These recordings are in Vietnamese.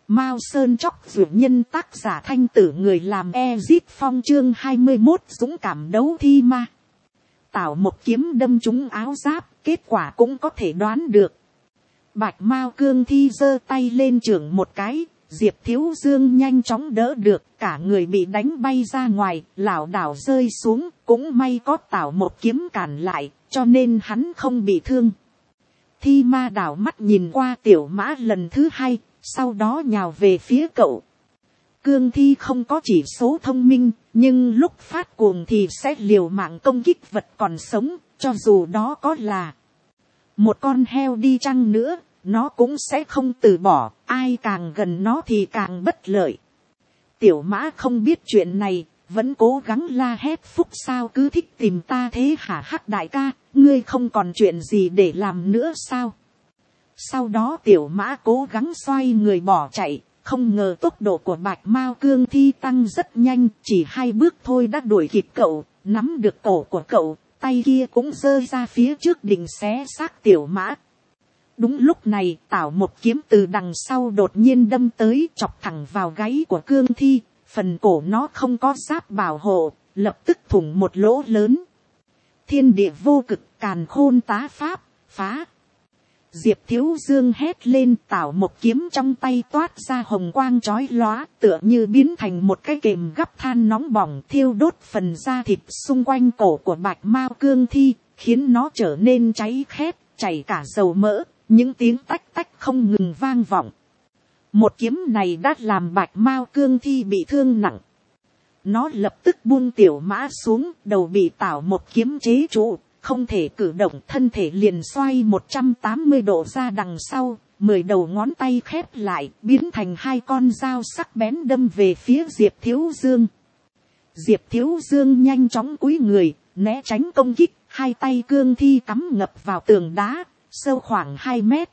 Mao Sơn Chóc Duyệt Nhân, tác giả Thanh Tử, người làm Ezit Phong, chương 21 dũng cảm đấu thi ma. Tảo một kiếm đâm trúng áo giáp, kết quả cũng có thể đoán được. Bạch Mao Cương Thi giơ tay lên chưởng một cái, Diệp Thiếu Dương nhanh chóng đỡ được, cả người bị đánh bay ra ngoài, lảo đảo rơi xuống, cũng may có Tảo một kiếm cản lại, cho nên hắn không bị thương. Thi ma đảo mắt nhìn qua Tiểu Mã lần thứ hai, sau đó nhào về phía cậu. Cương Thi không có chỉ số thông minh, nhưng lúc phát cuồng thì sẽ liều mạng công kích vật còn sống, cho dù đó có là một con heo đi chăng nữa, nó cũng sẽ không từ bỏ, ai càng gần nó thì càng bất lợi. Tiểu Mã không biết chuyện này, vẫn cố gắng la hét, Phúc sao cứ thích tìm ta thế hả Hắc đại ca, ngươi không còn chuyện gì để làm nữa sao? Sau đó Tiểu Mã cố gắng xoay người bỏ chạy, không ngờ tốc độ của Bạch Mao Cương Thi tăng rất nhanh, chỉ 2 bước thôi đã đuổi kịp cậu, nắm được cổ của cậu, tay kia cũng giơ ra phía trước định xé xác Tiểu Mã. Đúng lúc này, Tảo một kiếm từ đằng sau đột nhiên đâm tới, chọc thẳng vào gáy của Cương Thi, phần cổ nó không có giáp bảo hộ, lập tức thủng một lỗ lớn. Thiên địa vô cực, càn khôn tá pháp, phá. Diệp Thiếu Dương hét lên, Tảo một kiếm trong tay toát ra hồng quang chói lóa, tựa như biến thành một cái kềm gắp than nóng bỏng thiêu đốt phần da thịt xung quanh cổ của Bạch Mao Cương Thi, khiến nó trở nên cháy khét, chảy cả dầu mỡ, những tiếng tách tách không ngừng vang vọng. Một kiếm này đã làm Bạch Mao Cương Thi bị thương nặng. Nó lập tức buông Tiểu Mã xuống, đầu bị Tảo một kiếm chế trụ, không thể cử động, thân thể liền xoay 180 độ ra đằng sau, 10 đầu ngón tay khép lại, biến thành 2 con dao sắc bén đâm về phía Diệp Thiếu Dương. Diệp Thiếu Dương nhanh chóng cúi người, né tránh công kích, 2 tay Cương Thi cắm ngập vào tường đá, sâu khoảng 2 mét.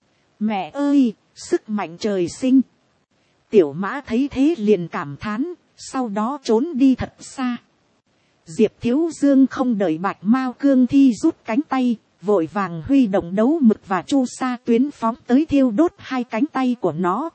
Mẹ ơi, sức mạnh trời sinh. Tiểu Mã thấy thế liền cảm thán, sau đó trốn đi thật xa. Diệp Thiếu Dương không đợi Bạch Mao Cương Thi rút cánh tay, vội vàng huy động đấu mực và chu sa tuyến phóng tới thiêu đốt 2 cánh tay của nó.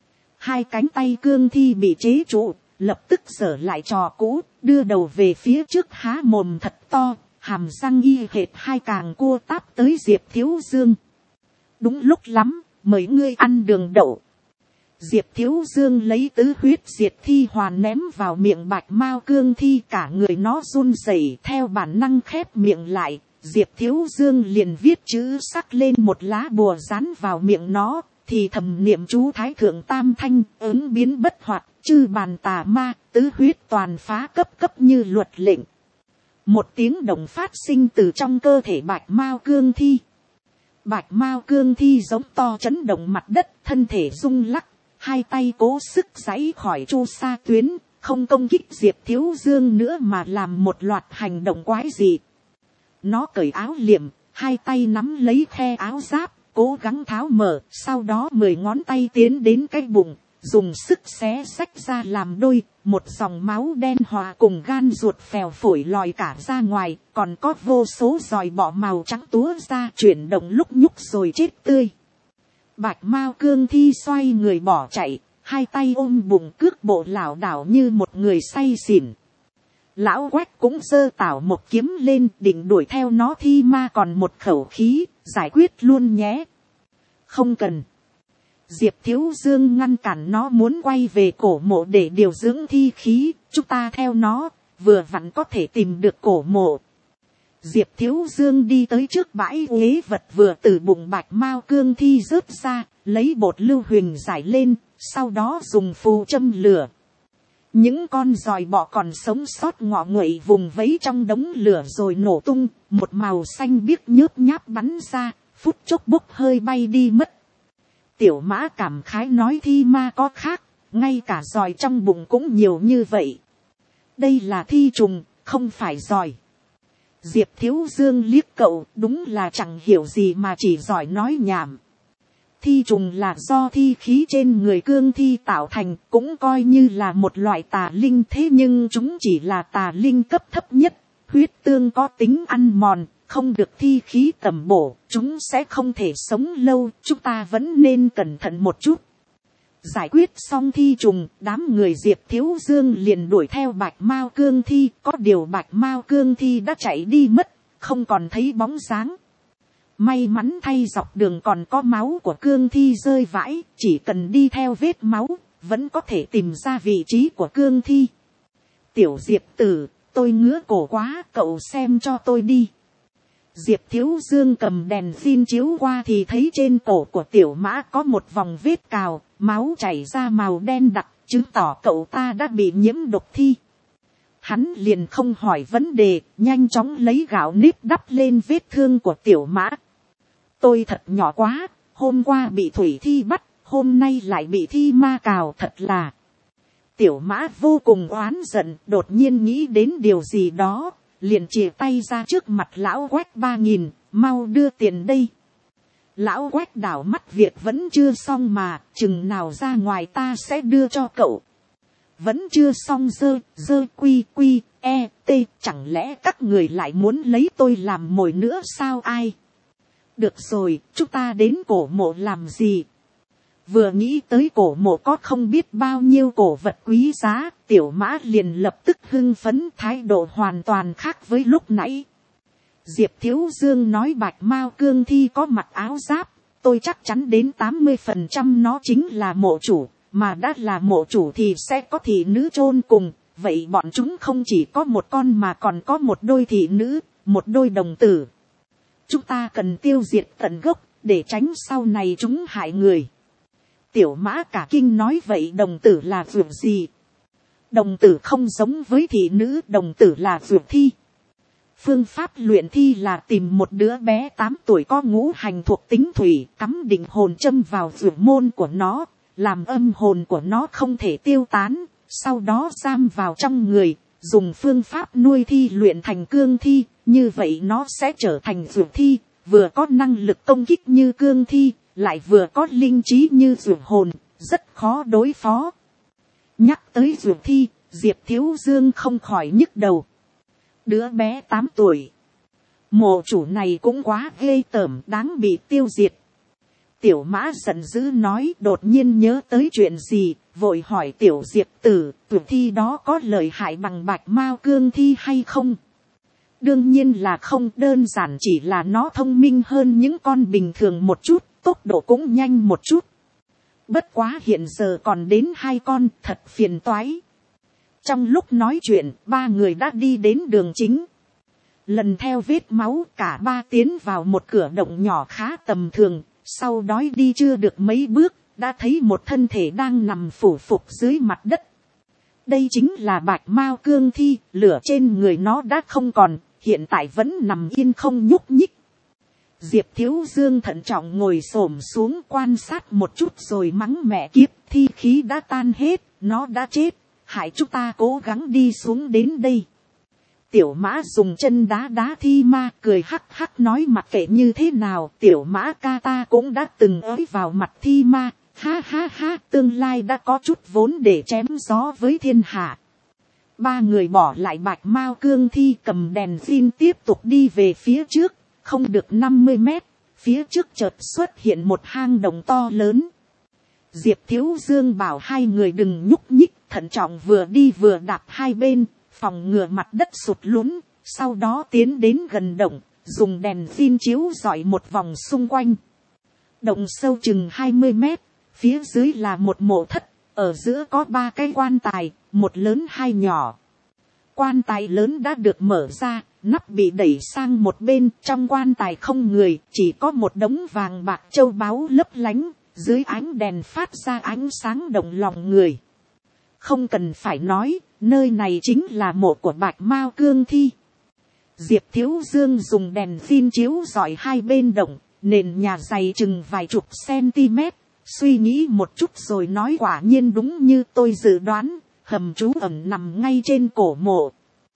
2 cánh tay Cương Thi bị chế trụ, lập tức giở lại trò cũ, đưa đầu về phía trước há mồm thật to, hàm răng y hệt 2 càng cua táp tới Diệp Thiếu Dương. Đúng lúc lắm, mời ngươi ăn đường đậu. Diệp Thiếu Dương lấy tứ huyết diệt thi hoàn ném vào miệng Bạch Mao Cương Thi, cả người nó run rẩy, theo bản năng khép miệng lại. Diệp Thiếu Dương liền viết chữ sắc lên một lá bùa dán vào miệng nó, thì thầm niệm chú Thái Thượng Tam Thanh, ứng biến bất hoạt, chư bàn tà ma, tứ huyết toàn phá, cấp cấp như luật lệnh. Một tiếng động phát sinh từ trong cơ thể Bạch Mao Cương Thi. Bạch Mao Cương Thi giống to chấn động mặt đất, thân thể rung lắc. 2 tay cố sức giãy khỏi chu sa tuyến, không công kích Diệp Thiếu Dương nữa mà làm một loạt hành động quái dị. Nó cởi áo liệm, 2 tay nắm lấy khe áo giáp, cố gắng tháo mở, sau đó 10 ngón tay tiến đến cái bụng, dùng sức xé rách ra làm đôi, một dòng máu đen hòa cùng gan ruột phèo phổi lòi cả ra ngoài, còn có vô số giòi bọ màu trắng túa ra, chuyển động lúc nhúc rồi chết tươi. Bạch Mao Cương Thi xoay người bỏ chạy, 2 tay ôm bụng cước bộ lảo đảo như một người say xỉn. Lão Quách cũng giơ Tảo một kiếm lên, định đuổi theo nó. Thi ma còn một khẩu khí, giải quyết luôn nhé. Không cần. Diệp Thiếu Dương ngăn cản nó muốn quay về cổ mộ để điều dưỡng thi khí, chúng ta theo nó, vừa vặn có thể tìm được cổ mộ. Diệp Thiếu Dương đi tới trước bãi ế vật vừa từ bụng Bạch Mao Cương Thi rớt ra, lấy bột lưu huỳnh giải lên, sau đó dùng phù châm lửa. Những con giòi bọ còn sống sót ngọ nguậy vùng vẫy trong đống lửa rồi nổ tung, một màu xanh biếc nhớp nháp bắn ra, phút chốc bốc hơi bay đi mất. Tiểu Mã cảm khái nói, thi ma có khác, ngay cả giòi trong bụng cũng nhiều như vậy. Đây là thi trùng, không phải giòi. Diệp Thiếu Dương liếc cậu, đúng là chẳng hiểu gì mà chỉ giỏi nói nhảm. Thi trùng là do thi khí trên người Cương Thi tạo thành, cũng coi như là một loại tà linh, thế nhưng chúng chỉ là tà linh cấp thấp nhất. Huyết tương có tính ăn mòn, không được thi khí tẩm bổ, chúng sẽ không thể sống lâu, chúng ta vẫn nên cẩn thận một chút. giải quyết xong thi trùng, đám người Diệp Thiếu Dương liền đuổi theo Bạch Mao Cương Thi, có điều Bạch Mao Cương Thi đã chạy đi mất, không còn thấy bóng dáng. May mắn thay dọc đường còn có máu của Cương Thi rơi vãi, chỉ cần đi theo vết máu, vẫn có thể tìm ra vị trí của Cương Thi. Tiểu Diệp tử, tôi ngứa cổ quá, cậu xem cho tôi đi. Diệp Thiếu Dương cầm đèn pin chiếu qua thì thấy trên cổ của tiểu mã có một vòng vết cào, máu chảy ra màu đen đặc, chứng tỏ cậu ta đã bị nhiễm độc thi. Hắn liền không hỏi vấn đề, nhanh chóng lấy gạo nếp đắp lên vết thương của tiểu mã. Tôi thật nhỏ quá, hôm qua bị thủy thi bắt, hôm nay lại bị thi ma cào, thật là. Tiểu mã vô cùng oán giận, đột nhiên nghĩ đến điều gì đó, liền chìa tay ra trước mặt lão Quách 3000, mau đưa tiền đây. Lão Quách đảo mắt, việc vẫn chưa xong mà, chừng nào ra ngoài ta sẽ đưa cho cậu. Vẫn chưa xong dơ quy t, chẳng lẽ các người lại muốn lấy tôi làm mồi nữa sao ai? Được rồi, chúng ta đến cổ mộ làm gì? Vừa nghĩ tới cổ mộ có không biết bao nhiêu cổ vật quý giá, tiểu mã liền lập tức hưng phấn, thái độ hoàn toàn khác với lúc nãy. Diệp Thiếu Dương nói Bạch Mao Cương Thi có mặc áo giáp, tôi chắc chắn đến 80% nó chính là mộ chủ, mà đã là mộ chủ thì sẽ có thị nữ chôn cùng, vậy bọn chúng không chỉ có một con mà còn có một đôi thị nữ, một đôi đồng tử. Chúng ta cần tiêu diệt tận gốc, để tránh sau này chúng hại người. Tiểu mã cả kinh nói vậy đồng tử là vượt gì? Đồng tử không giống với thị nữ, đồng tử là vượt thi. Phương pháp luyện thi là tìm một đứa bé 8 tuổi có ngũ hành thuộc tính thủy, cắm định hồn châm vào vượt môn của nó, làm âm hồn của nó không thể tiêu tán, sau đó giam vào trong người, dùng phương pháp nuôi thi luyện thành cương thi, như vậy nó sẽ trở thành vượt thi, vừa có năng lực công kích như cương thi, lại vừa có linh trí như vượt hồn, rất khó đối phó. Nhắc tới vượt thi, Diệp Thiếu Dương không khỏi nhức đầu. Đứa bé 8 tuổi. Mộ chủ này cũng quá ghê tởm, đáng bị tiêu diệt. Tiểu mã giận dữ nói, đột nhiên nhớ tới chuyện gì, vội hỏi tiểu Diệp tử, vượt thi đó có lợi hại bằng Bạch Mao Cương Thi hay không? Đương nhiên là không, đơn giản chỉ là nó thông minh hơn những con bình thường một chút, tốc độ cũng nhanh một chút. Bất quá hiện giờ còn đến 2 con, thật phiền toái. Trong lúc nói chuyện, 3 người đã đi đến đường chính. Lần theo vết máu, cả 3 tiến vào một cửa động nhỏ khá tầm thường, sau đó đi chưa được mấy bước, đã thấy một thân thể đang nằm phủ phục dưới mặt đất. Đây chính là Bạch Mao Cương Thi, lửa trên người nó đã không còn, hiện tại vẫn nằm yên không nhúc nhích. Diệp Thiếu Dương thận trọng ngồi xổm xuống quan sát một chút rồi mắng mẹ kiếp, thi khí đã tan hết, nó đã chết, hại chúng ta cố gắng đi xuống đến đây. Tiểu mã dùng chân đá đá thi ma, cười hắc hắc nói mặc kệ như thế nào, tiểu mã ca ta cũng đã từng ới vào mặt thi ma, ha ha ha, tương lai đã có chút vốn để chém gió với thiên hạ. 3 người bỏ lại Bạch Mao Cương Thi cầm đèn pin tiếp tục đi về phía trước, không được 50 mét, phía trước chợt xuất hiện một hang động to lớn. Diệp Thiếu Dương bảo 2 người đừng nhúc nhích, thận trọng vừa đi vừa đạp 2 bên, phòng ngừa mặt đất sụt lún, sau đó tiến đến gần động, dùng đèn pin chiếu rọi một vòng xung quanh. Động sâu chừng 20 mét, phía dưới là một mộ thất, ở giữa có 3 cái quan tài, một lớn 2 nhỏ. Quan tài lớn đã được mở ra, nắp bị đẩy sang một bên, trong quan tài không người, chỉ có một đống vàng bạc châu báu lấp lánh, dưới ánh đèn phát ra ánh sáng động lòng người. Không cần phải nói, nơi này chính là mộ của Bạch Mao Cương Thi. Diệp Thiếu Dương dùng đèn pin chiếu rọi 2 bên động, nền nhà dày chừng vài chục cm, suy nghĩ một chút rồi nói quả nhiên đúng như tôi dự đoán, hầm trú ẩn nằm ngay trên cổ mộ.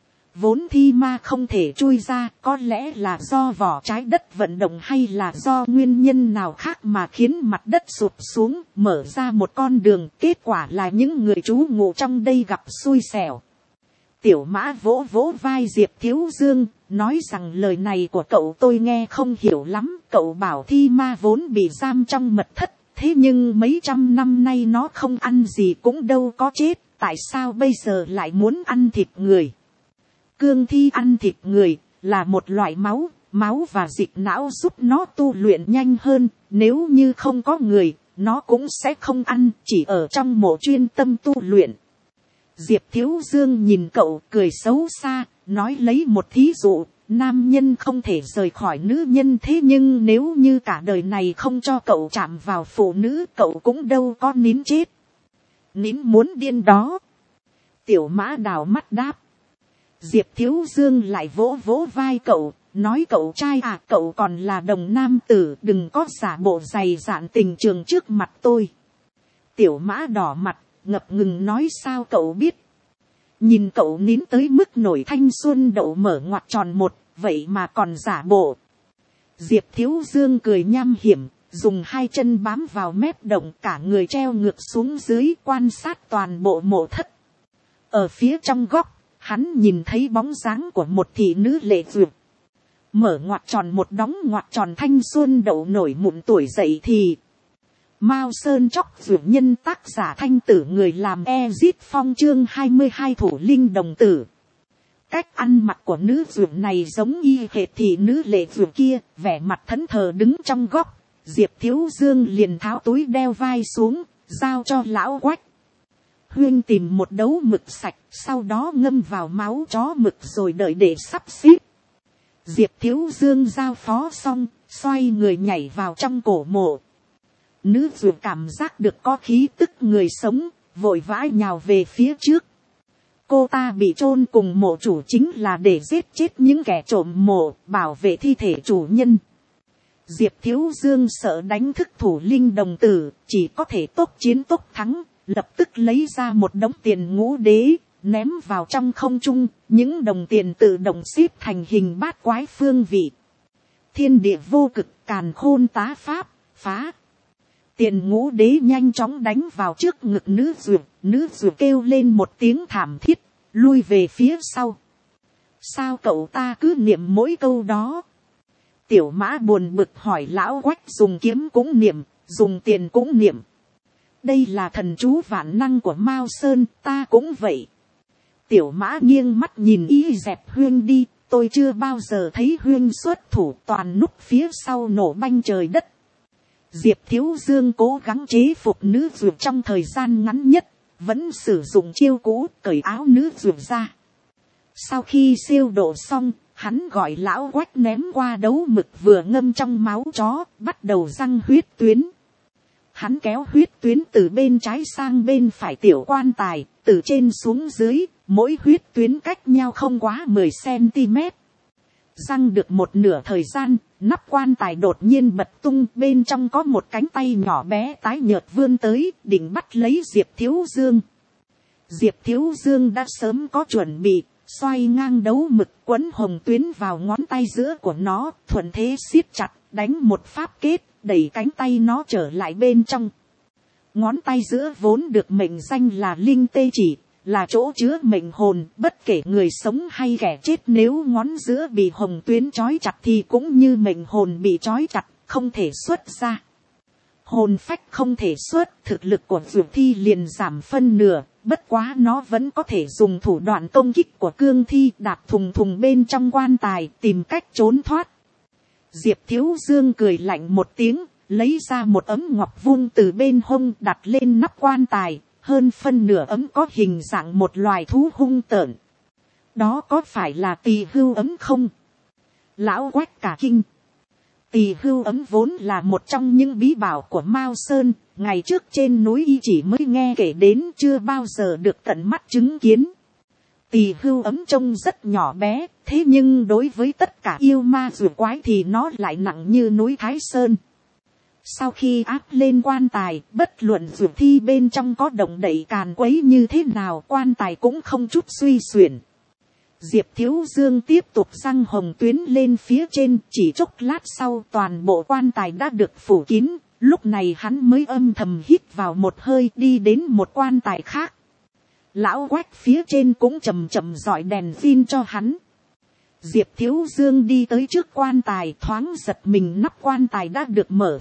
Vốn thi ma không thể chui ra, có lẽ là do vỏ trái đất vận động hay là do nguyên nhân nào khác mà khiến mặt đất sụp xuống, mở ra một con đường, kết quả là những người trú ngụ trong đây gặp xui xẻo. Tiểu mã vỗ vỗ vai Diệp Thiếu Dương, nói rằng lời này của cậu tôi nghe không hiểu lắm, cậu bảo thi ma vốn bị giam trong mật thất, thế nhưng mấy trăm năm nay nó không ăn gì cũng đâu có chết, tại sao bây giờ lại muốn ăn thịt người? Cương thi ăn thịt người là một loại máu và dịch não giúp nó tu luyện nhanh hơn, nếu như không có người, nó cũng sẽ không ăn, chỉ ở trong mộ chuyên tâm tu luyện. Diệp Thiếu Dương nhìn cậu cười xấu xa, nói lấy một thí dụ, nam nhân không thể rời khỏi nữ nhân, thế nhưng nếu như cả đời này không cho cậu chạm vào phụ nữ, cậu cũng đâu có nín chết. Nín muốn điên đó. Tiểu Mã đào mắt đáp. Diệp Thiếu Dương lại vỗ vỗ vai cậu, nói cậu trai à, cậu còn là đồng nam tử, đừng có giả bộ dày dạn tình trường trước mặt tôi. Tiểu Mã đỏ mặt, ngập ngừng nói sao cậu biết. Nhìn cậu nín tới mức nổi thanh xuân đậu mở ngoặt tròn một, vậy mà còn giả bộ. Diệp Thiếu Dương cười nham hiểm, dùng hai chân bám vào mép động, cả người treo ngược xuống dưới quan sát toàn bộ mộ thất. Ở phía trong góc, hắn nhìn thấy bóng dáng của một thị nữ lệ duyệt. Mở ngoặt tròn một đóng ngoặt tròn thanh xuân đậu nổi mụn tuổi dậy thì. Mao Sơn Chóc Duyệt Nhân, tác giả Thanh Tử, người làm Ezit Phong, chương 22 Thủ Linh Đồng Tử. Cách ăn mặc của nữ duyệt này giống y hệt thị nữ lệ duyệt kia, vẻ mặt thẫn thờ đứng trong góc. Diệp Thiếu Dương liền tháo túi đeo vai xuống, giao cho lão Quách. Huyên tìm một đấu mực sạch, sau đó ngâm vào máu chó mực rồi đợi để sắp xếp. Diệp Thiếu Dương giao phó xong, xoay người nhảy vào trong cổ mộ. Nữ duyệt cảm giác được có khí tức người sống, vội vã nhào về phía trước. Cô ta bị chôn cùng mộ chủ chính là để giết chết những kẻ trộm mộ, bảo vệ thi thể chủ nhân. Diệp Thiếu Dương sợ đánh thức thủ linh đồng tử, chỉ có thể tốc chiến tốc thắng, lập tức lấy ra một đống tiền ngũ đế, ném vào trong không trung, những đồng tiền tự động xếp thành hình bát quái phương vị. Thiên địa vô cực, càn khôn tá pháp, phá. Tiền ngũ đế nhanh chóng đánh vào trước ngực nữ duyệt kêu lên một tiếng thảm thiết, lui về phía sau. Sao cậu ta cứ niệm mỗi câu đó? Tiểu Mã buồn bực hỏi lão Quách, dùng kiếm cũng niệm, dùng tiền cũng niệm. Đây là thần chú vạn năng của Mao Sơn, ta cũng vậy. Tiểu Mã nghiêng mắt nhìn y dẹp Huyên đi, tôi chưa bao giờ thấy Huyên xuất thủ, toàn núp phía sau nổ banh trời đất. Diệp Thiếu Dương cố gắng chế phục nữ duyệt trong thời gian ngắn nhất, vẫn sử dụng chiêu cũ, cởi áo nữ duyệt ra. Sau khi siêu độ xong, hắn gọi lão Quách ném qua đấu mực vừa ngâm trong máu chó, bắt đầu răng huyết tuyến. Hắn kéo huyết tuyến từ bên trái sang bên phải tiểu quan tài, từ trên xuống dưới, mỗi huyết tuyến cách nhau không quá 10 cm. Răng được một nửa thời gian, nắp quan tài đột nhiên bật tung, bên trong có một cánh tay nhỏ bé tái nhợt vươn tới, định bắt lấy Diệp Thiếu Dương. Diệp Thiếu Dương đã sớm có chuẩn bị, xoay ngang đấu mực quấn hồng tuyến vào ngón tay giữa của nó, thuận thế siết chặt, đánh một pháp kết, đẩy cánh tay nó trở lại bên trong. Ngón tay giữa vốn được mệnh danh là linh tê chỉ, là chỗ chứa mệnh hồn, bất kể người sống hay kẻ chết, nếu ngón giữa bị hồng tuyến trói chặt thì cũng như mệnh hồn bị trói chặt, không thể xuất ra. Hồn phách không thể xuất, thực lực của dược thi liền giảm phân nửa, bất quá nó vẫn có thể dùng thủ đoạn công kích của cương thi, đạp thùng thùng bên trong quan tài, tìm cách trốn thoát. Diệp Thiếu Dương cười lạnh một tiếng, lấy ra một ấm ngọc vuông từ bên hông đặt lên nắp quan tài, hơn phân nửa ấm có hình dạng một loài thú hung tợn. Đó có phải là tỳ hưu ấm không? Lão Quách cả kinh. Tỳ hưu ấm vốn là một trong những bí bảo của Mao Sơn, ngày trước trên núi y chỉ mới nghe kể đến, chưa bao giờ được tận mắt chứng kiến. Tỳ hưu ấm trông rất nhỏ bé, thế nhưng đối với tất cả yêu ma rùa quái thì nó lại nặng như núi Thái Sơn. Sau khi áp lên quan tài, bất luận rùa thi bên trong có động đậy càn quấy như thế nào, quan tài cũng không chút suy xuyển. Diệp Thiếu Dương tiếp tục răng hồng tuyến lên phía trên, chỉ chốc lát sau toàn bộ quan tài đã được phủ kín, lúc này hắn mới âm thầm hít vào một hơi, đi đến một quan tài khác. Lão Quách phía trên cũng chầm chậm dọi đèn pin cho hắn. Diệp Thiếu Dương đi tới trước quan tài, thoáng giật mình, nắp quan tài đã được mở ra,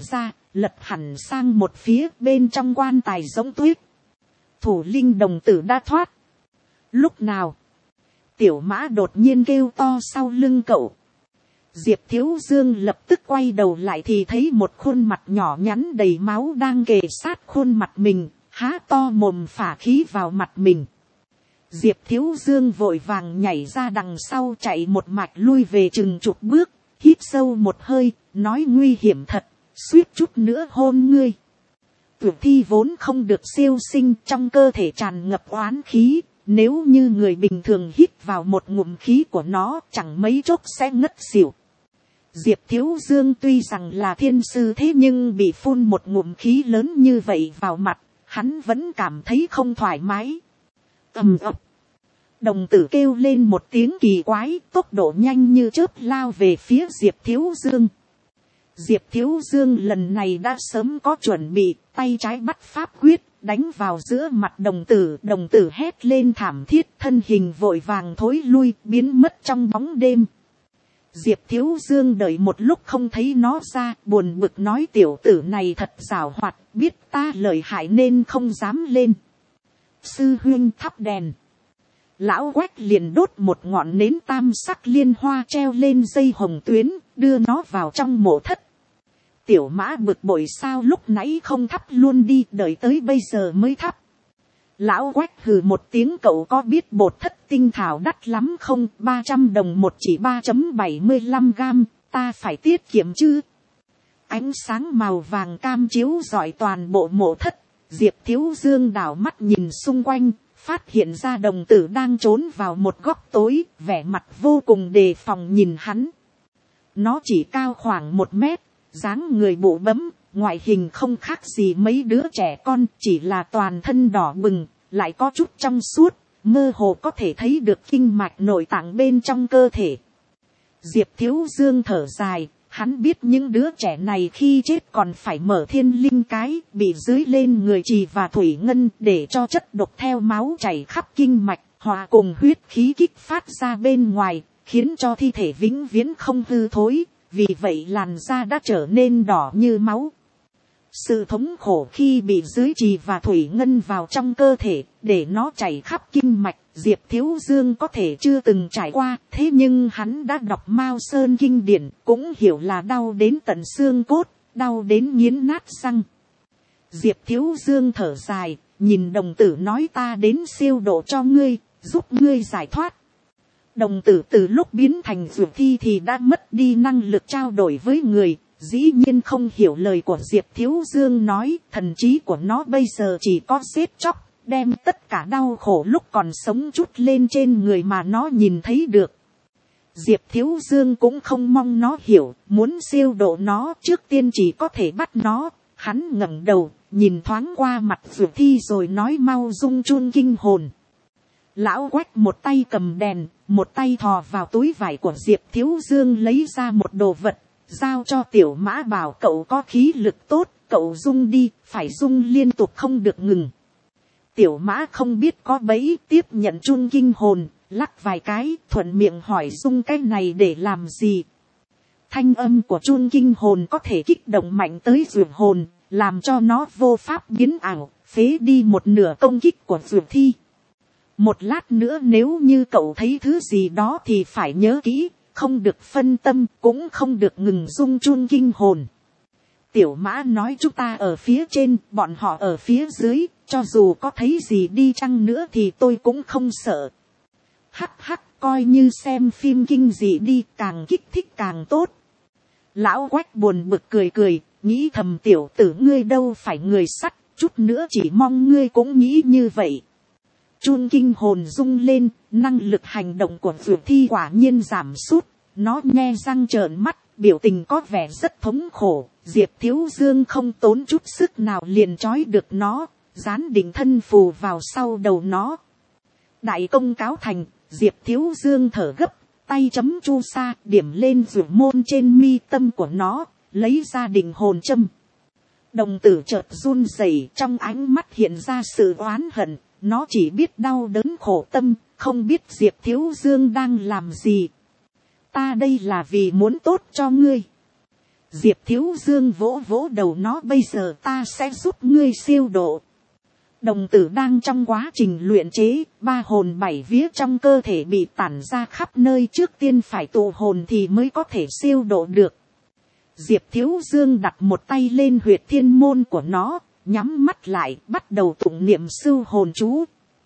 lật hẳn sang một phía, bên trong quan tài giống tuyết. Thủ linh đồng tử đã thoát. Lúc nào, tiểu mã đột nhiên kêu to sau lưng cậu. Diệp Thiếu Dương lập tức quay đầu lại thì thấy một khuôn mặt nhỏ nhắn đầy máu đang kề sát khuôn mặt mình, há to mồm phả khí vào mặt mình. Diệp Thiếu Dương vội vàng nhảy ra đằng sau, chạy một mạch lui về chừng chục bước, hít sâu một hơi, nói nguy hiểm thật, suýt chút nữa hôn ngươi. Tử thi vốn không được siêu sinh, trong cơ thể tràn ngập oán khí, nếu như người bình thường hít vào một ngụm khí của nó chẳng mấy chốc sẽ ngất xỉu. Diệp Thiếu Dương tuy rằng là thiên sư thế nhưng bị phun một ngụm khí lớn như vậy vào mặt, hắn vẫn cảm thấy không thoải mái. Ầm ập. Đồng tử kêu lên một tiếng kỳ quái, tốc độ nhanh như chớp lao về phía Diệp Thiếu Dương. Diệp Thiếu Dương lần này đã sớm có chuẩn bị, tay trái bắt pháp quyết, đánh vào giữa mặt đồng tử hét lên thảm thiết, thân hình vội vàng thối lui, biến mất trong bóng đêm. Diệp Thiếu Dương đợi một lúc không thấy nó ra, buồn bực nói tiểu tử này thật giảo hoạt, biết ta lợi hại nên không dám lên. Sư huynh thắp đèn. Lão Quách liền đốt một ngọn nến tam sắc liên hoa treo lên dây hồng tuyến, đưa nó vào trong mộ thất. Tiểu mã bực bội sao lúc nãy không thắp luôn đi, đợi tới bây giờ mới thắp. Lão Quách hừ một tiếng, cậu có biết bột thất tinh thảo đắt lắm không? 300 đồng một chỉ 3.75 gam, ta phải tiết kiệm chứ. Ánh sáng màu vàng cam chiếu rọi toàn bộ mộ thất. Diệp Thiếu Dương đảo mắt nhìn xung quanh, phát hiện ra đồng tử đang trốn vào một góc tối, vẻ mặt vô cùng đề phòng nhìn hắn. Nó chỉ cao khoảng 1 mét, dáng người bụ bẫm, ngoại hình không khác gì mấy đứa trẻ con, chỉ là toàn thân đỏ bừng, lại có chút trong suốt, mơ hồ có thể thấy được kinh mạch nội tạng bên trong cơ thể. Diệp Thiếu Dương thở dài, hắn biết những đứa trẻ này khi chết còn phải mở thiên linh cái, bị dưới lên người trì và thủy ngân để cho chất độc theo máu chảy khắp kinh mạch, hòa cùng huyết khí kích phát ra bên ngoài, khiến cho thi thể vĩnh viễn không hư thối, vì vậy làn da đã trở nên đỏ như máu. Sự thống khổ khi bị dưới trì và thủy ngân vào trong cơ thể, để nó chảy khắp kinh mạch, Diệp Thiếu Dương có thể chưa từng trải qua, thế nhưng hắn đã đọc Mao Sơn kinh điển, cũng hiểu là đau đến tận xương cốt, đau đến nghiến nát răng. Diệp Thiếu Dương thở dài, nhìn đồng tử nói ta đến siêu độ cho ngươi, giúp ngươi giải thoát. Đồng tử từ lúc biến thành dược thi thì đã mất đi năng lực trao đổi với người, dĩ nhiên không hiểu lời của Diệp Thiếu Dương nói, thần trí của nó bây giờ chỉ có giết chóc, đem tất cả đau khổ lúc còn sống trút lên trên người mà nó nhìn thấy được. Diệp Thiếu Dương cũng không mong nó hiểu, muốn siêu độ nó trước tiên chỉ có thể bắt nó. Hắn ngẩng đầu, nhìn thoáng qua mặt dược thi rồi nói mau dung chun kinh hồn. Lão Quách một tay cầm đèn, một tay thò vào túi vải của Diệp Thiếu Dương lấy ra một đồ vật, giao cho tiểu mã bảo cậu có khí lực tốt, cậu rung đi, phải rung liên tục không được ngừng. Tiểu mã không biết có bẫy, tiếp nhận chun kinh hồn, lắc vài cái, thuận miệng hỏi rung cái này để làm gì. Thanh âm của chun kinh hồn có thể kích động mạnh tới dược hồn, làm cho nó vô pháp biến ảo, phế đi một nửa công kích của dược thi. Một lát nữa nếu như cậu thấy thứ gì đó thì phải nhớ kỹ, không được phân tâm, cũng không được ngừng rung chun kinh hồn. Tiểu mã nói chúng ta ở phía trên, bọn họ ở phía dưới, cho dù có thấy gì đi chăng nữa thì tôi cũng không sợ. Hắc hắc, coi như xem phim kinh dị đi, càng kích thích càng tốt. Lão Quách buồn bực cười cười, nghĩ thầm tiểu tử ngươi đâu phải người sắt, chút nữa chỉ mong ngươi cũng nghĩ như vậy. Chun kinh hồn rung lên, năng lực hành động của dược thi quả nhiên giảm sút, nó nhe răng trợn mắt, biểu tình có vẻ rất thống khổ. Diệp Thiếu Dương không tốn chút sức nào liền trói được nó, dán định thân phù vào sau đầu nó. Đại công cáo thành, Diệp Thiếu Dương thở gấp, tay chấm chu sa điểm lên dược môn trên mi tâm của nó, lấy ra định hồn châm. Đồng tử chợt run rẩy, trong ánh mắt hiện ra sự oán hận, nó chỉ biết đau đớn khổ tâm, không biết Diệp Thiếu Dương đang làm gì. Ta đây là vì muốn tốt cho ngươi. Diệp Thiếu Dương vỗ vỗ đầu nó, bây giờ ta sẽ giúp ngươi siêu độ. Đồng tử đang trong quá trình luyện chế, 3 hồn 7 vía trong cơ thể bị tản ra khắp nơi, trước tiên phải tụ hồn thì mới có thể siêu độ được. Diệp Thiếu Dương đặt một tay lên huyệt thiên môn của nó, nhắm mắt lại, bắt đầu tụng niệm sưu hồn chú.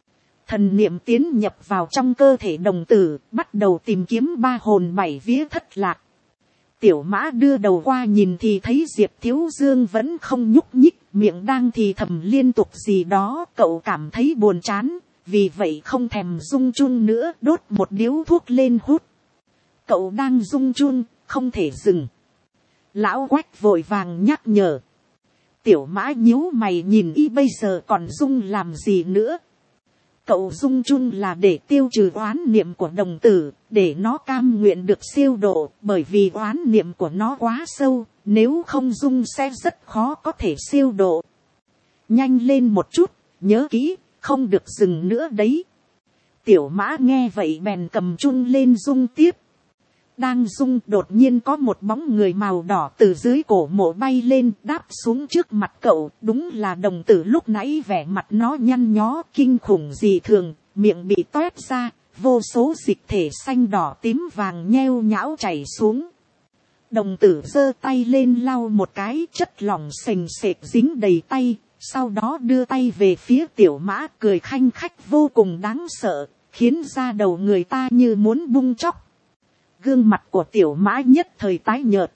Thần niệm tiến nhập vào trong cơ thể đồng tử, bắt đầu tìm kiếm 3 hồn 7 vía thất lạc. Tiểu Mã đưa đầu qua nhìn thì thấy Diệp Thiếu Dương vẫn không nhúc nhích, miệng đang thì thầm liên tục gì đó, cậu cảm thấy buồn chán, vì vậy không thèm rung chun nữa, đốt một điếu thuốc lên hút. Cậu đang rung chun, không thể dừng. Lão Quách vội vàng nhắc nhở. Tiểu Mã nhíu mày nhìn y, bây giờ còn rung làm gì nữa. Cậu rung chun là để tiêu trừ oán niệm của đồng tử, để nó cam nguyện được siêu độ, bởi vì oán niệm của nó quá sâu, nếu không rung sẽ rất khó có thể siêu độ. Nhanh lên một chút, nhớ kỹ, không được dừng nữa đấy. Tiểu Mã nghe vậy bèn cầm chun lên rung tiếp. Đang rung, đột nhiên có một bóng người màu đỏ từ dưới cổ mộ bay lên, đáp xuống trước mặt cậu. Đúng là đồng tử, lúc nãy vẻ mặt nó nhăn nhó kinh khủng dị thường, miệng bị toét ra, vô số dịch thể xanh đỏ tím vàng nheo nhão chảy xuống. Đồng tử giơ tay lên lau một cái, chất lỏng sền sệt dính đầy tay, sau đó đưa tay về phía Tiểu Mã, cười khanh khách vô cùng đáng sợ, khiến da đầu người ta như muốn bung chóc. Gương mặt của Tiểu Mã nhất thời tái nhợt.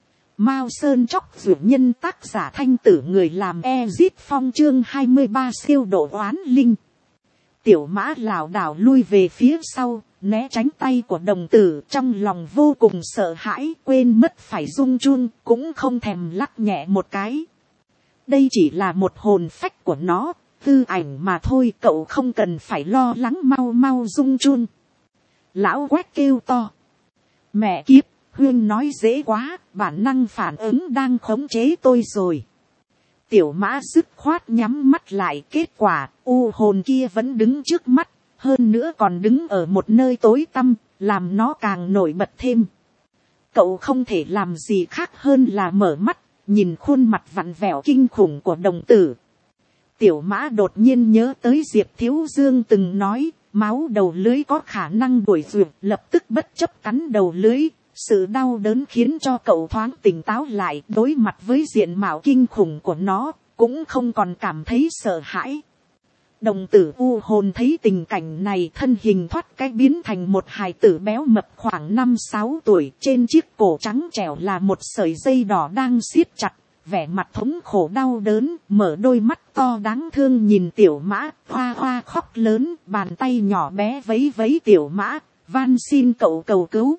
Mao Sơn Chóc Dụ Nhân, tác giả Thanh Tử, người làm Ezit Phong, chương 23 siêu độ oán linh. Tiểu Mã lảo đảo lui về phía sau, né tránh tay của đồng tử, trong lòng vô cùng sợ hãi, quên mất phải rung chun, cũng không thèm lắc nhẹ một cái. Đây chỉ là một hồn phách của nó, tư ảnh mà thôi, cậu không cần phải lo lắng, mau mau rung chun. Lão Quách kêu to. Mẹ kiếp, Huyên nói dễ quá, bản năng phản ứng đang khống chế tôi rồi. Tiểu Mã dứt khoát nhắm mắt lại, kết quả u hồn kia vẫn đứng trước mắt, hơn nữa còn đứng ở một nơi tối tăm, làm nó càng nổi bật thêm. Cậu không thể làm gì khác hơn là mở mắt, nhìn khuôn mặt vặn vẹo kinh khủng của đồng tử. Tiểu Mã đột nhiên nhớ tới Diệp Thiếu Dương từng nói, máu đầu lưới có khả năng đuổi ruột, lập tức bất chấp cắn đầu lưới. Sự đau đớn khiến cho cậu thoáng tỉnh táo lại, đối mặt với diện mạo kinh khủng của nó, cũng không còn cảm thấy sợ hãi. Đồng tử u hồn thấy tình cảnh này, thân hình thoát cái biến thành một hài tử béo mập khoảng 5-6 tuổi, trên chiếc cổ trắng trẻo là một sợi dây đỏ đang siết chặt, vẻ mặt thống khổ đau đớn, mở đôi mắt to đáng thương nhìn Tiểu Mã, hoa hoa khóc lớn, bàn tay nhỏ bé vấy vấy Tiểu Mã, van xin cậu cầu cứu.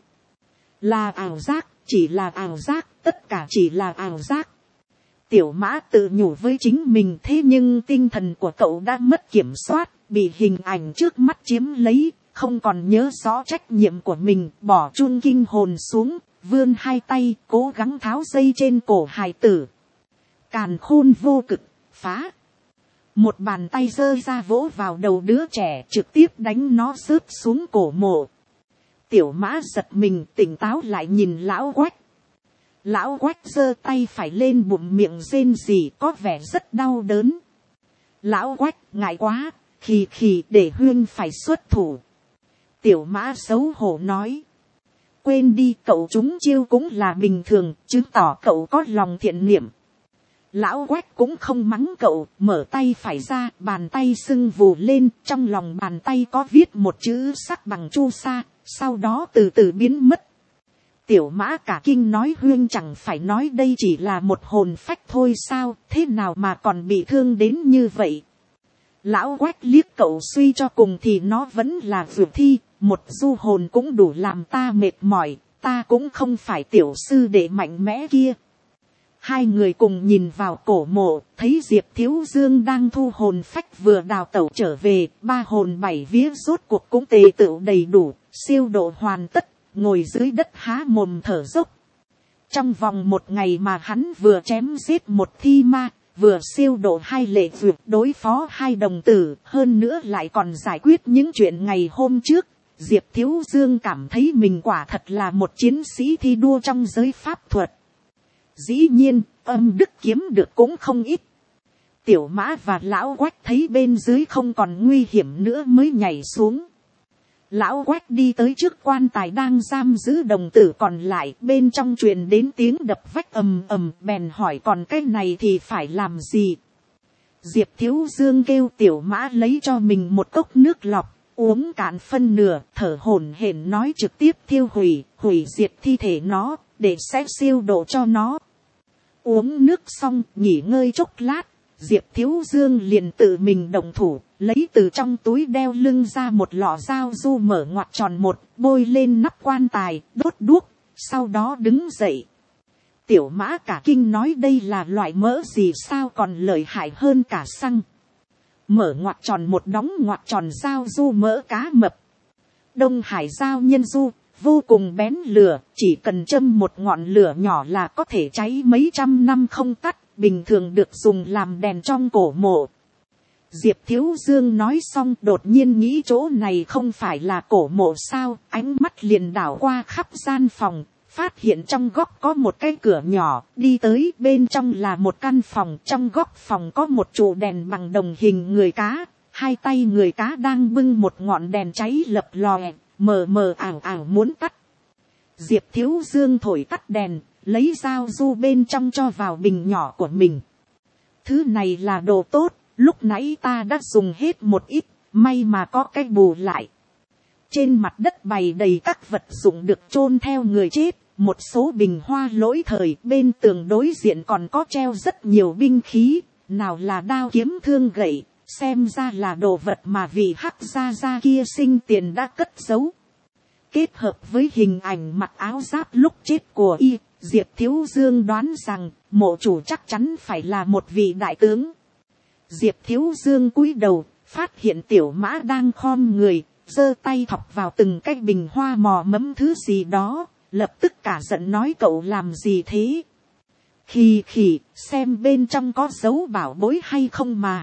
Là ảo giác, chỉ là ảo giác, tất cả chỉ là ảo giác. Tiểu Mã tự nhủ với chính mình, thế nhưng tinh thần của cậu đã mất kiểm soát, bị hình ảnh trước mắt chiếm lấy, không còn nhớ rõ trách nhiệm của mình, bỏ chun kinh hồn xuống, vươn hai tay, cố gắng tháo dây trên cổ hài tử. Càn khôn vô cực, phá. Một bàn tay giơ ra vỗ vào đầu đứa trẻ, trực tiếp đánh nó rớt xuống cổ mộ. Tiểu Mã giật mình, tỉnh táo lại nhìn Lão Quách. Lão Quách giơ tay phải lên bụng miệng rên rỉ, có vẻ rất đau đớn. Lão Quách, ngại quá, khì khì, để Huyên phải xuất thủ. Tiểu Mã xấu hổ nói. Quên đi, cậu trúng chiêu cũng là bình thường, chứng tỏ cậu có lòng thiện niệm. Lão Quách cũng không mắng cậu, mở tay phải ra, bàn tay sưng vù lên, trong lòng bàn tay có viết một chữ sắc bằng chu sa, sau đó từ từ biến mất. Tiểu Mã cả kinh nói, Huyên chẳng phải nói đây chỉ là một hồn phách thôi sao, thế nào mà còn bị thương đến như vậy. Lão Quách liếc cậu, suy cho cùng thì nó vẫn là vượt thi, một du hồn cũng đủ làm ta mệt mỏi, ta cũng không phải tiểu sư đệ mạnh mẽ kia. Hai người cùng nhìn vào cổ mộ, thấy Diệp Thiếu Dương đang thu hồn phách vừa đào tẩu trở về, 3 hồn 7 vía rốt cuộc cũng tề tựu đầy đủ, siêu độ hoàn tất, ngồi dưới đất há mồm thở dốc. Trong vòng 1 ngày mà hắn vừa chém giết một thi ma, vừa siêu độ 2 lệ vượt, đối phó 2 đồng tử, hơn nữa lại còn giải quyết những chuyện ngày hôm trước. Diệp Thiếu Dương cảm thấy mình quả thật là một chiến sĩ thi đua trong giới pháp thuật. Dĩ nhiên, âm đức kiếm được cũng không ít. Tiểu Mã và lão Quách thấy bên dưới không còn nguy hiểm nữa mới nhảy xuống. Lão Quách đi tới trước quan tài đang giam giữ đồng tử còn lại, bên trong truyền đến tiếng đập vách ầm ầm, bèn hỏi còn cái này thì phải làm gì. Diệp Thiếu Dương kêu Tiểu Mã lấy cho mình một cốc nước lọc, uống cạn phân nửa, thở hổn hển nói trực tiếp thiêu hủy diệt thi thể nó, để sẽ siêu độ cho nó. Uống nước xong, nghỉ ngơi chốc lát, Diệp Thiếu Dương liền tự mình động thủ, lấy từ trong túi đeo lưng ra một lọ dao du mở ngoặt tròn một, bôi lên nắp quan tài, đốt đuốc, sau đó đứng dậy. Tiểu Mã cả kinh nói đây là loại mỡ gì sao còn lợi hại hơn cả xăng. Mở ngoặt tròn một đóng ngoặt tròn dao du mỡ cá mập. Đông Hải dao nhân du, vô cùng bén lửa, chỉ cần châm một ngọn lửa nhỏ là có thể cháy mấy trăm năm không tắt, bình thường được dùng làm đèn trong cổ mộ. Diệp Thiếu Dương nói xong đột nhiên nghĩ chỗ này không phải là cổ mộ sao, ánh mắt liền đảo qua khắp gian phòng, phát hiện trong góc có một cái cửa nhỏ, đi tới bên trong là một căn phòng, trong góc phòng có một trụ đèn bằng đồng hình người cá, hai tay người cá đang bưng một ngọn đèn cháy lập lòe, mờ mờ ảo ảo muốn tắt. Diệp Thiếu Dương thổi tắt đèn, lấy dao du bên trong cho vào bình nhỏ của mình. Thứ này là đồ tốt, lúc nãy ta đã dùng hết một ít, may mà có cái bù lại. Trên mặt đất bày đầy các vật dụng được chôn theo người chết, một số bình hoa lỗi thời, bên tường đối diện còn có treo rất nhiều binh khí, nào là đao kiếm thương gậy, xem ra là đồ vật mà vị Hắc gia gia kia sinh tiền đã cất giấu. Kết hợp với hình ảnh mặc áo giáp lúc chết của y, Diệp Thiếu Dương đoán rằng mộ chủ chắc chắn phải là một vị đại tướng. Diệp Thiếu Dương cúi đầu, phát hiện Tiểu Mã đang khom người, giơ tay thọc vào từng cái bình hoa mò mẫm thứ gì đó, lập tức cả giận nói cậu làm gì thế? Khì khì, xem bên trong có dấu bảo bối hay không mà.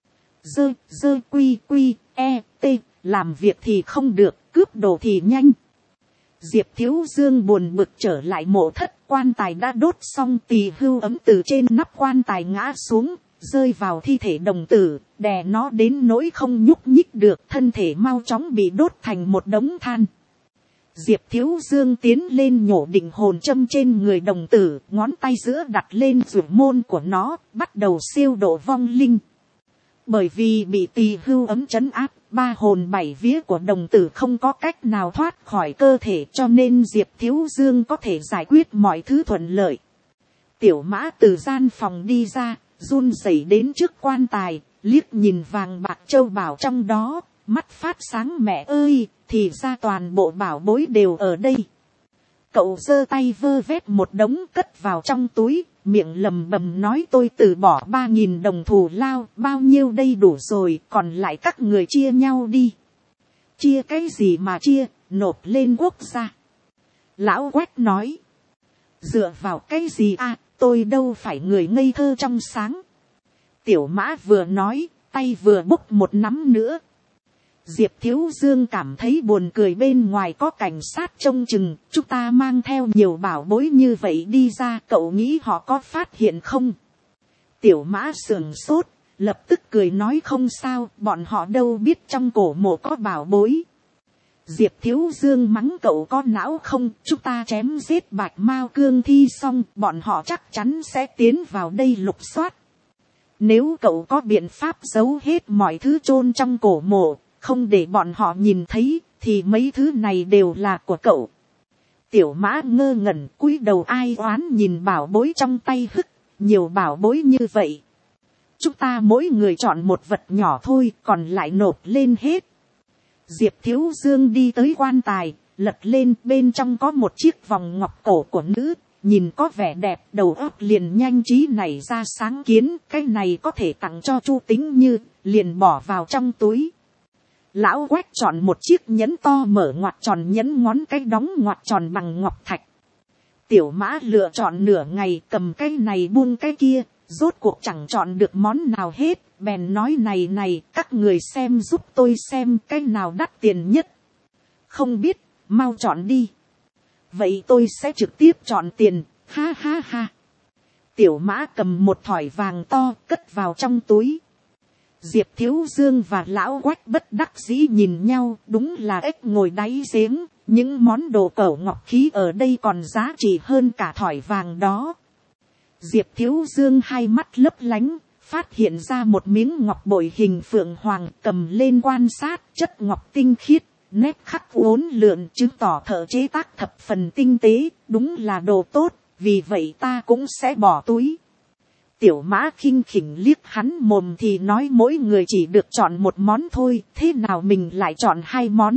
Dơ quy, t, làm việc thì không được, cướp đồ thì nhanh. Diệp Thiếu Dương buồn bực trở lại mộ thất, quan tài đã đốt xong, tỳ hưu ấm từ trên nắp quan tài ngã xuống, rơi vào thi thể đồng tử, đè nó đến nỗi không nhúc nhích được, thân thể mau chóng bị đốt thành một đống than. Diệp Thiếu Dương tiến lên nhổ định hồn châm trên người đồng tử, ngón tay giữa đặt lên ruột môn của nó, bắt đầu siêu độ vong linh. Bởi vì bị tỳ hưu ấm trấn áp, ba hồn bảy vía của đồng tử không có cách nào thoát khỏi cơ thể, cho nên Diệp Thiếu Dương có thể giải quyết mọi thứ thuận lợi. Tiểu Mã từ gian phòng đi ra, run rẩy đến trước quan tài, liếc nhìn vàng bạc châu bảo trong đó, mắt phát sáng mẹ ơi, thì ra toàn bộ bảo bối đều ở đây. Cậu giơ tay vơ vét một đống cất vào trong túi, miệng lầm bầm nói tôi từ bỏ 3.000 đồng thù lao, bao nhiêu đây đủ rồi, còn lại các người chia nhau đi. Chia cái gì mà chia, nộp lên quốc gia. Lão Quách nói, dựa vào cái gì à, tôi đâu phải người ngây thơ trong sáng. Tiểu Mã vừa nói, tay vừa bốc một nắm nữa. Diệp Thiếu Dương cảm thấy buồn cười, bên ngoài có cảnh sát trông chừng, chúng ta mang theo nhiều bảo bối như vậy đi ra, cậu nghĩ họ có phát hiện không? Tiểu Mã sườn sốt, lập tức cười nói không sao, bọn họ đâu biết trong cổ mộ có bảo bối. Diệp Thiếu Dương mắng cậu có não không, chúng ta chém giết Bạch Mao cương thi xong, bọn họ chắc chắn sẽ tiến vào đây lục soát. Nếu cậu có biện pháp giấu hết mọi thứ chôn trong cổ mộ, không để bọn họ nhìn thấy, thì mấy thứ này đều là của cậu. Tiểu Mã ngơ ngẩn cúi đầu ai oán nhìn bảo bối trong tay, hức, nhiều bảo bối như vậy. Chúng ta mỗi người chọn một vật nhỏ thôi, còn lại nộp lên hết. Diệp Thiếu Dương đi tới quan tài, lật lên, bên trong có một chiếc vòng ngọc cổ của nữ, nhìn có vẻ đẹp, đầu óc liền nhanh trí nảy ra sáng kiến, cái này có thể tặng cho Chu Tính Như, liền bỏ vào trong túi. Lão Quách chọn một chiếc nhẫn to mở ngoặt tròn, nhẫn ngón cái đóng ngoặt tròn bằng ngọc thạch. Tiểu Mã lựa chọn nửa ngày, cầm cái này buông cái kia, rốt cuộc chẳng chọn được món nào hết, bèn nói này, các người xem giúp tôi xem cái nào đắt tiền nhất. Không biết, mau chọn đi. Vậy tôi sẽ trực tiếp chọn tiền, ha ha ha. Tiểu Mã cầm một thỏi vàng to cất vào trong túi. Diệp Thiếu Dương và Lão Quách bất đắc dĩ nhìn nhau, đúng là ếch ngồi đáy giếng, những món đồ cẩu ngọc khí ở đây còn giá trị hơn cả thỏi vàng đó. Diệp Thiếu Dương hai mắt lấp lánh, phát hiện ra một miếng ngọc bội hình phượng hoàng, cầm lên quan sát, chất ngọc tinh khiết, nét khắc uốn lượn chứng tỏ thợ chế tác thập phần tinh tế, đúng là đồ tốt, vì vậy ta cũng sẽ bỏ túi. Tiểu Mã khinh khỉnh liếc hắn mồm thì nói mỗi người chỉ được chọn một món thôi, thế nào mình lại chọn hai món.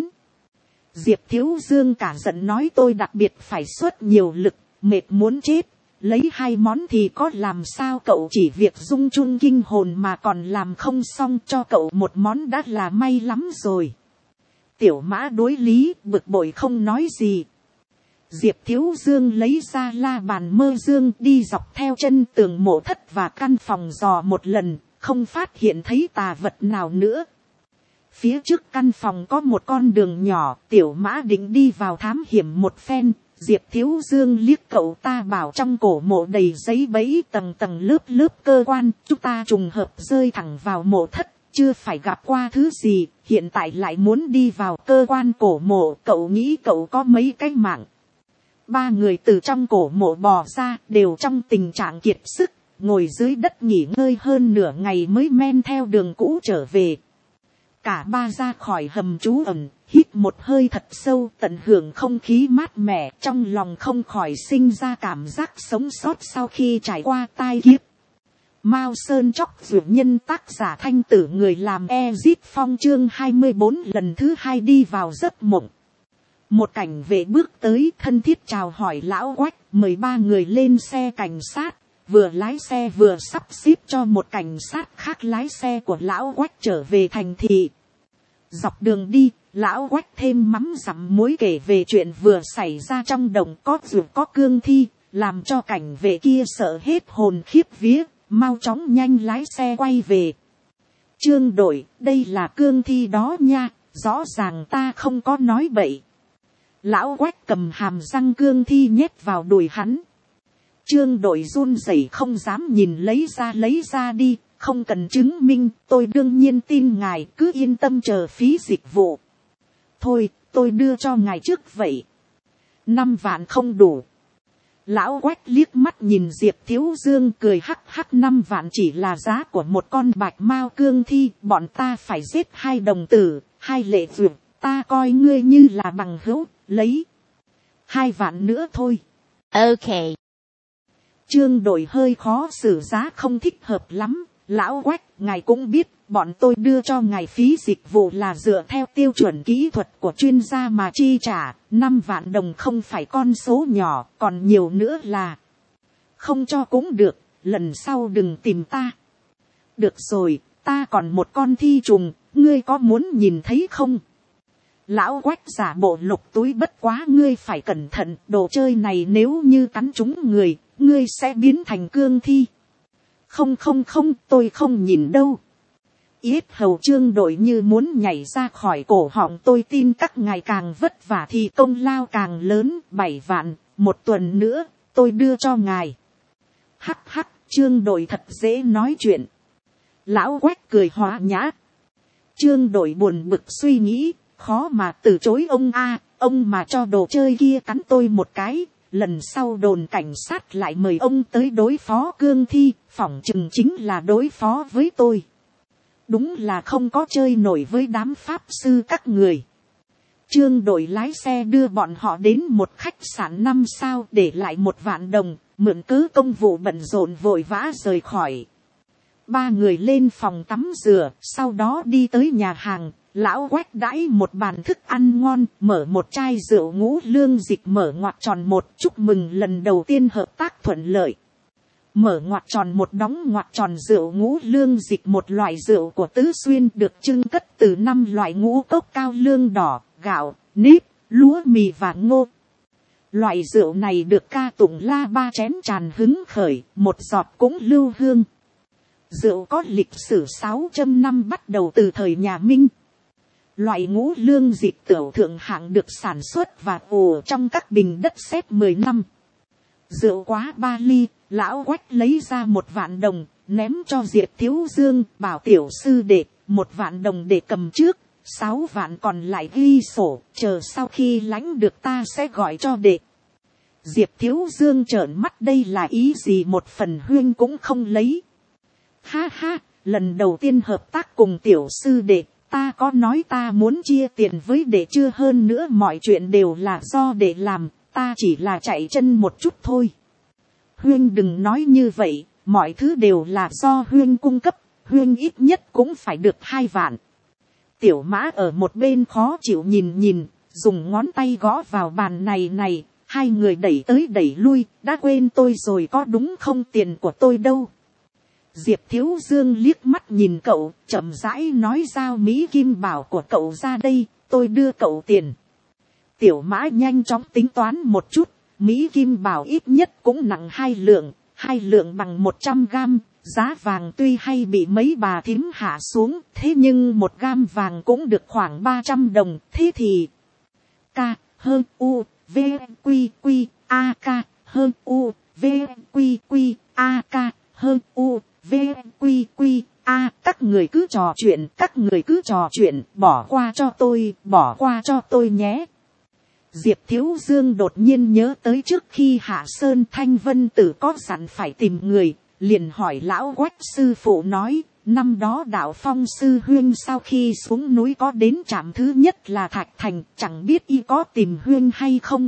Diệp Thiếu Dương cả giận nói tôi đặc biệt phải xuất nhiều lực, mệt muốn chết, lấy hai món thì có làm sao, cậu chỉ việc rung chun kinh hồn mà còn làm không xong, cho cậu một món đã là may lắm rồi. Tiểu Mã đối lý, bực bội không nói gì. Diệp Thiếu Dương lấy ra la bàn mơ dương, đi dọc theo chân tường mộ thất và căn phòng dò một lần, không phát hiện thấy tà vật nào nữa. Phía trước căn phòng có một con đường nhỏ, Tiểu Mã định đi vào thám hiểm một phen. Diệp Thiếu Dương liếc cậu ta bảo trong cổ mộ đầy giấy bẫy, tầng tầng lớp lớp cơ quan, chúng ta trùng hợp rơi thẳng vào mộ thất, chưa phải gặp qua thứ gì, hiện tại lại muốn đi vào cơ quan cổ mộ, cậu nghĩ cậu có mấy cái mạng. Ba người từ trong cổ mộ bò ra, đều trong tình trạng kiệt sức, ngồi dưới đất nghỉ ngơi hơn nửa ngày mới men theo đường cũ trở về. Cả ba ra khỏi hầm trú ẩn, hít một hơi thật sâu, tận hưởng không khí mát mẻ, trong lòng không khỏi sinh ra cảm giác sống sót sau khi trải qua tai kiếp. Mao Sơn Chóc Dược Nhân, tác giả Thanh Tử, người làm Ezit Phong, chương 24, lần thứ 2 đi vào giấc mộng. Một cảnh vệ bước tới thân thiết chào hỏi Lão Quách, mời ba người lên xe cảnh sát, vừa lái xe vừa sắp xếp cho một cảnh sát khác lái xe của Lão Quách trở về thành thị. Dọc đường đi, Lão Quách thêm mắm dặm muối kể về chuyện vừa xảy ra trong đồng có dược có cương thi, làm cho cảnh vệ kia sợ hết hồn khiếp vía, mau chóng nhanh lái xe quay về. Trương Đội, đây là cương thi đó nha, rõ ràng ta không có nói bậy. Lão Quách cầm hàm răng cương thi nhét vào đùi hắn. Trương Đội run rẩy không dám nhìn, lấy ra đi, không cần chứng minh, tôi đương nhiên tin ngài, cứ yên tâm chờ phí dịch vụ. Thôi, tôi đưa cho ngài trước vậy. 5 vạn không đủ. Lão Quách liếc mắt nhìn Diệp Thiếu Dương cười hắc hắc, 5 vạn chỉ là giá của một con bạch mao cương thi, bọn ta phải giết 2 đồng tử, 2 lệ vượt, ta coi ngươi như là bằng hữu, lấy 2 vạn nữa thôi. Ok. Trương Đội hơi khó xử, giá không thích hợp lắm. Lão Quách, ngài cũng biết, bọn tôi đưa cho ngài phí dịch vụ là dựa theo tiêu chuẩn kỹ thuật của chuyên gia mà chi trả, 5 vạn đồng không phải con số nhỏ, còn nhiều nữa là không cho cũng được, lần sau đừng tìm ta. Được rồi, ta còn một con thi trùng, ngươi có muốn nhìn thấy không? Lão Quách giả bộ lục túi, bất quá ngươi phải cẩn thận, đồ chơi này nếu như cắn trúng người, ngươi sẽ biến thành cương thi. Không, tôi không nhìn đâu. Yết hầu Trương Đội như muốn nhảy ra khỏi cổ họng, tôi tin các ngài càng vất vả thì công lao càng lớn, 7 vạn, một tuần nữa, tôi đưa cho ngài. Hắc hắc, Trương Đội thật dễ nói chuyện. Lão Quách cười hòa nhã. Trương Đội buồn bực suy nghĩ, khó mà từ chối ông a, ông mà cho đồ chơi kia cắn tôi một cái, lần sau đồn cảnh sát lại mời ông tới đối phó cương thi, phỏng chừng chính là đối phó với tôi. Đúng là không có chơi nổi với đám pháp sư các người. Trương Đội lái xe đưa bọn họ đến một khách sạn 5 sao, để lại 1 vạn đồng, mượn cớ công vụ bận rộn vội vã rời khỏi. Ba người lên phòng tắm rửa, sau đó đi tới nhà hàng. Lão Quách đãi một bàn thức ăn ngon, mở một chai rượu ngũ lương dịch, mở ngoặc tròn 1, chúc mừng lần đầu tiên hợp tác thuận lợi. Mở ngoặc tròn 1 đóng ngoặc tròn rượu ngũ lương dịch, một loại rượu của Tứ Xuyên được trưng cất từ 5 loại ngũ cốc cao lương đỏ, gạo, nếp, lúa mì và ngô. Loại rượu này được ca tụng la ba chén tràn hứng khởi, một giọt cũng lưu hương. Rượu có lịch sử 600 năm, bắt đầu từ thời nhà Minh. Loại ngũ lương dịch tiểu thượng hạng được sản xuất và ủ trong các bình đất sét 10 năm. Rượu quá 3 ly, Lão Quách lấy ra 1.000 đồng, ném cho Diệp Thiếu Dương, bảo tiểu sư đệ, 1.000 đồng để cầm trước, 6 vạn còn lại ghi sổ, chờ sau khi lãnh được ta sẽ gọi cho đệ. Diệp Thiếu Dương trợn mắt, đây là ý gì, 1 phần huyên cũng không lấy. Ha ha, lần đầu tiên hợp tác cùng tiểu sư đệ, ta có nói ta muốn chia tiền với đệ chưa, hơn nữa mọi chuyện đều là do đệ làm, ta chỉ là chạy chân một chút thôi. Huyên đừng nói như vậy, mọi thứ đều là do huyên cung cấp, huyên ít nhất cũng phải được 2 vạn. Tiểu Mã ở một bên khó chịu nhìn, dùng ngón tay gõ vào bàn này, hai người đẩy tới đẩy lui, đã quên tôi rồi có đúng không, tiền của tôi đâu. Diệp Thiếu Dương liếc mắt nhìn cậu, chậm rãi nói, giao Mỹ Kim Bảo của cậu ra đây, tôi đưa cậu tiền. Tiểu Mã nhanh chóng tính toán một chút, Mỹ Kim Bảo ít nhất cũng nặng 2 lượng bằng 100 gam, giá vàng tuy hay bị mấy bà thím hạ xuống, thế nhưng 1 gam vàng cũng được khoảng 300 đồng, thế thì K, H, U, V, Q, Q, A, K, H, U, V, Q, Q, A, K, H, U, V, Q, Q, A, các người cứ trò chuyện, bỏ qua cho tôi nhé. Diệp Thiếu Dương đột nhiên nhớ tới trước khi hạ sơn Thanh Vân Tử có dặn phải tìm người, liền hỏi Lão Quách sư phụ nói, năm đó Đạo Phong sư huyên sau khi xuống núi có đến trạm thứ nhất là Thạch Thành, chẳng biết y có tìm huyên hay không.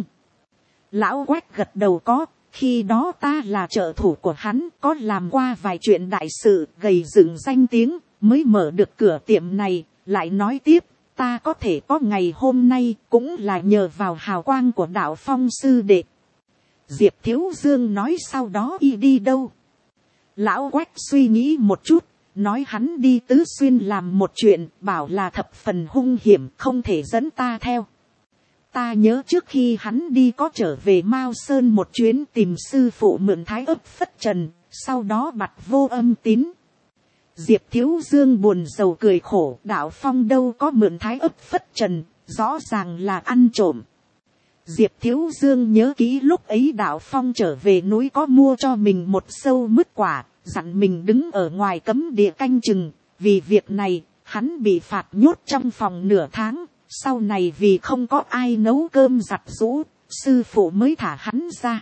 Lão Quách gật đầu có, khi đó ta là trợ thủ của hắn, có làm qua vài chuyện đại sự, gầy dựng danh tiếng, mới mở được cửa tiệm này. Lại nói tiếp, ta có thể có ngày hôm nay cũng là nhờ vào hào quang của Đạo Phong sư đệ. Diệp Thiếu Dương nói, sau đó y đi đâu? Lão Quách suy nghĩ một chút, nói hắn đi Tứ Xuyên làm một chuyện, bảo là thập phần hung hiểm, không thể dẫn ta theo. Ta nhớ trước khi hắn đi có trở về Mao Sơn một chuyến tìm sư phụ mượn Thái Ấp Phất Trần, sau đó bặt vô âm tín. Diệp Thiếu Dương buồn rầu cười khổ, Đạo Phong đâu có mượn Thái Ấp Phất Trần, rõ ràng là ăn trộm. Diệp Thiếu Dương nhớ kỹ lúc ấy Đạo Phong trở về núi có mua cho mình một sâu mứt quả, dặn mình đứng ở ngoài cấm địa canh chừng. Vì việc này, hắn bị phạt nhốt trong phòng nửa tháng. Sau này vì không có ai nấu cơm giặt giũ, sư phụ mới thả hắn ra.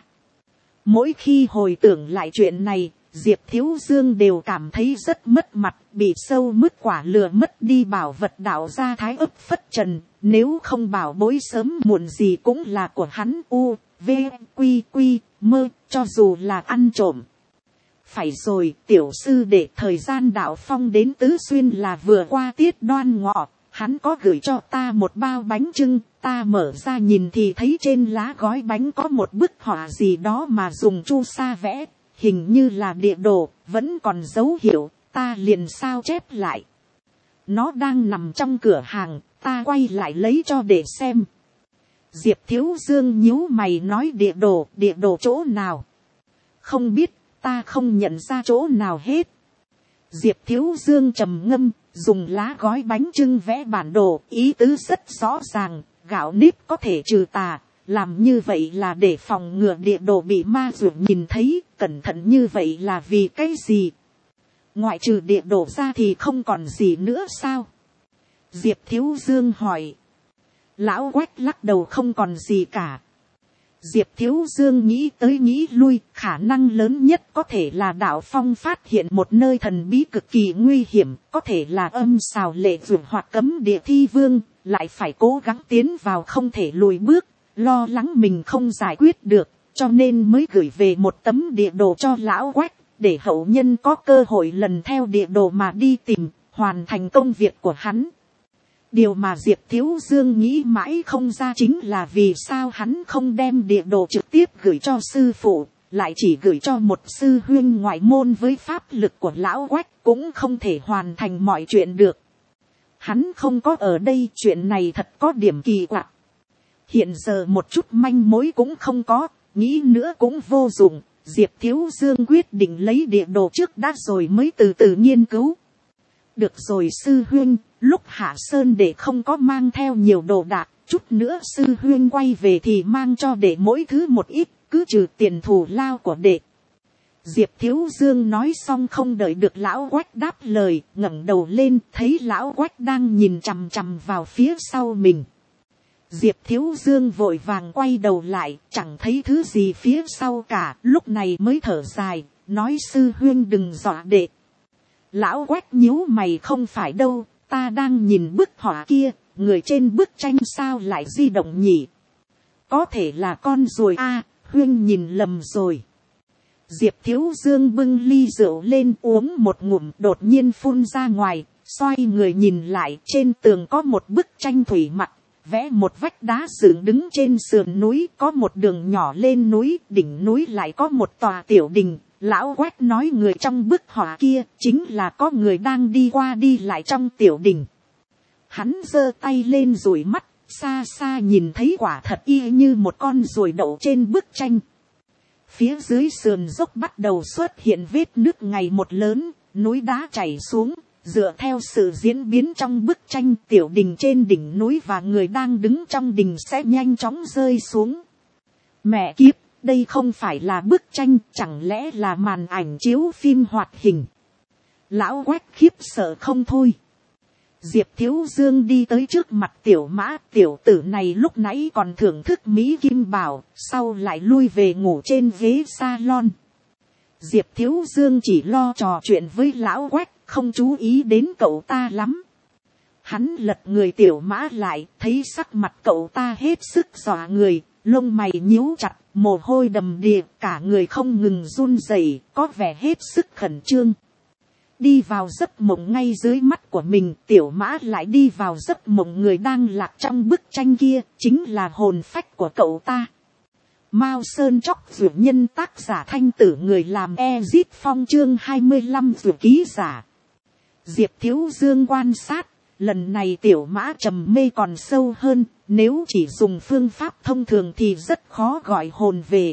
Mỗi khi hồi tưởng lại chuyện này, Diệp Thiếu Dương đều cảm thấy rất mất mặt, bị sâu mứt quả lừa mất đi bảo vật đạo gia Thái Ấp Phất Trần, nếu không bảo bối sớm muộn gì cũng là của hắn. U, V, Quy, Quy, Mơ, cho dù là ăn trộm. Phải rồi, tiểu sư đệ, thời gian Đạo Phong đến Tứ Xuyên là vừa qua tiết Đoan Ngọ, hắn có gửi cho ta một bao bánh chưng, ta mở ra nhìn thì thấy trên lá gói bánh có một bức họa gì đó mà dùng chu sa vẽ. Hình như là địa đồ, vẫn còn dấu hiệu, ta liền sao chép lại. Nó đang nằm trong cửa hàng, ta quay lại lấy cho để xem. Diệp Thiếu Dương nhíu mày nói, địa đồ chỗ nào? Không biết, ta không nhận ra chỗ nào hết. Diệp Thiếu Dương trầm ngâm, dùng lá gói bánh chưng vẽ bản đồ, ý tứ rất rõ ràng, gạo nếp có thể trừ tà. Làm như vậy là để phòng ngừa địa đồ bị ma dược nhìn thấy, cẩn thận như vậy là vì cái gì? Ngoại trừ địa đồ ra thì không còn gì nữa sao? Diệp Thiếu Dương hỏi. Lão Quách lắc đầu, không còn gì cả. Diệp Thiếu Dương nghĩ tới nghĩ lui, khả năng lớn nhất có thể là Đạo Phong phát hiện một nơi thần bí cực kỳ nguy hiểm, có thể là âm xào lệ vượt hoặc cấm địa thi vương, lại phải cố gắng tiến vào không thể lùi bước. Lo lắng mình không giải quyết được, cho nên mới gửi về một tấm địa đồ cho Lão Quách, để hậu nhân có cơ hội lần theo địa đồ mà đi tìm, hoàn thành công việc của hắn. Điều mà Diệp Thiếu Dương nghĩ mãi không ra chính là vì sao hắn không đem địa đồ trực tiếp gửi cho sư phụ, lại chỉ gửi cho một sư huynh ngoại môn với pháp lực của Lão Quách, cũng không thể hoàn thành mọi chuyện được. Hắn không có ở đây, chuyện này thật có điểm kỳ quặc. Hiện giờ một chút manh mối cũng không có, nghĩ nữa cũng vô dụng. Diệp Thiếu Dương quyết định lấy địa đồ trước đã rồi mới từ từ nghiên cứu. Được rồi sư huynh, lúc hạ sơn để không có mang theo nhiều đồ đạc, chút nữa sư huynh quay về thì mang cho để mỗi thứ một ít, cứ trừ tiền thù lao của đệ. Diệp Thiếu Dương nói xong không đợi được lão Quách đáp lời, ngẩng đầu lên thấy lão Quách đang nhìn chằm chằm vào phía sau mình. Diệp Thiếu Dương vội vàng quay đầu lại, chẳng thấy thứ gì phía sau cả, lúc này mới thở dài, nói sư huynh đừng dọa đệ. Lão Quách nhíu mày, không phải đâu, ta đang nhìn bức họa kia, người trên bức tranh sao lại di động nhỉ? Có thể là con ruồi a, huynh nhìn lầm rồi. Diệp Thiếu Dương bưng ly rượu lên uống một ngụm, đột nhiên phun ra ngoài, xoay người nhìn lại, trên tường có một bức tranh thủy mặc, vẽ một vách đá dựng đứng trên sườn núi, có một đường nhỏ lên núi, đỉnh núi lại có một tòa tiểu đình. Lão Quách nói người trong bức họa kia chính là có người đang đi qua đi lại trong tiểu đình. Hắn giơ tay lên dụi mắt, xa xa nhìn thấy quả thật y như một con ruồi đậu trên bức tranh. Phía dưới sườn dốc bắt đầu xuất hiện vết nứt ngày một lớn, núi đá chảy xuống, dựa theo sự diễn biến trong bức tranh, tiểu đình trên đỉnh núi và người đang đứng trong đình sẽ nhanh chóng rơi xuống. Mẹ kiếp, đây không phải là bức tranh, chẳng lẽ là màn ảnh chiếu phim hoạt hình? Lão Quách khiếp sợ không thôi. Diệp Thiếu Dương đi tới trước mặt tiểu mã, tiểu tử này lúc nãy còn thưởng thức Mỹ Kim Bảo, sau lại lui về ngủ trên ghế salon. Diệp Thiếu Dương chỉ lo trò chuyện với lão Quách, không chú ý đến cậu ta lắm. Hắn lật người tiểu mã lại, thấy sắc mặt cậu ta hết sức dọa người, lông mày nhíu chặt, mồ hôi đầm đìa, cả người không ngừng run rẩy, có vẻ hết sức khẩn trương. Đi vào giấc mộng ngay dưới mắt của mình, tiểu mã lại đi vào giấc mộng người đang lạc trong bức tranh kia, chính là hồn phách của cậu ta. Mao Sơn Chóc Dược Nhân, tác giả Thanh Tử, người làm Ezit Phong, chương 25, dược ký giả. Diệp Thiếu Dương quan sát, lần này tiểu mã trầm mê còn sâu hơn, nếu chỉ dùng phương pháp thông thường thì rất khó gọi hồn về.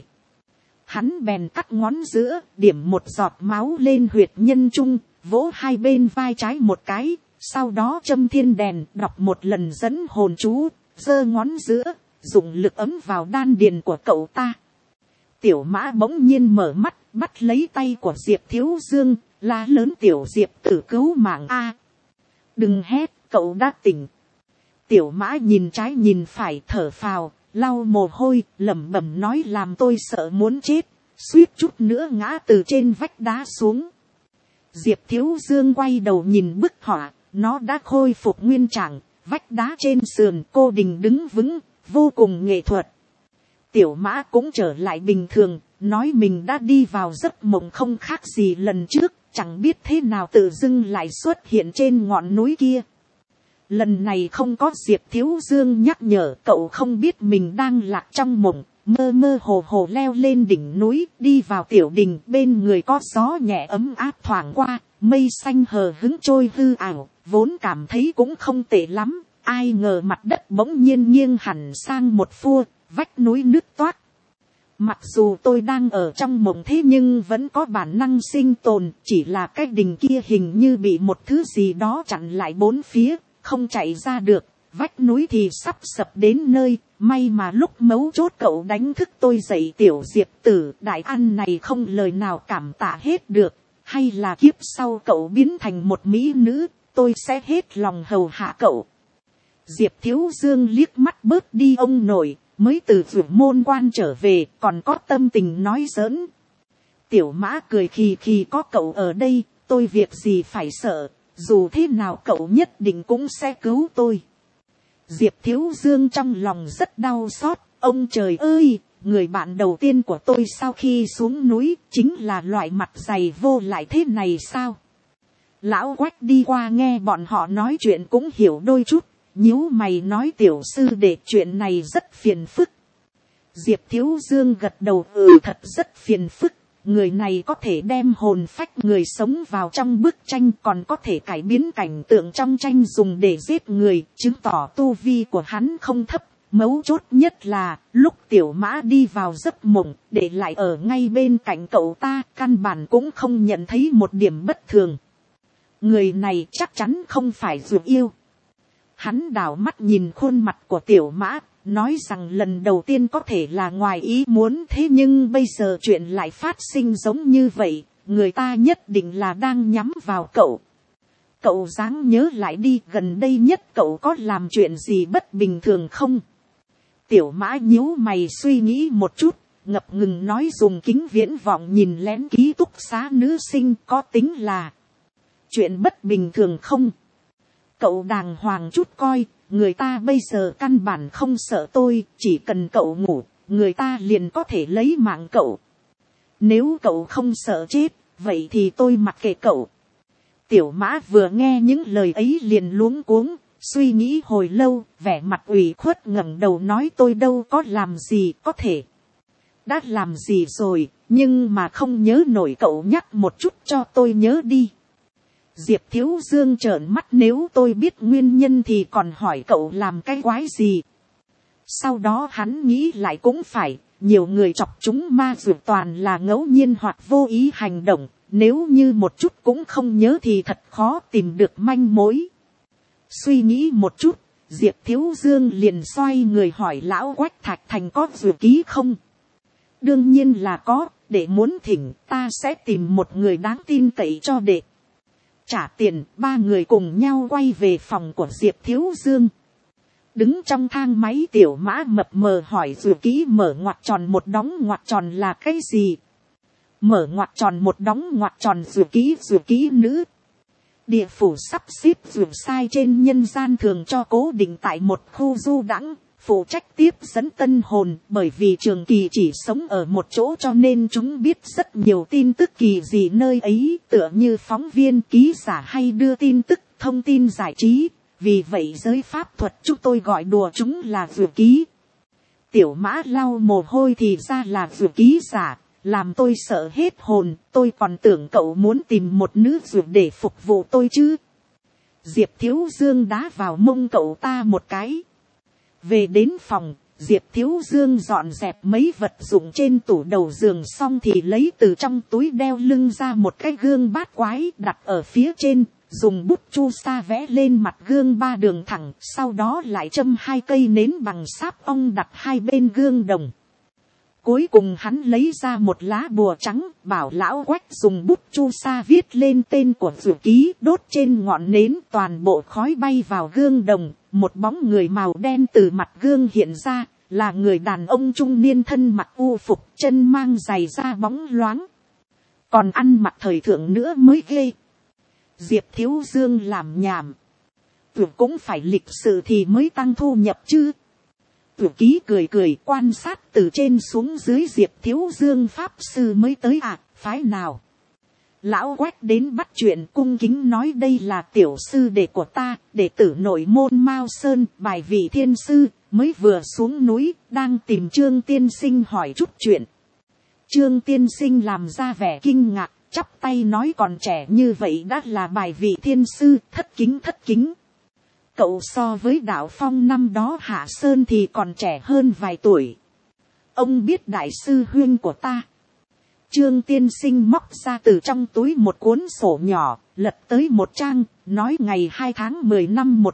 Hắn bèn cắt ngón giữa, điểm một giọt máu lên huyệt nhân trung, vỗ hai bên vai trái một cái, sau đó châm thiên đèn, đọc một lần dẫn hồn chú, giơ ngón giữa, dùng lực ấm vào đan điền của cậu ta. Tiểu mã bỗng nhiên mở mắt, bắt lấy tay của Diệp Thiếu Dương, la lớn: tiểu Diệp tử, cứu mạng a! Đừng hét, cậu đã tỉnh. Tiểu mã nhìn trái nhìn phải, thở phào, lau mồ hôi, lẩm bẩm nói: làm tôi sợ muốn chết, suýt chút nữa ngã từ trên vách đá xuống. Diệp Thiếu Dương quay đầu nhìn bức họa, nó đã khôi phục nguyên trạng, vách đá trên sườn cô đình đứng vững, vô cùng nghệ thuật. Tiểu mã cũng trở lại bình thường, nói mình đã đi vào giấc mộng không khác gì lần trước, chẳng biết thế nào tự dưng lại xuất hiện trên ngọn núi kia. Lần này không có Diệp Thiếu Dương nhắc nhở, cậu không biết mình đang lạc trong mộng, mơ mơ hồ hồ leo lên đỉnh núi, đi vào tiểu đình, bên người có gió nhẹ ấm áp thoảng qua, mây xanh hờ hứng trôi hư ảo, vốn cảm thấy cũng không tệ lắm, ai ngờ mặt đất bỗng nhiên nghiêng hẳn sang một phua, vách núi nứt toác. Mặc dù tôi đang ở trong mộng thế nhưng vẫn có bản năng sinh tồn, chỉ là cái đình kia hình như bị một thứ gì đó chặn lại bốn phía, không chạy ra được, vách núi thì sắp sập đến nơi, may mà lúc mấu chốt cậu đánh thức tôi dậy. Tiểu Diệp tử, đại ăn này không lời nào cảm tạ hết được, hay là kiếp sau cậu biến thành một mỹ nữ, tôi sẽ hết lòng hầu hạ cậu. Diệp Thiếu Dương liếc mắt bớt đi ông nội, mới từ Vượt Môn Quan trở về, còn có tâm tình nói giỡn. Tiểu mã cười khì khì: có cậu ở đây, tôi việc gì phải sợ, dù thế nào cậu nhất định cũng sẽ cứu tôi. Diệp Thiếu Dương trong lòng rất đau xót, ông trời ơi, người bạn đầu tiên của tôi sau khi xuống núi chính là loại mặt dày vô lại thế này sao? Lão Quách đi qua nghe bọn họ nói chuyện cũng hiểu đôi chút, nhíu mày nói: tiểu sư đệ, chuyện này rất phiền phức. Diệp Thiếu Dương gật đầu: thật rất phiền phức. Người này có thể đem hồn phách người sống vào trong bức tranh, còn có thể cải biến cảnh tượng trong tranh dùng để giết người, chứng tỏ tu vi của hắn không thấp. Mấu chốt nhất là, lúc tiểu mã đi vào giấc mộng, để lại ở ngay bên cạnh cậu ta, căn bản cũng không nhận thấy một điểm bất thường. Người này chắc chắn không phải dược yêu. Hắn đảo mắt nhìn khuôn mặt của tiểu mã, nói rằng lần đầu tiên có thể là ngoài ý muốn, thế nhưng bây giờ chuyện lại phát sinh giống như vậy, người ta nhất định là đang nhắm vào cậu. Cậu dáng nhớ lại đi, gần đây nhất cậu có làm chuyện gì bất bình thường không? Tiểu Mã nhíu mày suy nghĩ một chút, ngập ngừng nói, dùng kính viễn vọng nhìn lén ký túc xá nữ sinh có tính là chuyện bất bình thường không? Cậu đàng hoàng chút coi, người ta bây giờ căn bản không sợ tôi, chỉ cần cậu ngủ, người ta liền có thể lấy mạng cậu. Nếu cậu không sợ chết, vậy thì tôi mặc kệ cậu. Tiểu Mã vừa nghe những lời ấy liền luống cuống, suy nghĩ hồi lâu, vẻ mặt ủy khuất ngẩng đầu nói, tôi đâu có làm gì, có thể đã làm gì rồi, nhưng mà không nhớ nổi, cậu nhắc một chút cho tôi nhớ đi. Diệp Thiếu Dương trợn mắt, nếu tôi biết nguyên nhân thì còn hỏi cậu làm cái quái gì. Sau đó hắn nghĩ lại cũng phải, nhiều người chọc chúng ma dược toàn là ngẫu nhiên hoặc vô ý hành động, nếu như một chút cũng không nhớ thì thật khó tìm được manh mối. Suy nghĩ một chút, Diệp Thiếu Dương liền xoay người hỏi lão Quách Thạch Thành có dược ký không? Đương nhiên là có, để muốn thỉnh ta sẽ tìm một người đáng tin cậy cho đệ. Trả tiền, ba người cùng nhau quay về phòng của Diệp Thiếu Dương. Đứng trong thang máy, Tiểu Mã mập mờ hỏi dược ký mở ngoặc tròn một đóng ngoặc tròn là cái gì? Mở ngoặc tròn một đóng ngoặc tròn dược ký nữ. Địa phủ sắp xếp dược sai trên nhân gian thường cho cố định tại một khu du đãng, phụ trách tiếp dẫn tân hồn, bởi vì trường kỳ chỉ sống ở một chỗ cho nên chúng biết rất nhiều tin tức kỳ dị nơi ấy, tựa như phóng viên, ký giả hay đưa tin tức, thông tin giải trí, vì vậy giới pháp thuật chúng tôi gọi đùa chúng là dược ký. Tiểu Mã lau mồ hôi, thì ra là dược ký giả, làm tôi sợ hết hồn, tôi còn tưởng cậu muốn tìm một nữ dược để phục vụ tôi chứ. Diệp Thiếu Dương đá vào mông cậu ta một cái. Về đến phòng, Diệp Thiếu Dương dọn dẹp mấy vật dụng trên tủ đầu giường xong thì lấy từ trong túi đeo lưng ra một cái gương bát quái đặt ở phía trên, dùng bút chu sa vẽ lên mặt gương 3 đường thẳng, sau đó lại châm 2 cây nến bằng sáp ong đặt hai bên gương đồng. Cuối cùng hắn lấy ra một lá bùa trắng, bảo lão Quách dùng bút chu sa viết lên tên của dược ký, đốt trên ngọn nến, toàn bộ khói bay vào gương đồng, một bóng người màu đen từ mặt gương hiện ra, là người đàn ông trung niên thân mặc u phục, chân mang giày da bóng loáng, còn ăn mặc thời thượng nữa mới ghê. Diệp Thiếu Dương làm nhảm, cũng phải lịch sự thì mới tăng thu nhập chứ. Tử ký cười cười quan sát từ trên xuống dưới, Diệp Thiếu Dương pháp sư mới tới à, phái nào? Lão Quách đến bắt chuyện, cung kính nói, đây là tiểu sư đệ của ta, đệ tử nội môn Mao Sơn, bài vị thiên sư, mới vừa xuống núi, đang tìm Trương tiên sinh hỏi chút chuyện. Trương tiên sinh làm ra vẻ kinh ngạc, chắp tay nói, còn trẻ như vậy đã là bài vị thiên sư, thất kính thất kính. Cậu so với Đạo Phong năm đó hạ sơn thì còn trẻ hơn vài tuổi. Ông biết đại sư huynh của ta. Trương tiên sinh móc ra từ trong túi một cuốn sổ nhỏ, lật tới một trang, nói ngày 2 tháng 10 năm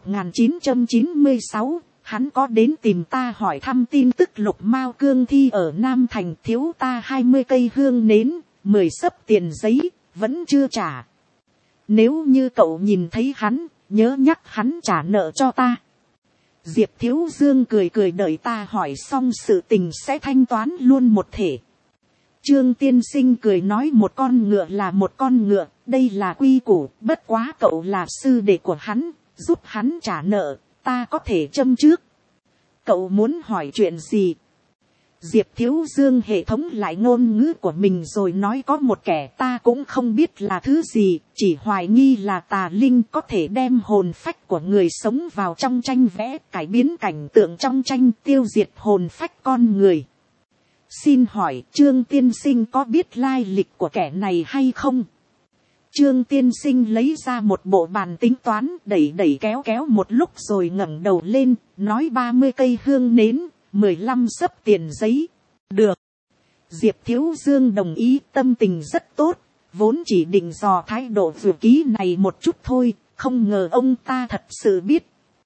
1996, hắn có đến tìm ta hỏi thăm tin tức Lục Mao cương thi ở Nam Thành, thiếu ta 20 cây hương nến, 10 xấp tiền giấy, vẫn chưa trả. Nếu như cậu nhìn thấy hắn, nhớ nhắc hắn trả nợ cho ta. Diệp Thiếu Dương cười cười, đợi ta hỏi xong sự tình sẽ thanh toán luôn một thể. Trương tiên sinh cười nói, một con ngựa là một con ngựa, đây là quy củ, bất quá cậu là sư đệ của hắn, giúp hắn trả nợ, ta có thể châm trước. Cậu muốn hỏi chuyện gì? Diệp Thiếu Dương hệ thống lại ngôn ngữ của mình rồi nói, có một kẻ ta cũng không biết là thứ gì, chỉ hoài nghi là tà linh, có thể đem hồn phách của người sống vào trong tranh vẽ, cải biến cảnh tượng trong tranh, tiêu diệt hồn phách con người. Xin hỏi Trương tiên sinh có biết lai lịch của kẻ này hay không? Trương tiên sinh lấy ra một bộ bàn tính toán, đẩy đẩy kéo kéo một lúc rồi ngẩng đầu lên, nói 30 cây hương nến, 15 xấp tiền giấy. Được. Diệp Thiếu Dương đồng ý, tâm tình rất tốt, vốn chỉ định dò thái độ dược ký này một chút thôi, không ngờ ông ta thật sự biết.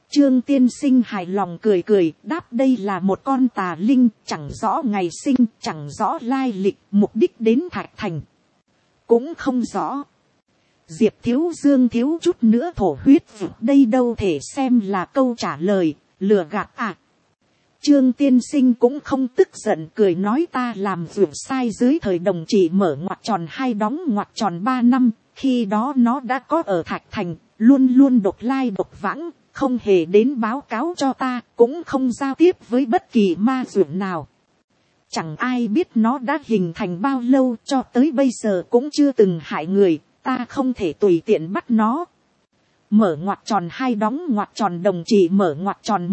Trương tiên sinh hài lòng cười cười, đáp đây là một con tà linh, chẳng rõ ngày sinh, chẳng rõ lai lịch, mục đích đến Thạch Thành cũng không rõ. Diệp Thiếu Dương thiếu chút nữa thổ huyết, đây đâu thể xem là câu trả lời, lừa gạt à. Trương tiên sinh cũng không tức giận, cười nói ta làm việc sai dưới thời đồng chỉ mở ngoặc tròn 2 đóng ngoặc tròn 3 năm, khi đó nó đã có ở Thạch Thành, luôn luôn độc lai độc vãng, không hề đến báo cáo cho ta, cũng không giao tiếp với bất kỳ ma dược nào. Chẳng ai biết nó đã hình thành bao lâu, cho tới bây giờ cũng chưa từng hại người, ta không thể tùy tiện bắt nó. Mở ngoặc tròn 2 đóng ngoặc tròn đồng chỉ mở ngoặc tròn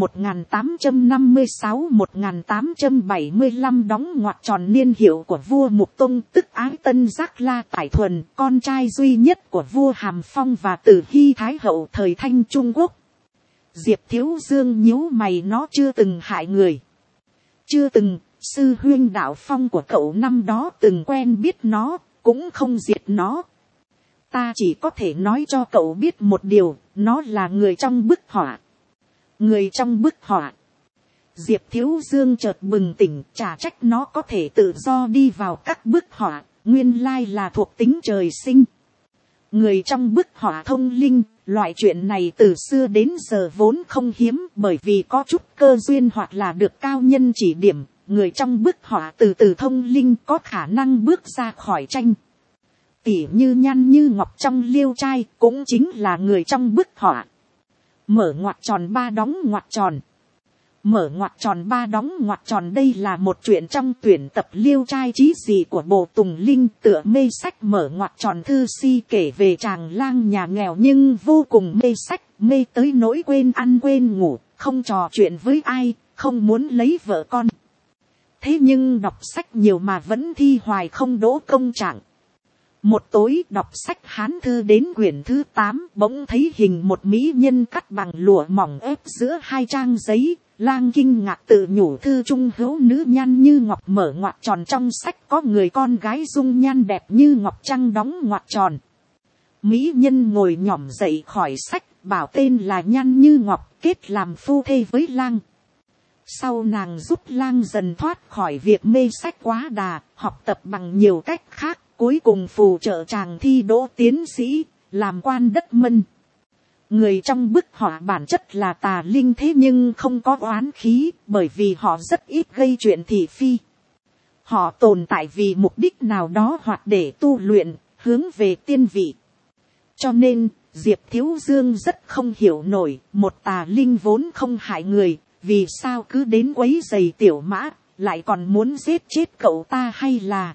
1856-1875 đóng ngoặc tròn niên hiệu của vua Mục Tông, tức Ái Tân Giác La Tải Thuần, con trai duy nhất của vua Hàm Phong và Tử Hy Thái Hậu thời Thanh Trung Quốc. Diệp Thiếu Dương nhíu mày, nó chưa từng hại người. Chưa từng, sư huynh Đạo Phong của cậu năm đó từng quen biết nó, cũng không diệt nó. Ta chỉ có thể nói cho cậu biết một điều, nó là người trong bức họa. Người trong bức họa. Diệp Thiếu Dương chợt bừng tỉnh, chả trách nó có thể tự do đi vào các bức họa, nguyên lai là thuộc tính trời sinh. Người trong bức họa thông linh, loại chuyện này từ xưa đến giờ vốn không hiếm, bởi vì có chút cơ duyên hoặc là được cao nhân chỉ điểm, người trong bức họa từ từ thông linh có khả năng bước ra khỏi tranh. Tỉ như Nhan Như Ngọc trong Liêu Trai cũng chính là người trong bức họa. Mở ngoặc tròn 3 đóng ngoặc tròn. Mở ngoặc tròn 3 đóng ngoặc tròn, đây là một chuyện trong tuyển tập Liêu Trai chí dị của Bộ Tùng Linh, tựa mê sách mở ngoặc tròn thư si kể về chàng lang nhà nghèo nhưng vô cùng mê sách, mê tới nỗi quên ăn quên ngủ, không trò chuyện với ai, không muốn lấy vợ con. Thế nhưng đọc sách nhiều mà vẫn thi hoài không đỗ công trạng. Một tối đọc sách Hán thư đến quyển thứ 8, bỗng thấy hình một mỹ nhân cắt bằng lụa mỏng ép giữa 2 trang giấy. Lang kinh ngạc tự nhủ, thư trung hữu nữ Nhan Như Ngọc mở ngoặc tròn, trong sách có người con gái dung nhan đẹp như ngọc trăng đóng ngoặc tròn. Mỹ nhân ngồi nhỏm dậy khỏi sách, bảo tên là Nhan Như Ngọc, kết làm phu thê với Lang. Sau nàng giúp Lang dần thoát khỏi việc mê sách quá đà, học tập bằng nhiều cách khác, cuối cùng phù trợ chàng thi đỗ tiến sĩ, làm quan đất Mân. Người trong bức họa bản chất là tà linh, thế nhưng không có oán khí, bởi vì họ rất ít gây chuyện thị phi. Họ tồn tại vì mục đích nào đó hoặc để tu luyện, hướng về tiên vị. Cho nên, Diệp Thiếu Dương rất không hiểu nổi, một tà linh vốn không hại người, vì sao cứ đến quấy giày Tiểu Mã, lại còn muốn giết chết cậu ta, hay là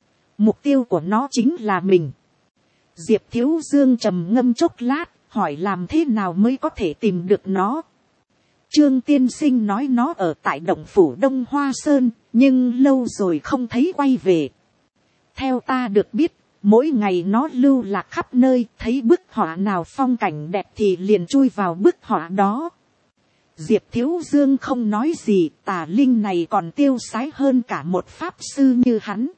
mục tiêu của nó chính là mình. Diệp Thiếu Dương trầm ngâm chốc lát, hỏi làm thế nào mới có thể tìm được nó. Trương tiên sinh nói nó ở tại động phủ Đông Hoa Sơn, nhưng lâu rồi không thấy quay về. Theo ta được biết, mỗi ngày nó lưu lạc khắp nơi, thấy bức họa nào phong cảnh đẹp thì liền chui vào bức họa đó. Diệp Thiếu Dương không nói gì, tà linh này còn tiêu sái hơn cả một pháp sư như hắn.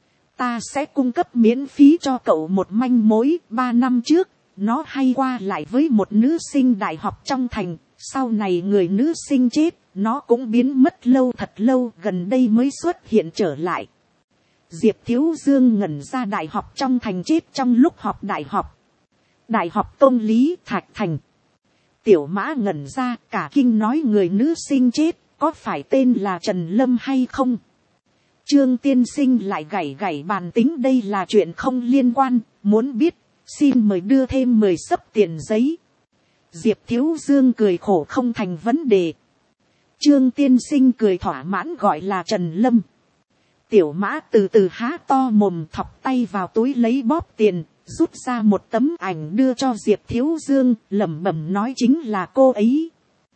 Ta sẽ cung cấp miễn phí cho cậu một manh mối. 3 năm trước, nó hay qua lại với một nữ sinh đại học trong thành, sau này người nữ sinh chết, nó cũng biến mất lâu thật lâu, gần đây mới xuất hiện trở lại. Diệp Thiếu Dương ngẩn ra, đại học trong thành chết trong lúc học đại học. Đại học Công lý Thạch Thành. Tiểu Mã ngẩn ra, cả kinh nói người nữ sinh chết, có phải tên là Trần Lâm hay không? Trương tiên sinh lại gảy gảy bàn tính, đây là chuyện không liên quan, muốn biết, xin mời đưa thêm 10 xấp tiền giấy. Diệp Thiếu Dương cười khổ, không thành vấn đề. Trương tiên sinh cười thỏa mãn, gọi là Trần Lâm. Tiểu Mã từ từ há to mồm, thọc tay vào túi lấy bóp tiền, rút ra một tấm ảnh đưa cho Diệp Thiếu Dương, lẩm bẩm nói chính là cô ấy.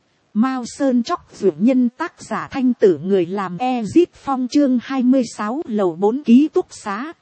Mao Sơn Chóc Dược Nhân, tác giả Thanh Tử, người làm Ezit Phong, chương 26, lầu 4 ký túc xá.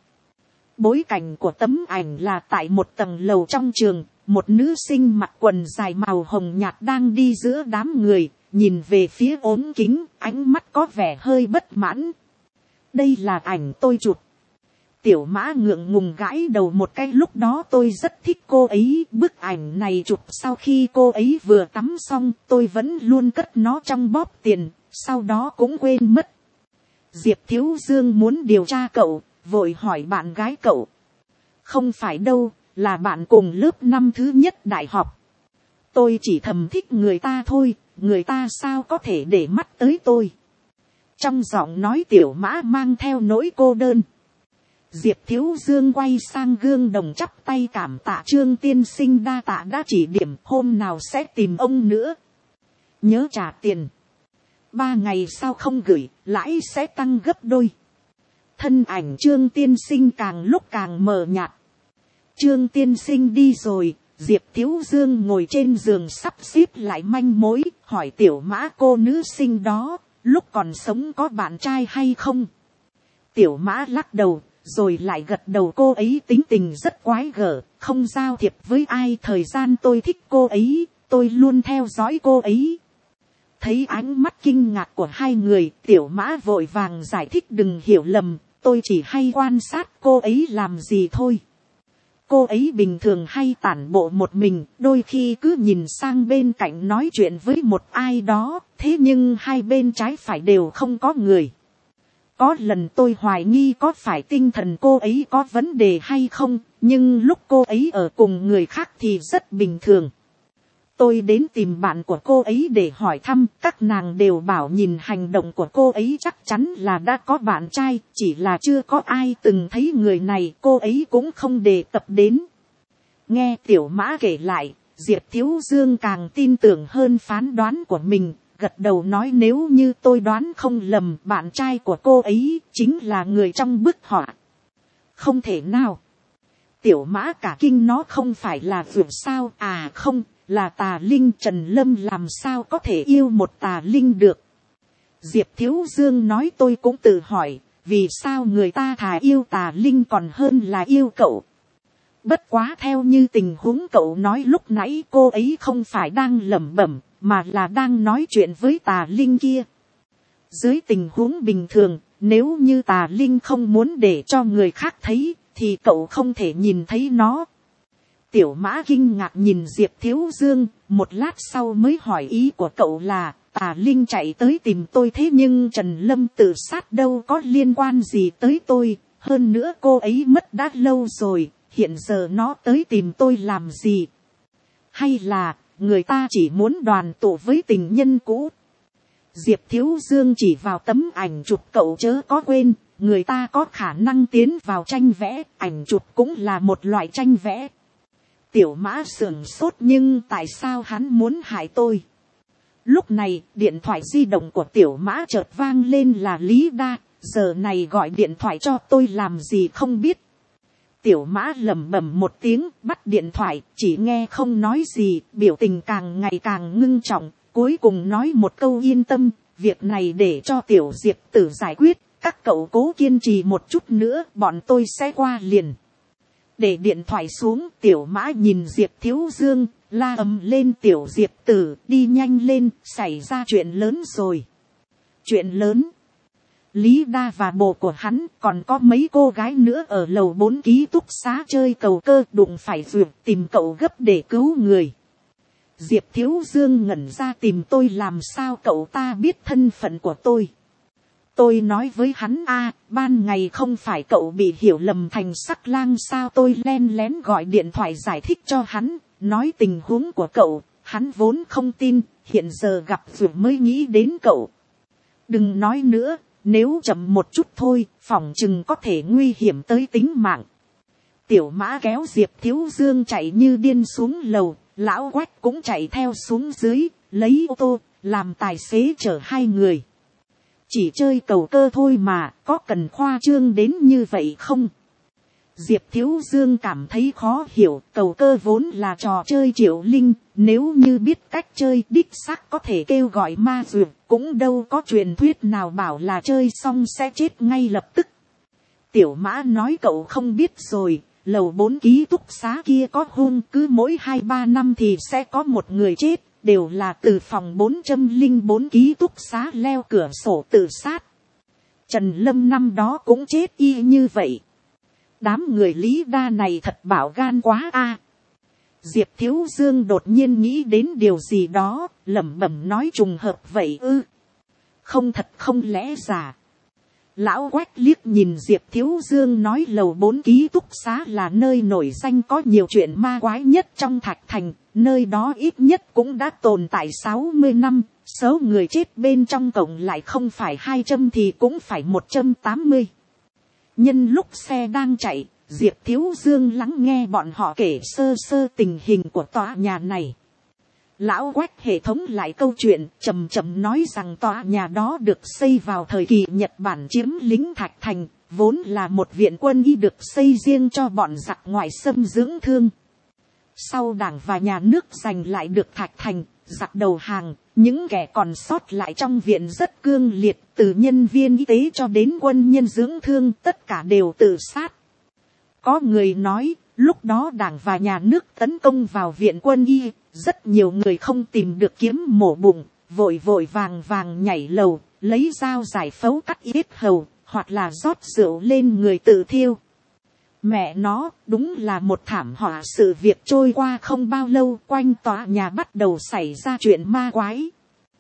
Bối cảnh của tấm ảnh là tại một tầng lầu trong trường, một nữ sinh mặc quần dài màu hồng nhạt đang đi giữa đám người, nhìn về phía ốm kính, ánh mắt có vẻ hơi bất mãn. Đây là ảnh tôi chụp. Tiểu Mã ngượng ngùng gãi đầu một cái, lúc đó tôi rất thích cô ấy, bức ảnh này chụp sau khi cô ấy vừa tắm xong, tôi vẫn luôn cất nó trong bóp tiền, sau đó cũng quên mất. Diệp Thiếu Dương muốn điều tra cậu, vội hỏi bạn gái cậu. Không phải đâu, là bạn cùng lớp năm thứ nhất đại học. Tôi chỉ thầm thích người ta thôi, người ta sao có thể để mắt tới tôi. Trong giọng nói Tiểu Mã mang theo nỗi cô đơn. Diệp Thiếu Dương quay sang gương đồng chắp tay cảm tạ Trương tiên sinh đa tạ đã chỉ điểm, hôm nào sẽ tìm ông nữa. Nhớ trả tiền. 3 ngày sau không gửi, lãi sẽ tăng gấp đôi. Thân ảnh Trương tiên sinh càng lúc càng mờ nhạt. Trương tiên sinh đi rồi, Diệp Thiếu Dương ngồi trên giường sắp xếp lại manh mối, hỏi Tiểu Mã cô nữ sinh đó, lúc còn sống có bạn trai hay không? Tiểu Mã lắc đầu, rồi lại gật đầu. Cô ấy tính tình rất quái gở, không giao thiệp với ai. Thời gian tôi thích cô ấy, tôi luôn theo dõi cô ấy. Thấy ánh mắt kinh ngạc của hai người, Tiểu Mã vội vàng giải thích đừng hiểu lầm, tôi chỉ hay quan sát cô ấy làm gì thôi. Cô ấy bình thường hay tản bộ một mình, đôi khi cứ nhìn sang bên cạnh nói chuyện với một ai đó, thế nhưng hai bên trái phải đều không có người. Có lần tôi hoài nghi có phải tinh thần cô ấy có vấn đề hay không, nhưng lúc cô ấy ở cùng người khác thì rất bình thường. Tôi đến tìm bạn của cô ấy để hỏi thăm, các nàng đều bảo nhìn hành động của cô ấy chắc chắn là đã có bạn trai, chỉ là chưa có ai từng thấy người này, cô ấy cũng không đề cập đến. Nghe Tiểu Mã kể lại, Diệp Thiếu Dương càng tin tưởng hơn phán đoán của mình, gật đầu nói nếu như tôi đoán không lầm, bạn trai của cô ấy chính là người trong bức họa. Không thể nào. Tiểu Mã cả kinh, nó không phải là vượt sao? À không, là tà linh. Trần Lâm làm sao có thể yêu một tà linh được? Diệp Thiếu Dương nói tôi cũng tự hỏi, vì sao người ta thà yêu tà linh còn hơn là yêu cậu? Bất quá theo như tình huống cậu nói lúc nãy, cô ấy không phải đang lẩm bẩm, mà là đang nói chuyện với tà linh kia. Dưới tình huống bình thường, nếu như tà linh không muốn để cho người khác thấy, thì cậu không thể nhìn thấy nó. Tiểu Mã kinh ngạc nhìn Diệp Thiếu Dương, một lát sau mới hỏi ý của cậu là, tà linh chạy tới tìm tôi, thế nhưng Trần Lâm tự sát đâu có liên quan gì tới tôi, hơn nữa cô ấy mất đã lâu rồi, hiện giờ nó tới tìm tôi làm gì? Hay là, người ta chỉ muốn đoàn tụ với tình nhân cũ? Diệp Thiếu Dương chỉ vào tấm ảnh chụp, cậu chớ có quên, người ta có khả năng tiến vào tranh vẽ, ảnh chụp cũng là một loại tranh vẽ. Tiểu Mã sửng sốt, nhưng tại sao hắn muốn hại tôi? Lúc này, điện thoại di động của Tiểu Mã chợt vang lên, là Lý Đa, giờ này gọi điện thoại cho tôi làm gì không biết. Tiểu Mã lẩm bẩm một tiếng, bắt điện thoại, chỉ nghe không nói gì, biểu tình càng ngày càng ngưng trọng, cuối cùng nói một câu yên tâm, việc này để cho Tiểu Diệp Tử giải quyết, các cậu cố kiên trì một chút nữa, bọn tôi sẽ qua liền. Để điện thoại xuống, Tiểu Mã nhìn Diệp Thiếu Dương, la ầm lên, Tiểu Diệp Tử, đi nhanh lên, xảy ra chuyện lớn rồi. Chuyện lớn? Lý Đa và bồ của hắn, còn có mấy cô gái nữa ở lầu 4 ký túc xá chơi cầu cơ, đụng phải vượt, tìm cậu gấp để cứu người. Diệp Thiếu Dương ngẩn ra, tìm tôi làm sao cậu ta biết thân phận của tôi? Tôi nói với hắn ban ngày không phải cậu bị hiểu lầm thành sắc lang sao? Tôi len lén gọi điện thoại giải thích cho hắn, nói tình huống của cậu, hắn vốn không tin, hiện giờ gặp vượt mới nghĩ đến cậu. Đừng nói nữa, nếu chậm một chút thôi, phỏng chừng có thể nguy hiểm tới tính mạng. Tiểu Mã kéo Diệp Thiếu Dương chạy như điên xuống lầu, lão Quách cũng chạy theo xuống dưới, lấy ô tô, làm tài xế chở hai người. Chỉ chơi cầu cơ thôi mà, có cần khoa trương đến như vậy không? Diệp Thiếu Dương cảm thấy khó hiểu, cầu cơ vốn là trò chơi triệu linh, nếu như biết cách chơi đích xác có thể kêu gọi ma dược, cũng đâu có truyền thuyết nào bảo là chơi xong sẽ chết ngay lập tức. Tiểu Mã nói cậu không biết rồi, lầu 4 ký túc xá kia có hôn, cứ mỗi 2-3 năm thì sẽ có một người chết, đều là từ phòng 404 ký túc xá leo cửa sổ tự sát. Trần Lâm năm đó cũng chết y như vậy. Đám người Lý Đa này thật bảo gan quá a. Diệp Thiếu Dương đột nhiên nghĩ đến điều gì đó, lẩm bẩm nói trùng hợp vậy ư. Không thật không lẽ giả. Lão Quách liếc nhìn Diệp Thiếu Dương nói lầu 4 ký túc xá là nơi nổi danh có nhiều chuyện ma quái nhất trong Thạch Thành. Nơi đó ít nhất cũng đã tồn tại 60 năm, số người chết bên trong cổng lại không phải 200 thì cũng phải 180. Nhân lúc xe đang chạy, Diệp Thiếu Dương lắng nghe bọn họ kể sơ sơ tình hình của tòa nhà này. Lão Quách hệ thống lại câu chuyện, chậm chậm nói rằng tòa nhà đó được xây vào thời kỳ Nhật Bản chiếm lĩnh Thạch Thành, vốn là một viện quân y được xây riêng cho bọn giặc ngoại xâm dưỡng thương. Sau Đảng và Nhà nước giành lại được Thạch Thành, giặc đầu hàng, những kẻ còn sót lại trong viện rất cương liệt, từ nhân viên y tế cho đến quân nhân dưỡng thương, tất cả đều tự sát. Có người nói, lúc đó Đảng và Nhà nước tấn công vào viện quân y, rất nhiều người không tìm được kiếm mổ bụng, vội vội vàng vàng nhảy lầu, lấy dao giải phẫu cắt yết hầu, hoặc là rót rượu lên người tự thiêu. Mẹ nó, đúng là một thảm họa. Sự việc trôi qua không bao lâu, quanh tòa nhà bắt đầu xảy ra chuyện ma quái.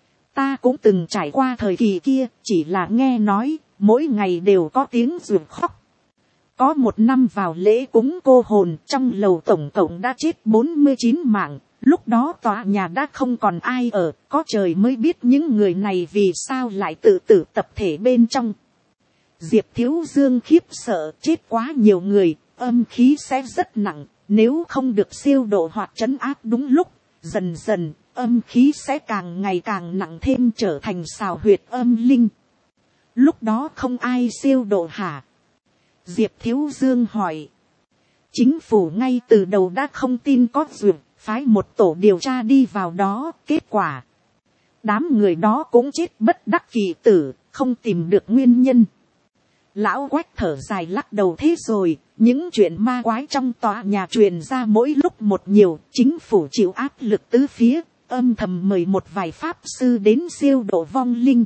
Ta cũng từng trải qua thời kỳ kia, chỉ là nghe nói, mỗi ngày đều có tiếng ruột khóc. Có một năm vào lễ cúng cô hồn, trong lầu tổng cộng đã chết 49 mạng. Lúc đó tòa nhà đã không còn ai ở, có trời mới biết những người này vì sao lại tự tử tập thể bên trong. Diệp Thiếu Dương khiếp sợ, chết quá nhiều người, âm khí sẽ rất nặng, nếu không được siêu độ hoặc trấn áp đúng lúc, dần dần, âm khí sẽ càng ngày càng nặng thêm, trở thành xào huyệt âm linh. Lúc đó không ai siêu độ hả? Diệp Thiếu Dương hỏi. Chính phủ ngay từ đầu đã không tin có duyệt, phái một tổ điều tra đi vào đó, kết quả. Đám người đó cũng chết bất đắc kỳ tử, không tìm được nguyên nhân. Lão Quách thở dài lắc đầu, thế rồi, những chuyện ma quái trong tòa nhà truyền ra mỗi lúc một nhiều, chính phủ chịu áp lực tứ phía, âm thầm mời một vài pháp sư đến siêu độ vong linh.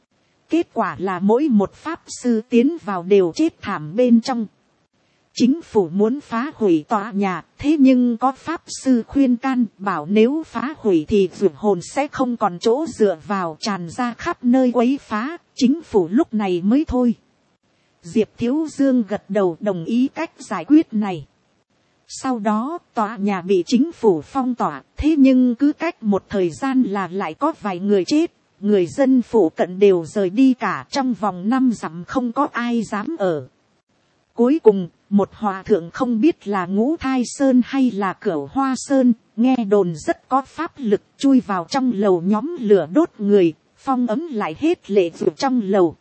Kết quả là mỗi một pháp sư tiến vào đều chết thảm bên trong. Chính phủ muốn phá hủy tòa nhà, thế nhưng có pháp sư khuyên can, bảo nếu phá hủy thì vượt hồn sẽ không còn chỗ dựa vào, tràn ra khắp nơi quấy phá, chính phủ lúc này mới thôi. Diệp Thiếu Dương gật đầu đồng ý cách giải quyết này. Sau đó tòa nhà bị chính phủ phong tỏa, thế nhưng cứ cách một thời gian là lại có vài người chết, người dân phụ cận đều rời đi cả, trong vòng 5 dặm không có ai dám ở. Cuối cùng, một hòa thượng không biết là Ngũ Thai Sơn hay là Cửu Hoa Sơn, nghe đồn rất có pháp lực, chui vào trong lầu nhóm lửa đốt người, phong ấm lại hết lệ vượt trong lầu.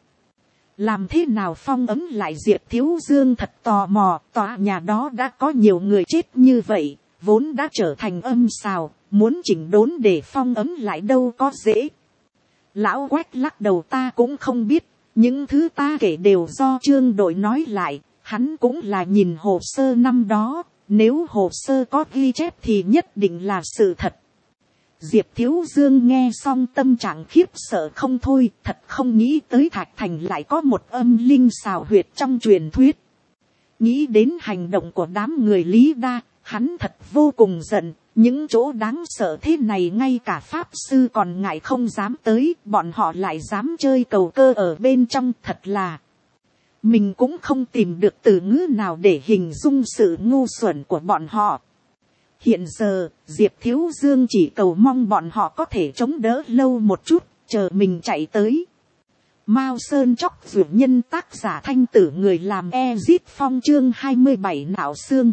Làm thế nào phong ấm lại? Diệp Thiếu Dương thật tò mò, tòa nhà đó đã có nhiều người chết như vậy, vốn đã trở thành âm xào, muốn chỉnh đốn để phong ấm lại đâu có dễ. Lão Quách lắc đầu, ta cũng không biết, những thứ ta kể đều do Trương đội nói lại, hắn cũng là nhìn hồ sơ năm đó, nếu hồ sơ có ghi chép thì nhất định là sự thật. Diệp Thiếu Dương nghe xong tâm trạng khiếp sợ không thôi, thật không nghĩ tới Thạch Thành lại có một âm linh xào huyệt trong truyền thuyết. Nghĩ đến hành động của đám người Lý Đa, hắn thật vô cùng giận, những chỗ đáng sợ thế này ngay cả pháp sư còn ngại không dám tới, bọn họ lại dám chơi cầu cơ ở bên trong, thật là. Mình cũng không tìm được từ ngữ nào để hình dung sự ngu xuẩn của bọn họ. Hiện giờ, Diệp Thiếu Dương chỉ cầu mong bọn họ có thể chống đỡ lâu một chút, chờ mình chạy tới. Mao Sơn Chóc Dược Nhân, tác giả Thanh Tử, người làm Ezit Phong, chương 27 nạo xương.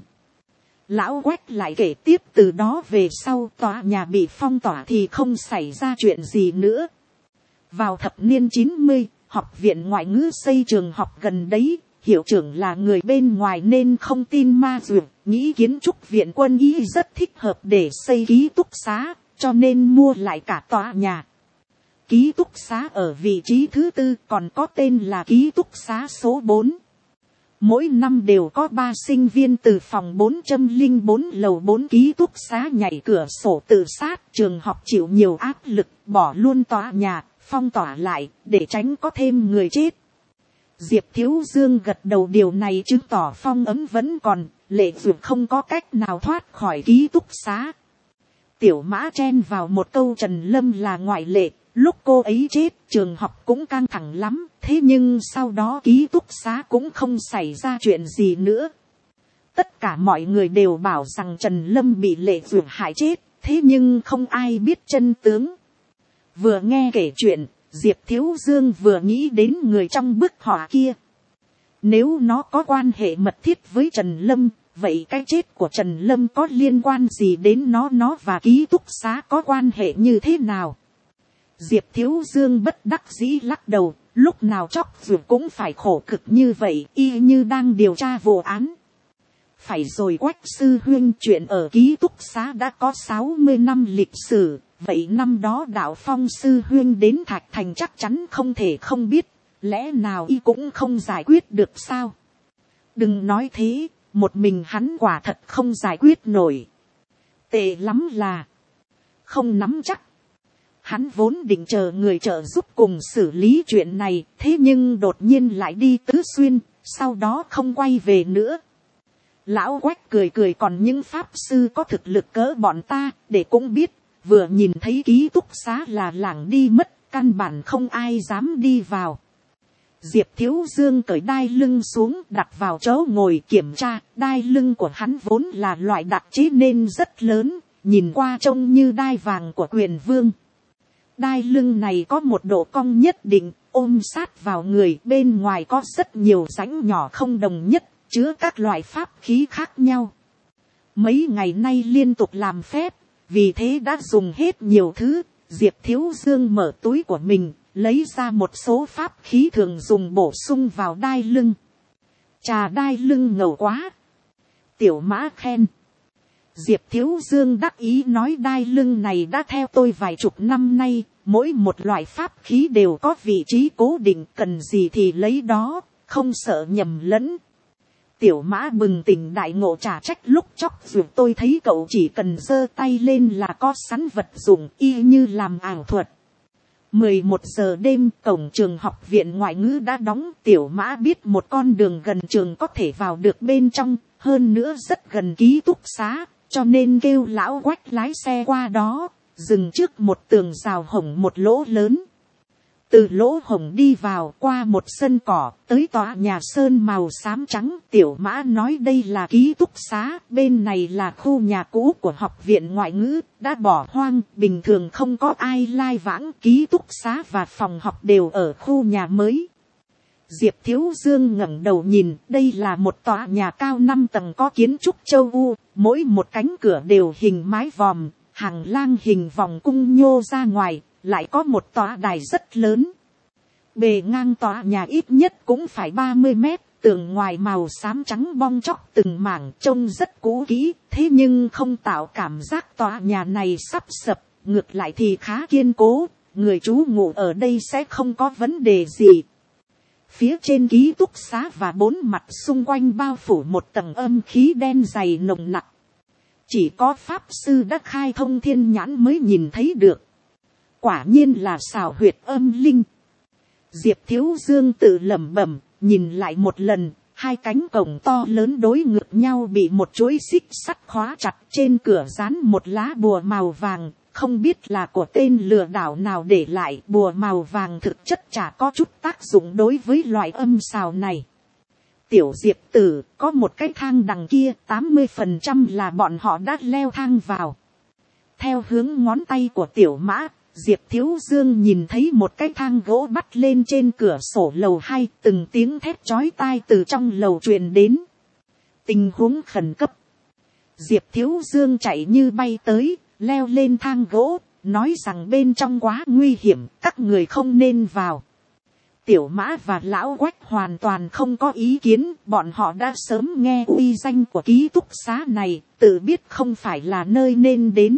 Lão Quách lại kể tiếp, từ đó về sau tòa nhà bị phong tỏa thì không xảy ra chuyện gì nữa. Vào thập niên 90, học viện ngoại ngữ xây trường học gần đấy, hiệu trưởng là người bên ngoài nên không tin ma dược, nghĩ kiến trúc viện quân y rất thích hợp để xây ký túc xá, cho nên mua lại cả tòa nhà. Ký túc xá ở vị trí thứ 4, còn có tên là ký túc xá số 4. Mỗi năm đều có 3 sinh viên từ phòng 404 lầu 4 ký túc xá nhảy cửa sổ tự sát. Trường học chịu nhiều áp lực, bỏ luôn tòa nhà, phong tỏa lại, để tránh có thêm người chết. Diệp Thiếu Dương gật đầu, điều này chứng tỏ phong ấm vẫn còn, Lệ Dược không có cách nào thoát khỏi ký túc xá. Tiểu Mã chen vào một câu, Trần Lâm là ngoại lệ, lúc cô ấy chết trường học cũng căng thẳng lắm, thế nhưng sau đó ký túc xá cũng không xảy ra chuyện gì nữa. Tất cả mọi người đều bảo rằng Trần Lâm bị Lệ Dược hại chết, thế nhưng không ai biết chân tướng. Vừa nghe kể chuyện, Diệp Thiếu Dương vừa nghĩ đến người trong bức họa kia. Nếu nó có quan hệ mật thiết với Trần Lâm, vậy cái chết của Trần Lâm có liên quan gì đến nó và ký túc xá có quan hệ như thế nào? Diệp Thiếu Dương bất đắc dĩ lắc đầu, lúc nào Chóc Dược cũng phải khổ cực như vậy, y như đang điều tra vụ án. Phải rồi Quách sư huynh, chuyện ở ký túc xá đã có 60 năm lịch sử, vậy năm đó Đạo Phong sư huynh đến Thạch Thành chắc chắn không thể không biết, lẽ nào y cũng không giải quyết được sao? Đừng nói thế, một mình hắn quả thật không giải quyết nổi. Tệ lắm là không nắm chắc. Hắn vốn định chờ người trợ giúp cùng xử lý chuyện này, thế nhưng đột nhiên lại đi Tứ Xuyên, sau đó không quay về nữa. Lão Quách cười cười, còn những pháp sư có thực lực cỡ bọn ta, để cũng biết, vừa nhìn thấy ký túc xá là lảng đi mất, căn bản không ai dám đi vào. Diệp Thiếu Dương cởi đai lưng xuống, đặt vào chỗ ngồi kiểm tra, đai lưng của hắn vốn là loại đặc chế nên rất lớn, nhìn qua trông như đai vàng của Quyền Vương. Đai lưng này có một độ cong nhất định, ôm sát vào người, bên ngoài có rất nhiều rãnh nhỏ không đồng nhất, chứa các loại pháp khí khác nhau. Mấy ngày nay liên tục làm phép, vì thế đã dùng hết nhiều thứ. Diệp Thiếu Dương mở túi của mình, lấy ra một số pháp khí thường dùng bổ sung vào đai lưng. Chà, đai lưng ngầu quá. Tiểu Mã khen. Diệp Thiếu Dương đắc ý nói, đai lưng này đã theo tôi vài chục năm nay, mỗi một loại pháp khí đều có vị trí cố định, cần gì thì lấy đó, không sợ nhầm lẫn. Tiểu Mã bừng tỉnh đại ngộ, trả trách lúc Chóc Dược tôi thấy cậu chỉ cần giơ tay lên là có sẵn vật dụng, y như làm ảo thuật. 11 giờ đêm, cổng trường học viện ngoại ngữ đã đóng. Tiểu Mã biết một con đường gần trường có thể vào được bên trong, hơn nữa rất gần ký túc xá, cho nên kêu lão Quách lái xe qua đó, dừng trước một tường rào hổng một lỗ lớn. Từ lỗ hổng đi vào, qua một sân cỏ, tới tòa nhà sơn màu xám trắng. Tiểu Mã nói đây là ký túc xá, bên này là khu nhà cũ của học viện ngoại ngữ, đã bỏ hoang, bình thường không có ai lai vãng. Ký túc xá và phòng học đều ở khu nhà mới. Diệp Thiếu Dương ngẩng đầu nhìn, đây là một tòa nhà cao 5 tầng có kiến trúc châu Âu, mỗi một cánh cửa đều hình mái vòm, hàng lang hình vòng cung nhô ra ngoài, lại có một tòa đài rất lớn. Bề ngang tòa nhà ít nhất cũng phải 30 mét, tường ngoài màu xám trắng bong tróc từng mảng, trông rất cũ kỹ, thế nhưng không tạo cảm giác tòa nhà này sắp sập, ngược lại thì khá kiên cố, người trú ngụ ở đây sẽ không có vấn đề gì. Phía trên ký túc xá và bốn mặt xung quanh bao phủ một tầng âm khí đen dày nồng nặc. Chỉ có pháp sư đã khai thông thiên nhãn mới nhìn thấy được. Quả nhiên là xào huyệt âm linh. Diệp Thiếu Dương tự lẩm bẩm, nhìn lại một lần, hai cánh cổng to lớn đối ngược nhau bị một chuỗi xích sắt khóa chặt, trên cửa dán một lá bùa màu vàng, không biết là của tên lừa đảo nào để lại. Bùa màu vàng thực chất chả có chút tác dụng đối với loại âm xào này. Tiểu Diệp tử, có một cái thang đằng kia, 80% là bọn họ đã leo thang vào. Theo hướng ngón tay của Tiểu Mã, Diệp Thiếu Dương nhìn thấy một cái thang gỗ bắt lên trên cửa sổ lầu 2, từng tiếng thét chói tai từ trong lầu truyền đến. Tình huống khẩn cấp. Diệp Thiếu Dương chạy như bay tới, leo lên thang gỗ, nói rằng bên trong quá nguy hiểm, các người không nên vào. Tiểu Mã và lão Quách hoàn toàn không có ý kiến, bọn họ đã sớm nghe uy danh của ký túc xá này, tự biết không phải là nơi nên đến.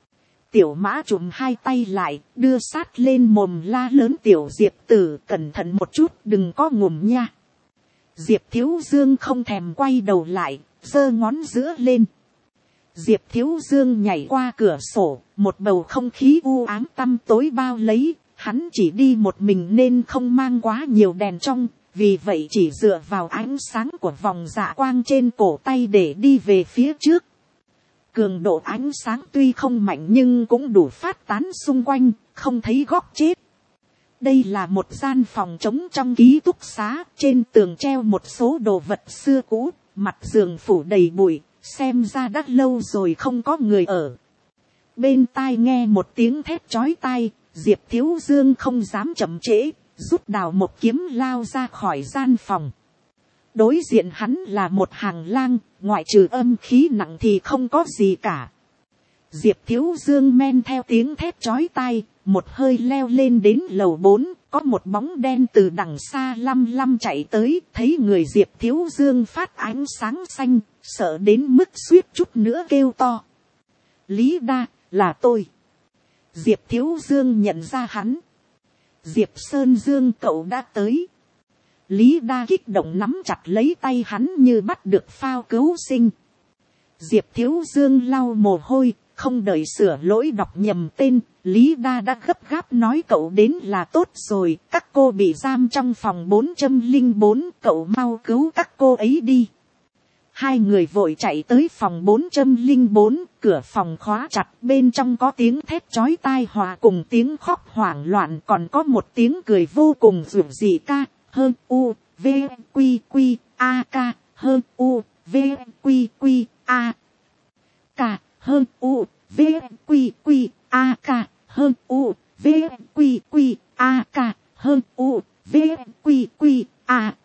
Tiểu Mã trùm hai tay lại, đưa sát lên mồm la lớn, Tiểu Diệp tử, cẩn thận một chút, đừng có ngủm nha. Diệp Thiếu Dương không thèm quay đầu lại, giơ ngón giữa lên. Diệp Thiếu Dương nhảy qua cửa sổ, một bầu không khí u ám tăm tối bao lấy, hắn chỉ đi một mình nên không mang quá nhiều đèn trong, vì vậy chỉ dựa vào ánh sáng của vòng dạ quang trên cổ tay để đi về phía trước. Cường độ ánh sáng tuy không mạnh nhưng cũng đủ phát tán xung quanh, không thấy góc chết. Đây là một gian phòng trống trong ký túc xá, trên tường treo một số đồ vật xưa cũ, mặt giường phủ đầy bụi, xem ra đã lâu rồi không có người ở. Bên tai nghe một tiếng thét chói tai, Diệp Thiếu Dương không dám chậm trễ, rút đào một kiếm lao ra khỏi gian phòng. Đối diện hắn là một hàng lang, ngoại trừ âm khí nặng thì không có gì cả. Diệp Thiếu Dương men theo tiếng thét chói tai, một hơi leo lên đến lầu 4, có một bóng đen từ đằng xa lăm lăm chạy tới, thấy người Diệp Thiếu Dương phát ánh sáng xanh, sợ đến mức suýt chút nữa kêu to. Lý Đa, là tôi. Diệp Thiếu Dương nhận ra hắn. Diệp Sơn Dương cậu đã tới. Lý Đa kích động nắm chặt lấy tay hắn như bắt được phao cứu sinh. Diệp Thiếu Dương lau mồ hôi, không đợi sửa lỗi đọc nhầm tên, Lý Đa đã gấp gáp nói cậu đến là tốt rồi, các cô bị giam trong phòng 404, cậu mau cứu các cô ấy đi. Hai người vội chạy tới phòng 404, cửa phòng khóa chặt, bên trong có tiếng thét chói tai hòa cùng tiếng khóc hoảng loạn, còn có một tiếng cười vô cùng rủi dị ca, hơn u, v, quy quy, a ca, hơn u, v, quy quy, a ca, hơn u, v, quy quy, a ca, hơn u, v, quy quy, a ca, hơn u, v, quy quy, a.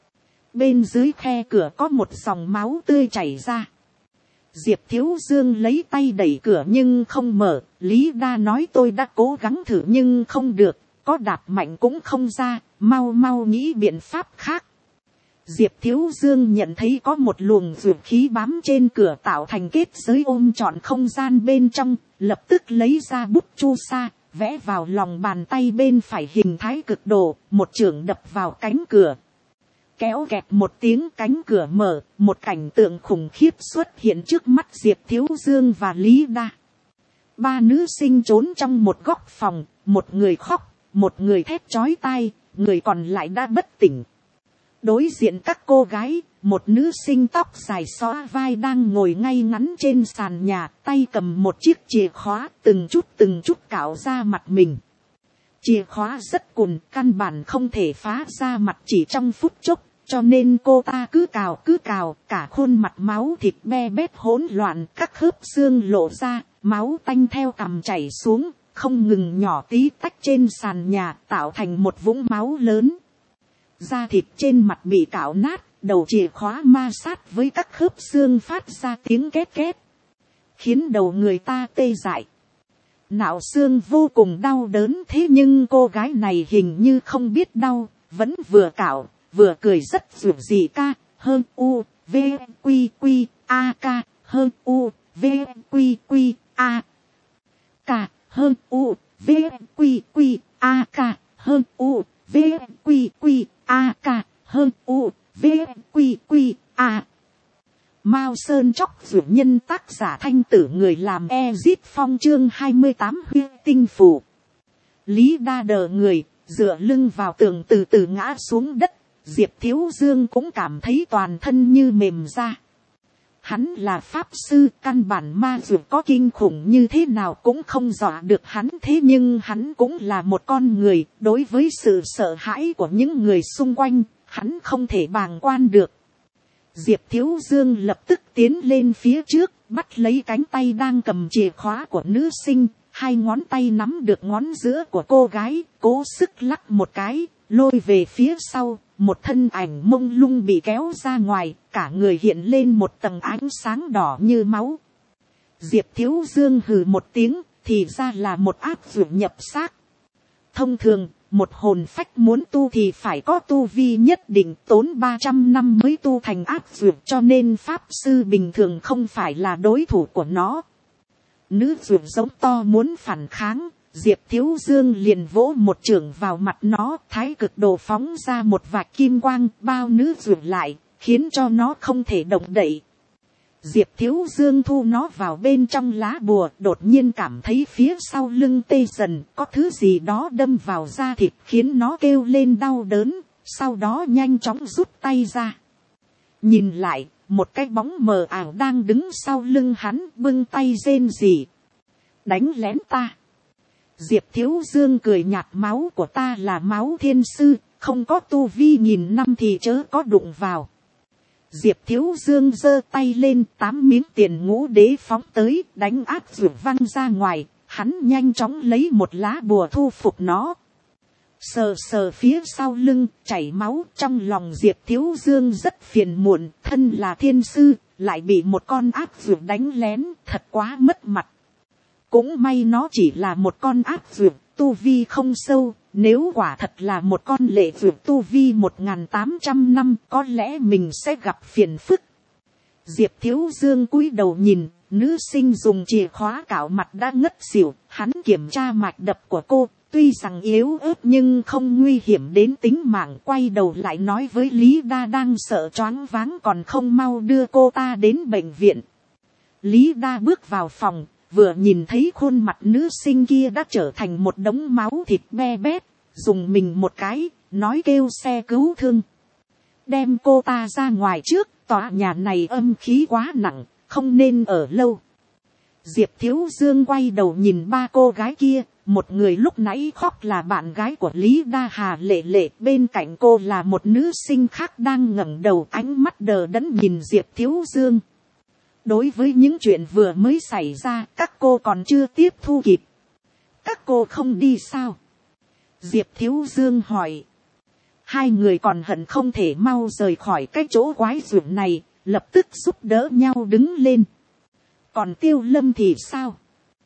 Bên dưới khe cửa có một dòng máu tươi chảy ra. Diệp Thiếu Dương lấy tay đẩy cửa nhưng không mở. Lý Đa nói tôi đã cố gắng thử nhưng không được, có đạp mạnh cũng không ra, mau mau nghĩ biện pháp khác. Diệp Thiếu Dương nhận thấy có một luồng dược khí bám trên cửa tạo thành kết giới ôm trọn không gian bên trong, lập tức lấy ra bút chu sa, vẽ vào lòng bàn tay bên phải hình thái cực độ, một chưởng đập vào cánh cửa. Kéo kẹt một tiếng, cánh cửa mở, một cảnh tượng khủng khiếp xuất hiện trước mắt Diệp Thiếu Dương và Lý Đa. Ba nữ sinh trốn trong một góc phòng, một người khóc, một người thét chói tai, người còn lại đã bất tỉnh. Đối diện các cô gái, một nữ sinh tóc dài xõa vai đang ngồi ngay ngắn trên sàn nhà, tay cầm một chiếc chìa khóa, từng chút cạo ra mặt mình. Chìa khóa rất cùn, căn bản không thể phá ra mặt chỉ trong phút chốc, cho nên cô ta cứ cào, cả khuôn mặt máu thịt be bét hỗn loạn, các khớp xương lộ ra, máu tanh theo cằm chảy xuống, không ngừng nhỏ tí tách trên sàn nhà, tạo thành một vũng máu lớn. Da thịt trên mặt bị cạo nát, đầu chìa khóa ma sát với các khớp xương phát ra tiếng két két, khiến đầu người ta tê dại. Nạo xương vô cùng đau đớn, thế nhưng cô gái này hình như không biết đau, vẫn vừa cạo, vừa cười rất dịu dị ca, hơn u, v, quy quy, a ca, hơn u, v, quy quy, a ca, hơn u, v, quy quy, a ca, hơn u, v, quy quy, a ca, hơn u, v, quy quy, a. Mao Sơn Chóc Dược Nhân, tác giả Thanh Tử, người làm Ezit Phong, chương 28 Huy Tinh Phủ. Lý Đa đờ người, dựa lưng vào tường từ từ ngã xuống đất, Diệp Thiếu Dương cũng cảm thấy toàn thân như mềm ra. Hắn là pháp sư, căn bản ma dược có kinh khủng như thế nào cũng không dọa được hắn, thế nhưng hắn cũng là một con người, đối với sự sợ hãi của những người xung quanh, hắn không thể bàng quan được. Diệp Thiếu Dương lập tức tiến lên phía trước, bắt lấy cánh tay đang cầm chìa khóa của nữ sinh, hai ngón tay nắm được ngón giữa của cô gái, cố sức lắc một cái, lôi về phía sau, một thân ảnh mông lung bị kéo ra ngoài, cả người hiện lên một tầng ánh sáng đỏ như máu. Diệp Thiếu Dương hừ một tiếng, thì ra là một ác dược nhập xác. Thông thường, một hồn phách muốn tu thì phải có tu vi nhất định, tốn 300 năm mới tu thành ác dược, cho nên pháp sư bình thường không phải là đối thủ của nó. Nữ dược giống to muốn phản kháng, Diệp Thiếu Dương liền vỗ một chưởng vào mặt nó, thái cực đồ phóng ra một vạch kim quang, bao nữ dược lại, khiến cho nó không thể động đậy. Diệp Thiếu Dương thu nó vào bên trong lá bùa, đột nhiên cảm thấy phía sau lưng tê dần, có thứ gì đó đâm vào da thịt khiến nó kêu lên đau đớn, sau đó nhanh chóng rút tay ra. Nhìn lại, một cái bóng mờ ảo đang đứng sau lưng hắn, bưng tay rên rỉ. Đánh lén ta. Diệp Thiếu Dương cười nhạt, máu của ta là máu thiên sư, không có tu vi 1000 năm thì chớ có đụng vào. Diệp Thiếu Dương giơ tay lên, 8 miếng tiền ngũ đế phóng tới, đánh áp vượt văng ra ngoài. Hắn nhanh chóng lấy một lá bùa thu phục nó. Sờ sờ phía sau lưng, chảy máu. Trong lòng Diệp Thiếu Dương rất phiền muộn, thân là thiên sư, lại bị một con ác vượt đánh lén, thật quá mất mặt. Cũng may nó chỉ là một con ác vượt, tu vi không sâu. Nếu quả thật là một con lệ vượt tu vi 1800 năm, có lẽ mình sẽ gặp phiền phức. Diệp Thiếu Dương cúi đầu nhìn, nữ sinh dùng chìa khóa cạo mặt đã ngất xỉu. Hắn kiểm tra mạch đập của cô, tuy rằng yếu ớt nhưng không nguy hiểm đến tính mạng. Quay đầu lại nói với Lý Đa đang sợ choáng váng, còn không mau đưa cô ta đến bệnh viện. Lý Đa bước vào phòng, vừa nhìn thấy khuôn mặt nữ sinh kia đã trở thành một đống máu thịt be bét, dùng mình một cái, nói kêu xe cứu thương. Đem cô ta ra ngoài trước, tòa nhà này âm khí quá nặng, không nên ở lâu. Diệp Thiếu Dương quay đầu nhìn ba cô gái kia, một người lúc nãy khóc là bạn gái của Lý Đa Hà Lệ Lệ, bên cạnh cô là một nữ sinh khác đang ngẩng đầu, ánh mắt đờ đẫn nhìn Diệp Thiếu Dương. Đối với những chuyện vừa mới xảy ra, các cô còn chưa tiếp thu kịp. Các cô không đi sao? Diệp Thiếu Dương hỏi. Hai người còn hận không thể mau rời khỏi cái chỗ quái ruộng này, lập tức giúp đỡ nhau đứng lên. Còn Tiêu Lâm thì sao?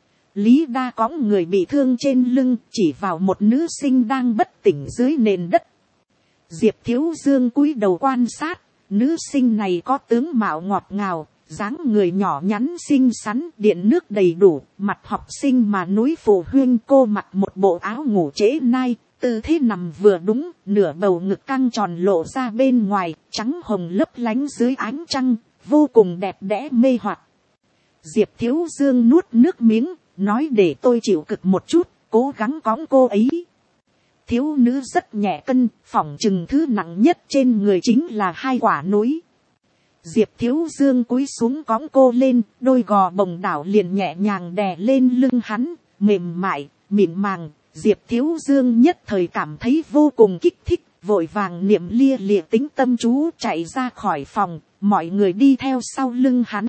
Lý Đa cõng người bị thương trên lưng, chỉ vào một nữ sinh đang bất tỉnh dưới nền đất. Diệp Thiếu Dương cúi đầu quan sát, nữ sinh này có tướng mạo ngọt ngào, dáng người nhỏ nhắn xinh xắn, điện nước đầy đủ, mặt học sinh mà núi phụ huynh. Cô mặc một bộ áo ngủ trễ nai, tư thế nằm vừa đúng, nửa bầu ngực căng tròn lộ ra bên ngoài, trắng hồng lấp lánh dưới ánh trăng, vô cùng đẹp đẽ mê hoặc. Diệp Thiếu Dương nuốt nước miếng, nói để tôi chịu cực một chút, cố gắng cõng cô ấy. Thiếu nữ rất nhẹ cân, phỏng chừng thứ nặng nhất trên người chính là 2 quả núi. Diệp Thiếu Dương cúi xuống cõng cô lên, đôi gò bồng đảo liền nhẹ nhàng đè lên lưng hắn, mềm mại, mịn màng. Diệp Thiếu Dương nhất thời cảm thấy vô cùng kích thích, vội vàng niệm lia lịa tính tâm chú chạy ra khỏi phòng, mọi người đi theo sau lưng hắn.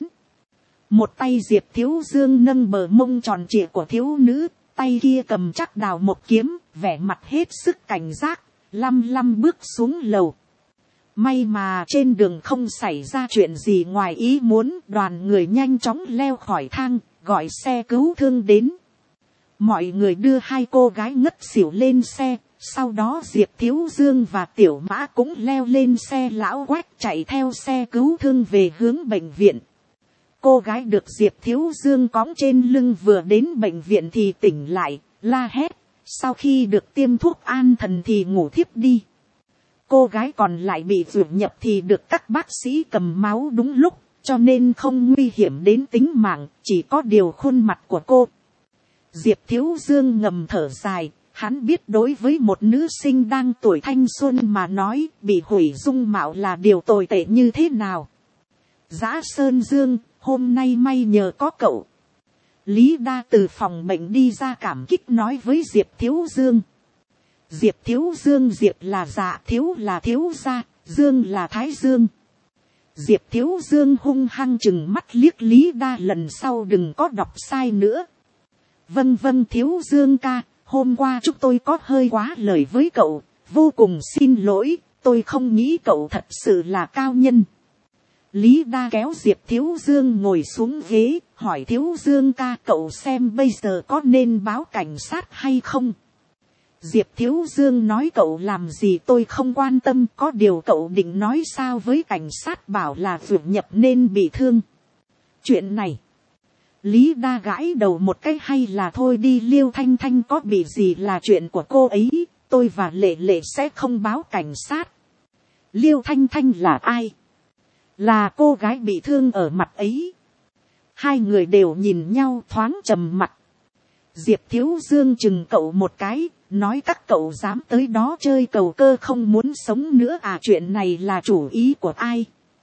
Một tay Diệp Thiếu Dương nâng bờ mông tròn trịa của thiếu nữ, tay kia cầm chắc đào một kiếm, vẻ mặt hết sức cảnh giác, lăm bước xuống lầu. May mà trên đường không xảy ra chuyện gì ngoài ý muốn, đoàn người nhanh chóng leo khỏi thang, gọi xe cứu thương đến. Mọi người đưa 2 cô gái ngất xỉu lên xe, sau đó Diệp Thiếu Dương và Tiểu Mã cũng leo lên xe lão Quách chạy theo xe cứu thương về hướng bệnh viện. Cô gái được Diệp Thiếu Dương cõng trên lưng vừa đến bệnh viện thì tỉnh lại, la hét, sau khi được tiêm thuốc an thần thì ngủ thiếp đi. Cô gái còn lại bị vượt nhập thì được các bác sĩ cầm máu đúng lúc, cho nên không nguy hiểm đến tính mạng, chỉ có điều khuôn mặt của cô. Diệp Thiếu Dương ngầm thở dài, hắn biết đối với một nữ sinh đang tuổi thanh xuân mà nói, bị hủy dung mạo là điều tồi tệ như thế nào. Dã Sơn Dương, hôm nay may nhờ có cậu. Lý Đa từ phòng bệnh đi ra cảm kích nói với Diệp Thiếu Dương. Diệp Thiếu Dương, Diệp là dạ, thiếu là thiếu gia, Dương là Thái Dương. Diệp Thiếu Dương hung hăng chừng mắt liếc Lý Đa, lần sau đừng có đọc sai nữa. Vâng Thiếu Dương ca, hôm qua chúng tôi có hơi quá lời với cậu, vô cùng xin lỗi, tôi không nghĩ cậu thật sự là cao nhân. Lý Đa kéo Diệp Thiếu Dương ngồi xuống ghế, hỏi Thiếu Dương ca, cậu xem bây giờ có nên báo cảnh sát hay không? Diệp Thiếu Dương nói, cậu làm gì tôi không quan tâm, có điều cậu định nói sao với cảnh sát bảo là vượt nhập nên bị thương. Chuyện này, Lý Đa gãi đầu một cái, hay là thôi đi, Liêu Thanh Thanh có bị gì là chuyện của cô ấy, tôi và Lệ Lệ sẽ không báo cảnh sát. Liêu Thanh Thanh là ai? Là cô gái bị thương ở mặt ấy. Hai người đều nhìn nhau thoáng trầm mặt. Diệp Thiếu Dương chừng cậu một cái, nói các cậu dám tới đó chơi cầu cơ không muốn sống nữa à, chuyện này là chủ ý của ai?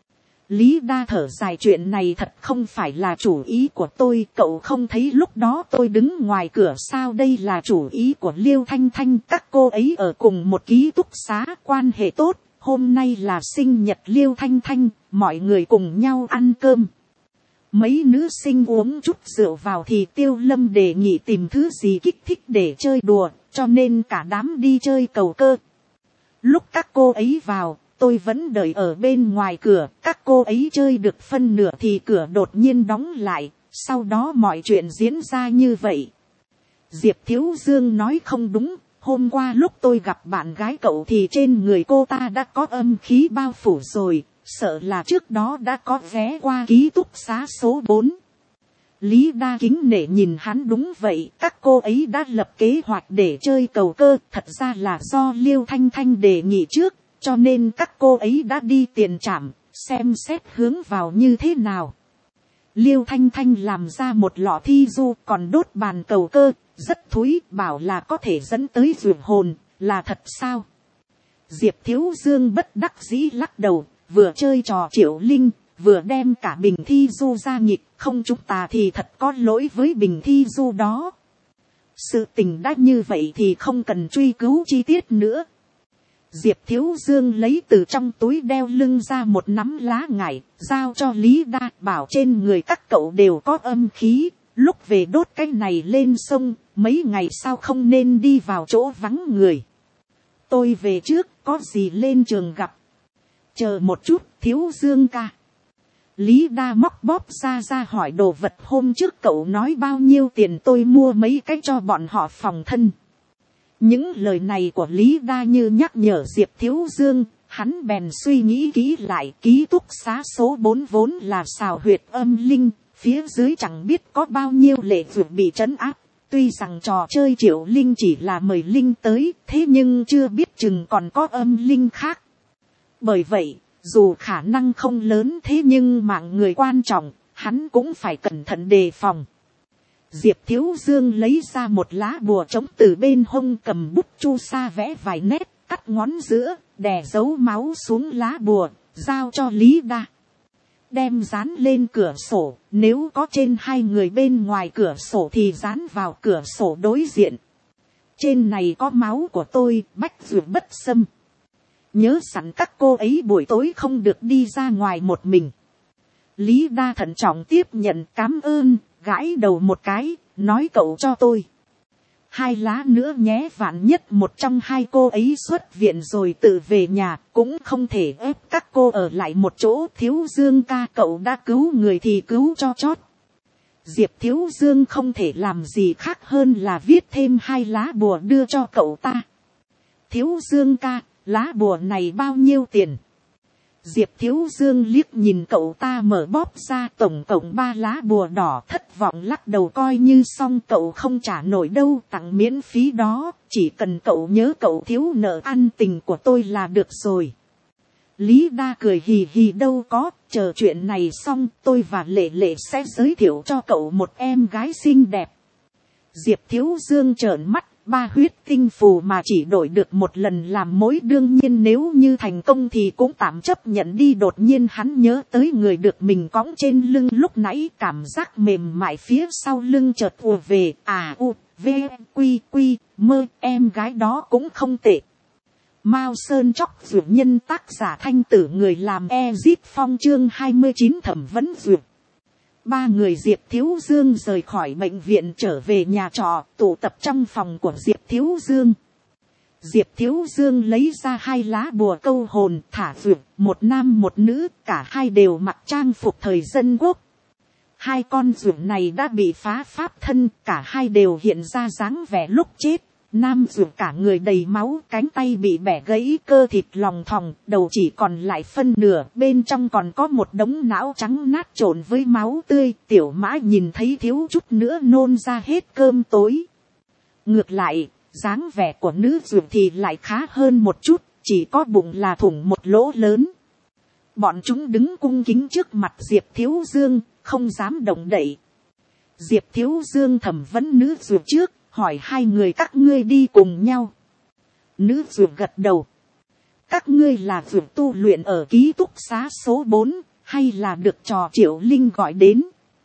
Lý Đa thở dài, chuyện này thật không phải là chủ ý của tôi, cậu không thấy lúc đó tôi đứng ngoài cửa sao, đây là chủ ý của Liêu Thanh Thanh, các cô ấy ở cùng một ký túc xá, quan hệ tốt, hôm nay là sinh nhật Liêu Thanh Thanh, mọi người cùng nhau ăn cơm. Mấy nữ sinh uống chút rượu vào thì Tiêu Lâm đề nghị tìm thứ gì kích thích để chơi đùa, cho nên cả đám đi chơi cầu cơ. Lúc các cô ấy vào, tôi vẫn đợi ở bên ngoài cửa, các cô ấy chơi được phân nửa thì cửa đột nhiên đóng lại, sau đó mọi chuyện diễn ra như vậy. Diệp Thiếu Dương nói không đúng, hôm qua lúc tôi gặp bạn gái cậu thì trên người cô ta đã có âm khí bao phủ rồi, sợ là trước đó đã có ghé qua ký túc xá số 4. Lý Đa kính nể nhìn hắn, đúng vậy, các cô ấy đã lập kế hoạch để chơi cầu cơ, thật ra là do Liêu Thanh Thanh đề nghị trước, cho nên các cô ấy đã đi tiền trạm, xem xét hướng vào như thế nào. Liêu Thanh Thanh làm ra một lọ thi du còn đốt bàn cầu cơ, rất thúi, bảo là có thể dẫn tới dược hồn, là thật sao? Diệp Thiếu Dương bất đắc dĩ lắc đầu, vừa chơi trò Triệu Linh, vừa đem cả bình thi du ra nghịch, không chúng ta thì thật có lỗi với bình thi du đó. Sự tình đã như vậy thì không cần truy cứu chi tiết nữa. Diệp Thiếu Dương lấy từ trong túi đeo lưng ra một nắm lá ngải, giao cho Lý Đa, bảo trên người các cậu đều có âm khí, lúc về đốt cái này lên sông, mấy ngày sau không nên đi vào chỗ vắng người. Tôi về trước, có gì lên trường gặp. Chờ một chút, Thiếu Dương ca. Lý Đa móc bóp ra hỏi đồ vật hôm trước cậu nói bao nhiêu tiền, tôi mua mấy cái cho bọn họ phòng thân. Những lời này của Lý Đa như nhắc nhở Diệp Thiếu Dương, hắn bèn suy nghĩ kỹ lại, ký túc xá số 4 vốn là xào huyệt âm linh, phía dưới chẳng biết có bao nhiêu lệ vượt bị trấn áp. Tuy rằng trò chơi Triệu Linh chỉ là mời linh tới, thế nhưng chưa biết chừng còn có âm linh khác. Bởi vậy, dù khả năng không lớn thế nhưng mạng người quan trọng, hắn cũng phải cẩn thận đề phòng. Diệp Thiếu Dương lấy ra một lá bùa trống từ bên hông, cầm bút chu sa vẽ vài nét, cắt ngón giữa, đè dấu máu xuống lá bùa, giao cho Lý Đa. Đem dán lên cửa sổ, nếu có trên hai người bên ngoài cửa sổ thì dán vào cửa sổ đối diện. Trên này có máu của tôi, bách dược bất xâm. Nhớ sẵn các cô ấy buổi tối không được đi ra ngoài một mình. Lý Đa thận trọng tiếp nhận, cám ơn, gãi đầu một cái, nói cậu cho tôi 2 lá nữa nhé, vạn nhất một trong hai cô ấy xuất viện rồi tự về nhà, cũng không thể ép các cô ở lại một chỗ. Thiếu Dương ca, cậu đã cứu người thì cứu cho chót. Diệp Thiếu Dương không thể làm gì khác hơn là viết thêm 2 lá bùa đưa cho cậu ta. Thiếu Dương ca, lá bùa này bao nhiêu tiền? Diệp Thiếu Dương liếc nhìn cậu ta mở bóp ra, tổng cộng 3 lá bùa đỏ, thất vọng lắc đầu, coi như xong, cậu không trả nổi đâu, tặng miễn phí đó, chỉ cần cậu nhớ cậu thiếu nợ ăn tình của tôi là được rồi. Lý Đa cười hì hì, đâu có, chờ chuyện này xong tôi và Lệ Lệ sẽ giới thiệu cho cậu một em gái xinh đẹp. Diệp Thiếu Dương trợn mắt, 3 huyết tinh phù mà chỉ đổi được một lần làm mối, đương nhiên nếu như thành công thì cũng tạm chấp nhận đi. Đột nhiên hắn nhớ tới người được mình cõng trên lưng lúc nãy, cảm giác mềm mại phía sau lưng chợt ùa về, v quy quy mơ, em gái đó cũng không tệ. Mao Sơn Chóc Dược Nhân, tác giả Thanh Tử, người làm Ezit Phong, chương 29 thẩm vấn dược. 3 người Diệp Thiếu Dương rời khỏi bệnh viện trở về nhà trọ, tụ tập trong phòng của Diệp Thiếu Dương. Diệp Thiếu Dương lấy ra 2 lá bùa câu hồn, thả dược, một nam một nữ, cả hai đều mặc trang phục thời dân quốc. 2 con dược này đã bị phá pháp thân, cả hai đều hiện ra dáng vẻ lúc chết. Nam dược cả người đầy máu, cánh tay bị bẻ gãy, cơ thịt lòng thòng, đầu chỉ còn lại phân nửa, bên trong còn có một đống não trắng nát trộn với máu tươi. Tiểu Mã nhìn thấy thiếu chút nữa nôn ra hết cơm tối. Ngược lại, dáng vẻ của nữ dược thì lại khá hơn một chút, chỉ có bụng là thủng một lỗ lớn. Bọn chúng đứng cung kính trước mặt Diệp Thiếu Dương, không dám động đậy. Diệp Thiếu Dương thẩm vấn nữ dược trước, hỏi hai người các ngươi đi cùng nhau. Nữ dược gật đầu. Các ngươi là dược tu luyện ở ký túc xá số 4, hay là được trò Triệu Linh gọi đến?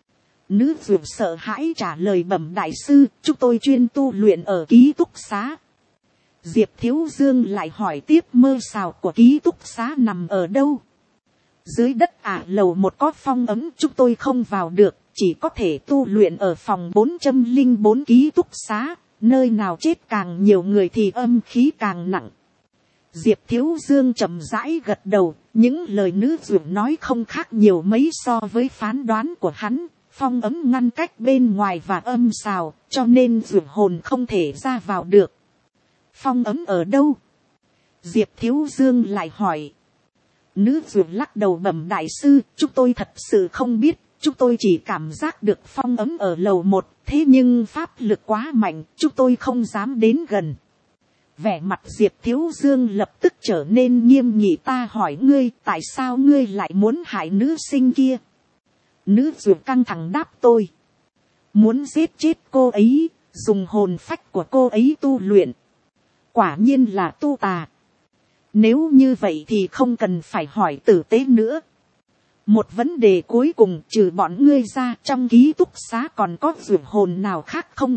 Nữ dược sợ hãi trả lời bẩm đại sư, chúng tôi chuyên tu luyện ở ký túc xá. Diệp Thiếu Dương lại hỏi tiếp mơ xào của ký túc xá nằm ở đâu? Dưới đất lầu 1 có phong ấm, chúng tôi không vào được, chỉ có thể tu luyện ở phòng 404 ký túc xá, nơi nào chết càng nhiều người thì âm khí càng nặng. Diệp Thiếu Dương chậm rãi gật đầu, những lời nữ dược nói không khác nhiều mấy so với phán đoán của hắn. Phong ấm ngăn cách bên ngoài và âm xào, cho nên dược hồn không thể ra vào được. Phong ấm ở đâu? Diệp Thiếu Dương lại hỏi. Nữ dược lắc đầu bẩm đại sư, chúng tôi thật sự không biết, chúng tôi chỉ cảm giác được phong ấm ở lầu 1, thế nhưng pháp lực quá mạnh, chúng tôi không dám đến gần. Vẻ mặt Diệp Thiếu Dương lập tức trở nên nghiêm nghị, ta hỏi ngươi, tại sao ngươi lại muốn hại nữ sinh kia? Nữ dược căng thẳng đáp tôi. Muốn giết chết cô ấy, dùng hồn phách của cô ấy tu luyện. Quả nhiên là tu tà. Nếu như vậy thì không cần phải hỏi tử tế nữa. Một vấn đề cuối cùng, trừ bọn ngươi ra, trong ký túc xá còn có dược hồn nào khác không?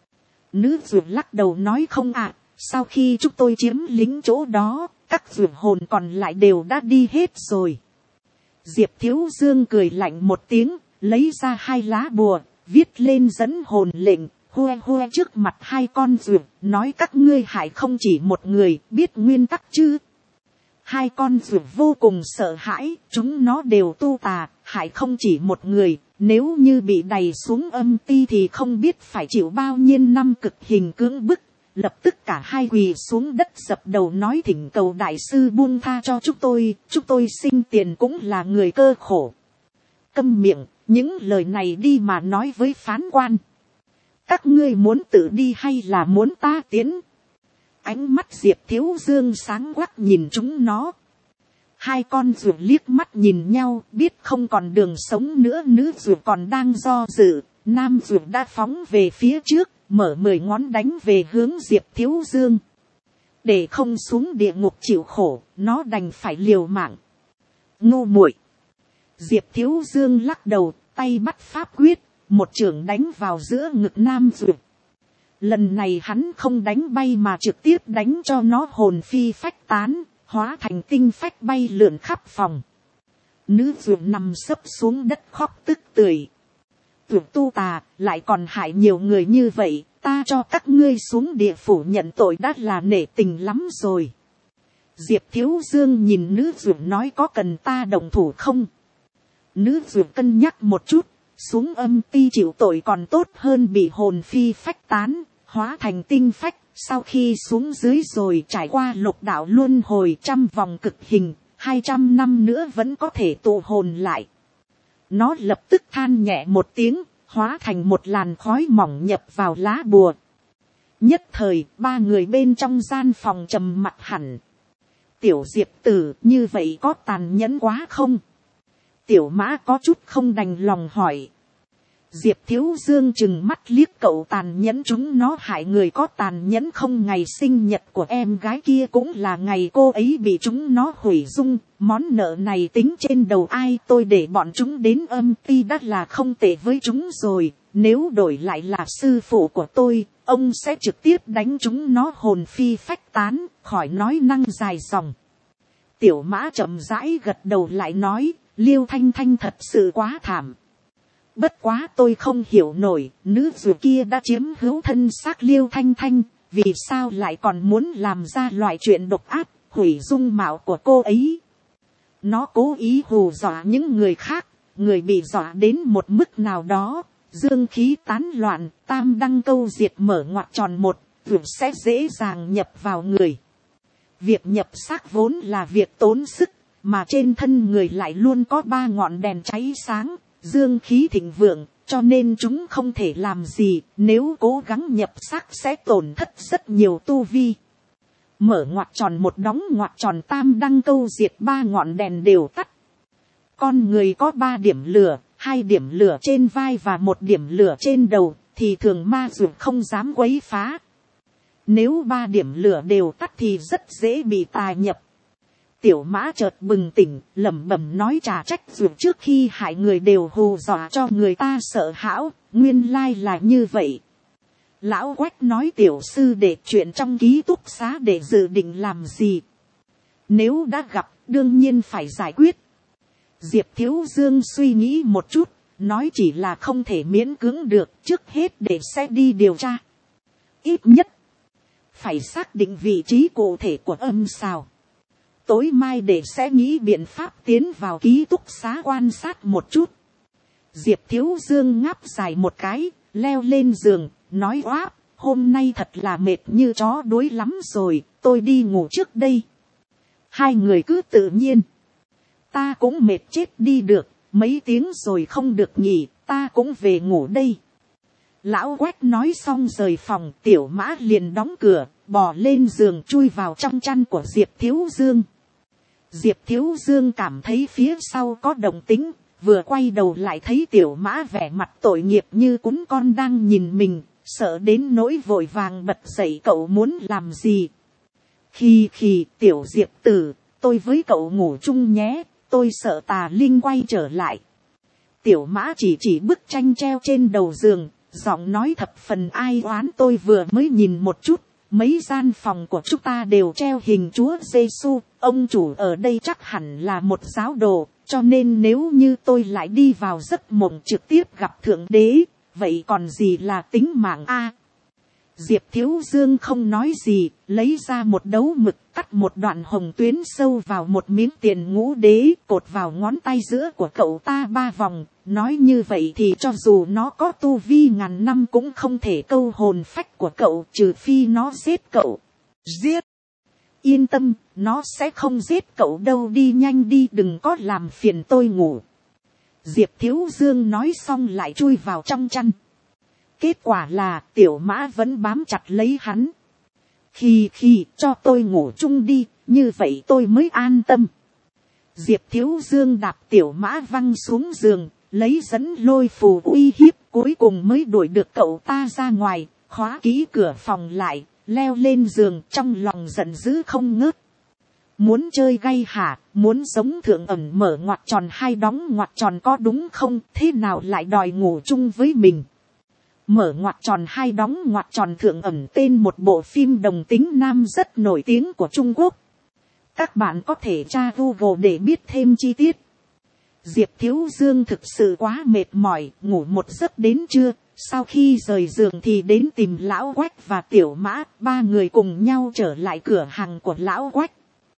Nữ dược lắc đầu nói không ạ. Sau khi chúng tôi chiếm lĩnh chỗ đó, các dược hồn còn lại đều đã đi hết rồi. Diệp Thiếu Dương cười lạnh một tiếng, lấy ra 2 lá bùa, viết lên dẫn hồn lệnh, hue hue trước mặt 2 con dược, nói các ngươi hại không chỉ một người, biết nguyên tắc chứ? 2 con dược vô cùng sợ hãi, chúng nó đều tu tà, hại không chỉ một người, nếu như bị đày xuống âm ti thì không biết phải chịu bao nhiêu năm cực hình cưỡng bức. Lập tức cả 2 quỳ xuống đất dập đầu nói thỉnh cầu đại sư buông tha cho chúng tôi sinh tiền cũng là người cơ khổ. Câm miệng, những lời này đi mà nói với phán quan. Các ngươi muốn tự đi hay là muốn ta tiến? Ánh mắt Diệp Thiếu Dương sáng quắc nhìn chúng nó. 2 con ruột liếc mắt nhìn nhau, biết không còn đường sống nữa. Nữ ruột còn đang do dự, nam ruột đã phóng về phía trước, mở 10 ngón đánh về hướng Diệp Thiếu Dương. Để không xuống địa ngục chịu khổ, nó đành phải liều mạng. Ngu muội. Diệp Thiếu Dương lắc đầu, tay bắt pháp quyết, một chưởng đánh vào giữa ngực nam ruột. Lần này hắn không đánh bay mà trực tiếp đánh cho nó hồn phi phách tán, hóa thành tinh phách bay lượn khắp phòng. Nữ ruột nằm sấp xuống đất khóc tức tưởi. Tuyệt tu tà, lại còn hại nhiều người như vậy, ta cho các ngươi xuống địa phủ nhận tội đã là nể tình lắm rồi. Diệp Thiếu Dương nhìn nữ ruột nói có cần ta đồng thủ không? Nữ ruột cân nhắc một chút, xuống âm ti chịu tội còn tốt hơn bị hồn phi phách tán, hóa thành tinh phách, sau khi xuống dưới rồi trải qua lục đạo luân hồi 100 vòng cực hình, 200 năm nữa vẫn có thể tụ hồn lại. Nó lập tức than nhẹ một tiếng, hóa thành một làn khói mỏng nhập vào lá bùa. Nhất thời, 3 người bên trong gian phòng trầm mặt hẳn. Tiểu Diệp tử, như vậy có tàn nhẫn quá không? Tiểu Mã có chút không đành lòng hỏi. Diệp Thiếu Dương chừng mắt liếc cậu, tàn nhẫn chúng nó hại người có tàn nhẫn không? Ngày sinh nhật của em gái kia cũng là ngày cô ấy bị chúng nó hủy dung, món nợ này tính trên đầu ai? Tôi để bọn chúng đến âm ti đã là không tệ với chúng rồi, nếu đổi lại là sư phụ của tôi, ông sẽ trực tiếp đánh chúng nó hồn phi phách tán, khỏi nói năng dài dòng. Tiểu Mã chậm rãi gật đầu lại nói, Liêu Thanh Thanh thật sự quá thảm. Bất quá tôi không hiểu nổi, nữ ruột kia đã chiếm hữu thân xác Liêu Thanh Thanh, vì sao lại còn muốn làm ra loại chuyện độc ác, hủy dung mạo của cô ấy. Nó cố ý hù dọa những người khác, người bị dọa đến một mức nào đó, dương khí tán loạn, tam đăng câu diệt mở ngoặc tròn một, ruột sẽ dễ dàng nhập vào người. Việc nhập xác vốn là việc tốn sức, mà trên thân người lại luôn có 3 ngọn đèn cháy sáng, dương khí thịnh vượng, cho nên chúng không thể làm gì, nếu cố gắng nhập xác sẽ tổn thất rất nhiều tu vi. Mở ngoặc tròn một, đóng ngoặc tròn, tam đăng câu diệt, 3 ngọn đèn đều tắt. Con người có 3 điểm lửa, 2 điểm lửa trên vai và 1 điểm lửa trên đầu, thì thường ma dược không dám quấy phá. Nếu 3 điểm lửa đều tắt thì rất dễ bị tà nhập. Tiểu mã chợt bừng tỉnh, lẩm bẩm nói trà trách dược trước khi hại người đều hù dọa cho người ta sợ hãi, nguyên lai là như vậy. Lão Quách nói tiểu sư đệ chuyện trong ký túc xá để dự định làm gì. Nếu đã gặp, đương nhiên phải giải quyết. Diệp Thiếu Dương suy nghĩ một chút, nói chỉ là không thể miễn cưỡng được, trước hết để sẽ đi điều tra. Ít nhất, phải xác định vị trí cụ thể của âm sao. Tối mai để sẽ nghĩ biện pháp tiến vào ký túc xá quan sát một chút. Diệp Thiếu Dương ngáp dài một cái, leo lên giường, nói oáp, hôm nay thật là mệt như chó đuối lắm rồi, tôi đi ngủ trước đây. 2 người cứ tự nhiên. Ta cũng mệt chết đi được, mấy tiếng rồi không được nghỉ, ta cũng về ngủ đây. Lão Quách nói xong rời phòng, tiểu mã liền đóng cửa, bò lên giường chui vào trong chăn của Diệp Thiếu Dương. Diệp Thiếu Dương cảm thấy phía sau có động tĩnh, vừa quay đầu lại thấy tiểu mã vẻ mặt tội nghiệp như cún con đang nhìn mình, sợ đến nỗi vội vàng bật dậy. Cậu muốn làm gì? Khi tiểu Diệp tử, tôi với cậu ngủ chung nhé, tôi sợ tà linh quay trở lại. Tiểu mã chỉ bức tranh treo trên đầu giường, giọng nói thập phần ai oán, tôi vừa mới nhìn một chút, mấy gian phòng của chúng ta đều treo hình Chúa Giêsu, ông chủ ở đây chắc hẳn là một giáo đồ, cho nên nếu như tôi lại đi vào giấc mộng trực tiếp gặp Thượng Đế, vậy còn gì là tính mạng a? Diệp Thiếu Dương không nói gì, lấy ra một đấu mực, cắt một đoạn hồng tuyến sâu vào một miếng tiền ngũ đế, cột vào ngón tay giữa của cậu ta 3 vòng, nói như vậy thì cho dù nó có tu vi ngàn năm cũng không thể câu hồn phách của cậu, trừ phi nó giết cậu. Giết! Yên tâm, nó sẽ không giết cậu đâu, đi nhanh đi, đừng có làm phiền tôi ngủ. Diệp Thiếu Dương nói xong lại chui vào trong chăn. Kết quả là tiểu mã vẫn bám chặt lấy hắn. Khi cho tôi ngủ chung đi, như vậy tôi mới an tâm. Diệp Thiếu Dương đạp tiểu mã văng xuống giường, lấy dẫn lôi phù uy hiếp, cuối cùng mới đuổi được cậu ta ra ngoài, khóa kỹ cửa phòng lại, leo lên giường trong lòng giận dữ không ngớt. Muốn chơi gay hả, muốn giống Thượng Ẩn mở ngoặc tròn 2 đóng ngoặc tròn có đúng không, thế nào lại đòi ngủ chung với mình. Mở ngoặc tròn 2 đóng ngoặc tròn Thượng Ẩn tên một bộ phim đồng tính nam rất nổi tiếng của Trung Quốc. Các bạn có thể tra Google để biết thêm chi tiết. Diệp Thiếu Dương thực sự quá mệt mỏi, ngủ một giấc đến trưa. Sau khi rời giường thì đến tìm Lão Quách và Tiểu Mã, 3 người cùng nhau trở lại cửa hàng của Lão Quách.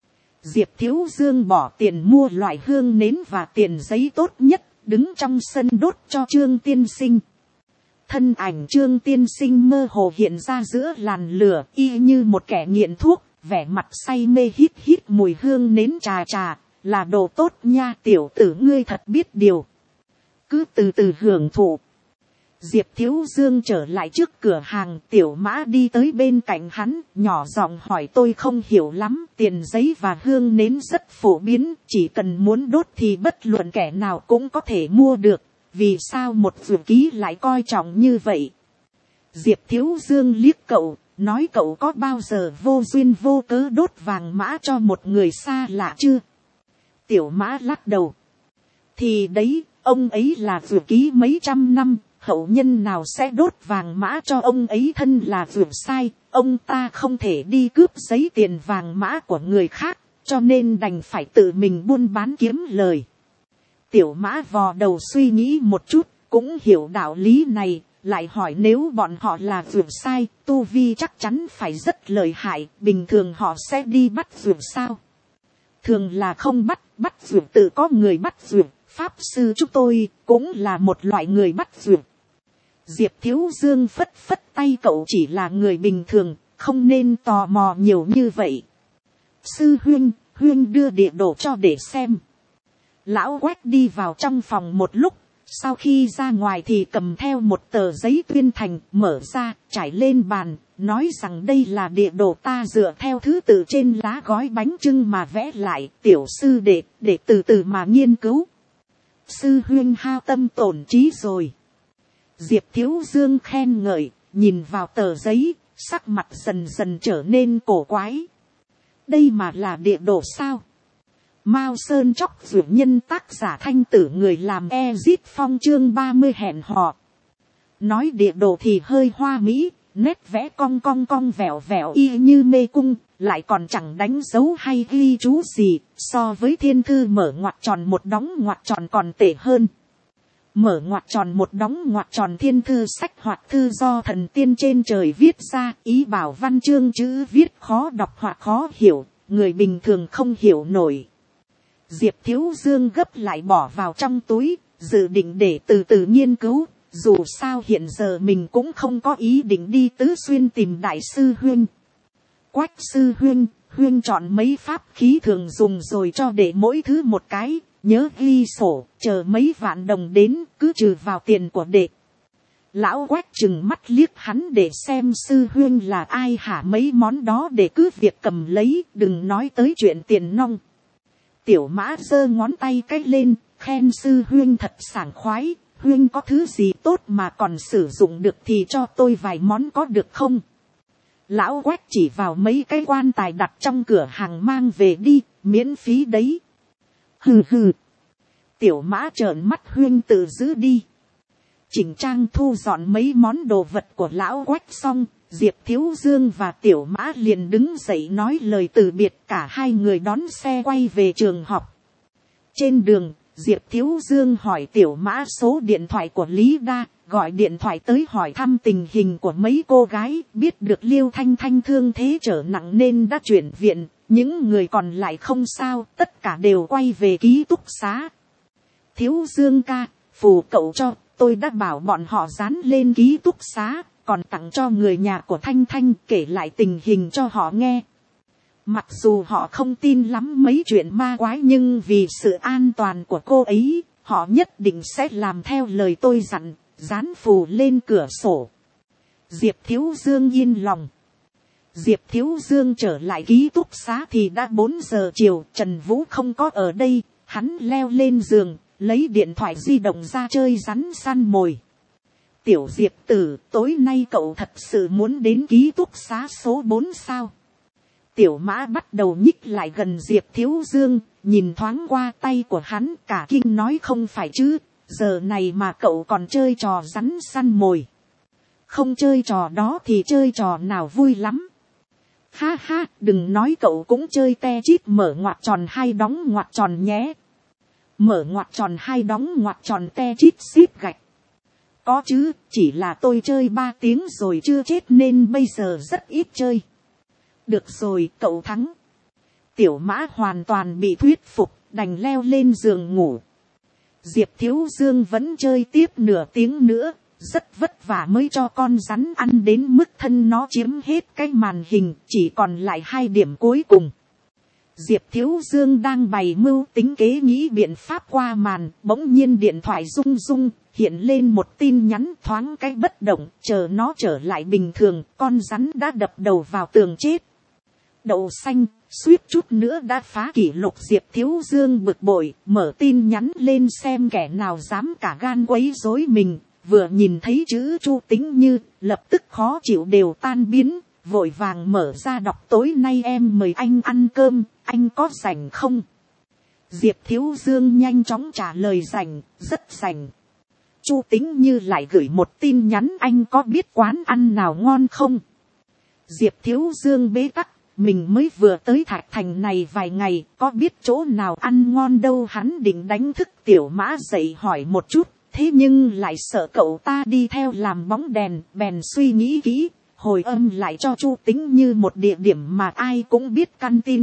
Diệp Thiếu Dương bỏ tiền mua loại hương nến và tiền giấy tốt nhất, đứng trong sân đốt cho Trương Tiên Sinh. Thân ảnh Trương Tiên Sinh mơ hồ hiện ra giữa làn lửa, y như một kẻ nghiện thuốc, vẻ mặt say mê hít mùi hương nến trà, là đồ tốt nha, tiểu tử ngươi thật biết điều. Cứ từ từ hưởng thụ. Diệp Thiếu Dương trở lại trước cửa hàng, Tiểu Mã đi tới bên cạnh hắn, nhỏ giọng hỏi, tôi không hiểu lắm, tiền giấy và hương nến rất phổ biến, chỉ cần muốn đốt thì bất luận kẻ nào cũng có thể mua được, vì sao một dược ký lại coi trọng như vậy? Diệp Thiếu Dương liếc cậu, nói cậu có bao giờ vô duyên vô cớ đốt vàng mã cho một người xa lạ chưa? Tiểu Mã lắc đầu. Thì đấy, ông ấy là dược ký mấy trăm năm, hậu nhân nào sẽ đốt vàng mã cho ông ấy, thân là dược sai, ông ta không thể đi cướp giấy tiền vàng mã của người khác, cho nên đành phải tự mình buôn bán kiếm lời. Tiểu Mã vò đầu suy nghĩ một chút, cũng hiểu đạo lý này, lại hỏi nếu bọn họ là dược sai, tu vi chắc chắn phải rất lợi hại, bình thường họ sẽ đi bắt dược sao? Thường là không bắt dược tự có người bắt dược, pháp sư chúng tôi cũng là một loại người bắt dược. Diệp Thiếu Dương phất phất tay, cậu chỉ là người bình thường, không nên tò mò nhiều như vậy. Sư huynh đưa địa đồ cho để xem. Lão Quách đi vào trong phòng một lúc, sau khi ra ngoài thì cầm theo một tờ giấy tuyên thành, mở ra, trải lên bàn, nói rằng đây là địa đồ ta dựa theo thứ tự trên lá gói bánh chưng mà vẽ lại, tiểu sư để từ từ mà nghiên cứu. sư huyên hao tâm tổn trí rồi. Diệp Thiếu Dương khen ngợi, nhìn vào tờ giấy, sắc mặt dần dần trở nên cổ quái. Đây mà là địa đồ sao? Mao Sơn Chóc Dược Nhân, tác giả Thanh Tử, người làm Ezit Phong, chương 30 hẹn hò. Nói địa đồ thì hơi hoa mỹ, nét vẽ cong cong cong vẹo vẹo y như mê cung, lại còn chẳng đánh dấu hay ghi chú gì, so với thiên thư mở ngoặc tròn một đóng ngoặc tròn còn tệ hơn. Mở ngoặc tròn một đóng ngoặc tròn thiên thư sách hoặc thư do thần tiên trên trời viết ra, ý bảo văn chương chữ viết khó đọc hoặc khó hiểu, người bình thường không hiểu nổi. Diệp Thiếu Dương gấp lại bỏ vào trong túi, dự định để từ từ nghiên cứu, dù sao hiện giờ mình cũng không có ý định đi Tứ Xuyên tìm đại sư huynh. Quách sư huynh chọn mấy pháp khí thường dùng rồi cho để mỗi thứ một cái, nhớ ghi sổ, chờ mấy vạn đồng đến cứ trừ vào tiền của đệ. Lão Quách chừng mắt liếc hắn để xem sư huynh là ai hả, mấy món đó để cứ việc cầm lấy, đừng nói tới chuyện tiền nong. Tiểu Mã giơ ngón tay cách lên, khen sư huynh thật sảng khoái, huynh có thứ gì tốt mà còn sử dụng được thì cho tôi vài món có được không? Lão Quách chỉ vào mấy cái quan tài đặt trong cửa hàng mang về đi, miễn phí đấy. Hừ hừ. Tiểu Mã trợn mắt, huynh tự giữ đi. Chỉnh trang thu dọn mấy món đồ vật của lão Quách xong, Diệp Thiếu Dương và Tiểu Mã liền đứng dậy nói lời từ biệt, cả hai người đón xe quay về trường học. Trên đường, Diệp Thiếu Dương hỏi Tiểu Mã số điện thoại của Lý Đa, gọi điện thoại tới hỏi thăm tình hình của mấy cô gái, biết được Liêu Thanh Thanh thương thế trở nặng nên đã chuyển viện, những người còn lại không sao, tất cả đều quay về ký túc xá. Thiếu Dương ca, phù cậu cho, tôi đã bảo bọn họ dán lên ký túc xá, còn tặng cho người nhà của Thanh Thanh, kể lại tình hình cho họ nghe. Mặc dù họ không tin lắm mấy chuyện ma quái, nhưng vì sự an toàn của cô ấy, họ nhất định sẽ làm theo lời tôi dặn, dán phù lên cửa sổ. Diệp Thiếu Dương yên lòng. Diệp Thiếu Dương trở lại ký túc xá thì đã 4 giờ chiều, Trần Vũ không có ở đây, hắn leo lên giường, lấy điện thoại di động ra chơi rắn săn mồi. Tiểu Diệp tử, tối nay cậu thật sự muốn đến ký túc xá số 4 sao? Tiểu Mã bắt đầu nhích lại gần Diệp Thiếu Dương, nhìn thoáng qua tay của hắn, cả kinh nói không phải chứ, giờ này mà cậu còn chơi trò rắn săn mồi. Không chơi trò đó thì chơi trò nào vui lắm. Ha ha, đừng nói, cậu cũng chơi te chít mở ngoặc tròn 2 đóng ngoặc tròn nhé. Mở ngoặc tròn 2 đóng ngoặc tròn te chít ship gạch. Có chứ, chỉ là tôi chơi 3 tiếng rồi chưa chết nên bây giờ rất ít chơi. Được rồi, cậu thắng. Tiểu Mã hoàn toàn bị thuyết phục, đành leo lên giường ngủ. Diệp Thiếu Dương vẫn chơi tiếp nửa tiếng nữa, rất vất vả mới cho con rắn ăn đến mức thân nó chiếm hết cái màn hình, chỉ còn lại 2 điểm cuối cùng. Diệp Thiếu Dương đang bày mưu tính kế nghĩ biện pháp qua màn, bỗng nhiên điện thoại rung rung, hiện lên một tin nhắn, thoáng cái bất động, chờ nó trở lại bình thường, con rắn đã đập đầu vào tường chết. Đậu xanh, suýt chút nữa đã phá kỷ lục. Diệp Thiếu Dương bực bội, mở tin nhắn lên xem kẻ nào dám cả gan quấy rối mình, vừa nhìn thấy chữ Chu Tính Như, lập tức khó chịu đều tan biến, vội vàng mở ra đọc, tối nay em mời anh ăn cơm, anh có rảnh không? Diệp Thiếu Dương nhanh chóng trả lời rảnh, rất rảnh. Chu Tính Như lại gửi một tin nhắn, anh có biết quán ăn nào ngon không? Diệp Thiếu Dương bế tắc, mình mới vừa tới Thạch Thành này vài ngày, có biết chỗ nào ăn ngon đâu. Hắn định đánh thức Tiểu Mã dậy hỏi một chút, thế nhưng lại sợ cậu ta đi theo làm bóng đèn, bèn suy nghĩ kỹ, hồi âm lại cho Chu Tính Như một địa điểm mà ai cũng biết, căn tin.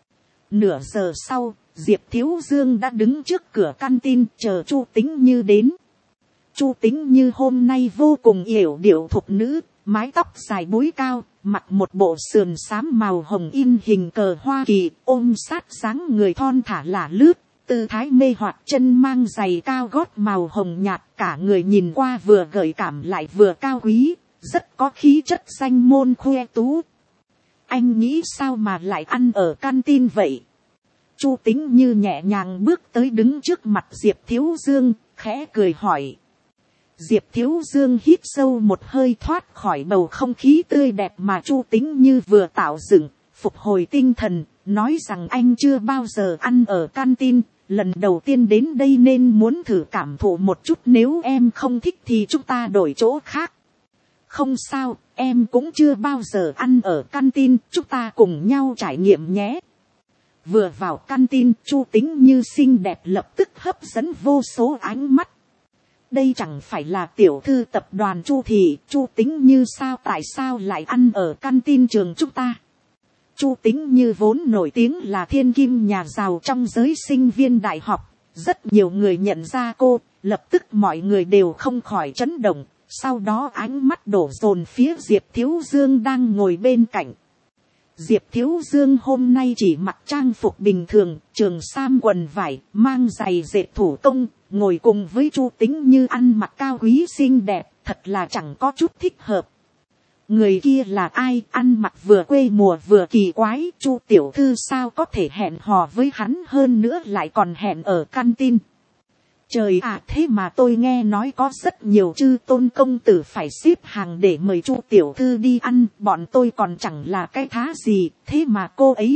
Nửa giờ sau, Diệp Thiếu Dương đã đứng trước cửa căn tin chờ Chu Tính Như đến. Chu Tính Như hôm nay vô cùng yểu điệu thục nữ, mái tóc dài búi cao, mặc một bộ sườn xám màu hồng in hình cờ Hoa Kỳ, ôm sát dáng người thon thả lả lướt, tư thái mê hoặc, chân mang giày cao gót màu hồng nhạt, cả người nhìn qua vừa gợi cảm lại vừa cao quý, rất có khí chất danh môn khoe tú. Anh nghĩ sao mà lại ăn ở căn tin vậy? Chu Tính Như nhẹ nhàng bước tới đứng trước mặt Diệp Thiếu Dương, khẽ cười hỏi. Diệp Thiếu Dương hít sâu một hơi thoát khỏi bầu không khí tươi đẹp mà Chu Tính Như vừa tạo dựng, phục hồi tinh thần, nói rằng anh chưa bao giờ ăn ở canteen, lần đầu tiên đến đây nên muốn thử cảm thụ một chút, nếu em không thích thì chúng ta đổi chỗ khác. Không sao, em cũng chưa bao giờ ăn ở canteen, chúng ta cùng nhau trải nghiệm nhé. Vừa vào canteen, Chu Tính Như xinh đẹp lập tức hấp dẫn vô số ánh mắt. Đây chẳng phải là tiểu thư tập đoàn Chu thị, Chu Tính Như sao, tại sao lại ăn ở canteen trường chúng ta? Chu Tính Như vốn nổi tiếng là thiên kim nhà giàu trong giới sinh viên đại học, rất nhiều người nhận ra cô, lập tức mọi người đều không khỏi chấn động, sau đó ánh mắt đổ dồn phía Diệp Thiếu Dương đang ngồi bên cạnh. Diệp Thiếu Dương hôm nay chỉ mặc trang phục bình thường, trường sam quần vải, mang giày dệt thủ công, ngồi cùng với Chu Tính Như ăn mặc cao quý xinh đẹp, thật là chẳng có chút thích hợp. Người kia là ai, ăn mặc vừa quê mùa vừa kỳ quái, Chu tiểu thư sao có thể hẹn hò với hắn, hơn nữa lại còn hẹn ở canteen. Trời ạ, thế mà tôi nghe nói có rất nhiều chư tôn công tử phải xếp hàng để mời Chu tiểu thư đi ăn, bọn tôi còn chẳng là cái thá gì, thế mà cô ấy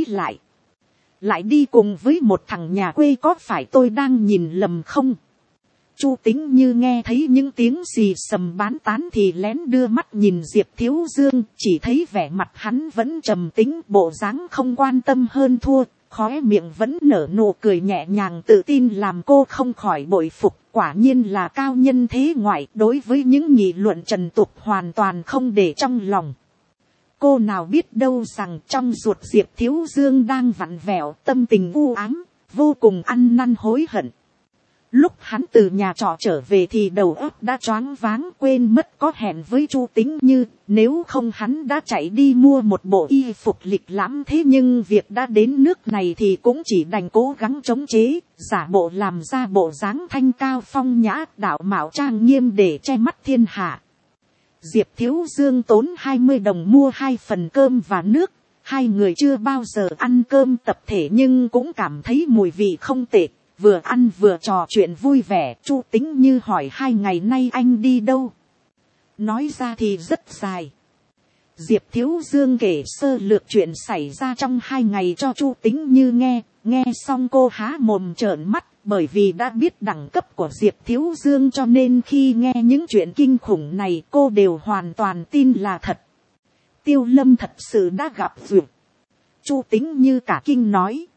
lại đi cùng với một thằng nhà quê, có phải tôi đang nhìn lầm không? Chu Tính Như nghe thấy những tiếng xì xầm bán tán thì lén đưa mắt nhìn Diệp Thiếu Dương, chỉ thấy vẻ mặt hắn vẫn trầm tĩnh, bộ dáng không quan tâm hơn thua, khóe miệng vẫn nở nụ cười nhẹ nhàng tự tin làm cô không khỏi bội phục, quả nhiên là cao nhân thế ngoại, đối với những nghị luận trần tục hoàn toàn không để trong lòng. Cô nào biết đâu rằng trong ruột Diệp Thiếu Dương đang vặn vẹo, tâm tình u ám, vô cùng ăn năn hối hận. Lúc hắn từ nhà trọ trở về thì đầu óc đã choáng váng, quên mất có hẹn với Chu Tính Như, nếu không hắn đã chạy đi mua một bộ y phục lịch lãm, thế nhưng việc đã đến nước này thì cũng chỉ đành cố gắng chống chế, giả bộ làm ra bộ dáng thanh cao phong nhã, đạo mạo trang nghiêm để che mắt thiên hạ. Diệp Thiếu Dương tốn 20 đồng mua 2 phần cơm và nước, hai người chưa bao giờ ăn cơm tập thể nhưng cũng cảm thấy mùi vị không tệ. Vừa ăn vừa trò chuyện vui vẻ, Chu Tính Như hỏi 2 ngày nay anh đi đâu? Nói ra thì rất dài. Diệp Thiếu Dương kể sơ lược chuyện xảy ra trong 2 ngày cho Chu Tính Như nghe, nghe xong cô há mồm trợn mắt, bởi vì đã biết đẳng cấp của Diệp Thiếu Dương cho nên khi nghe những chuyện kinh khủng này cô đều hoàn toàn tin là thật. Tiêu Lâm thật sự đã gặp duyệt. Chu Tính Như cả kinh nói.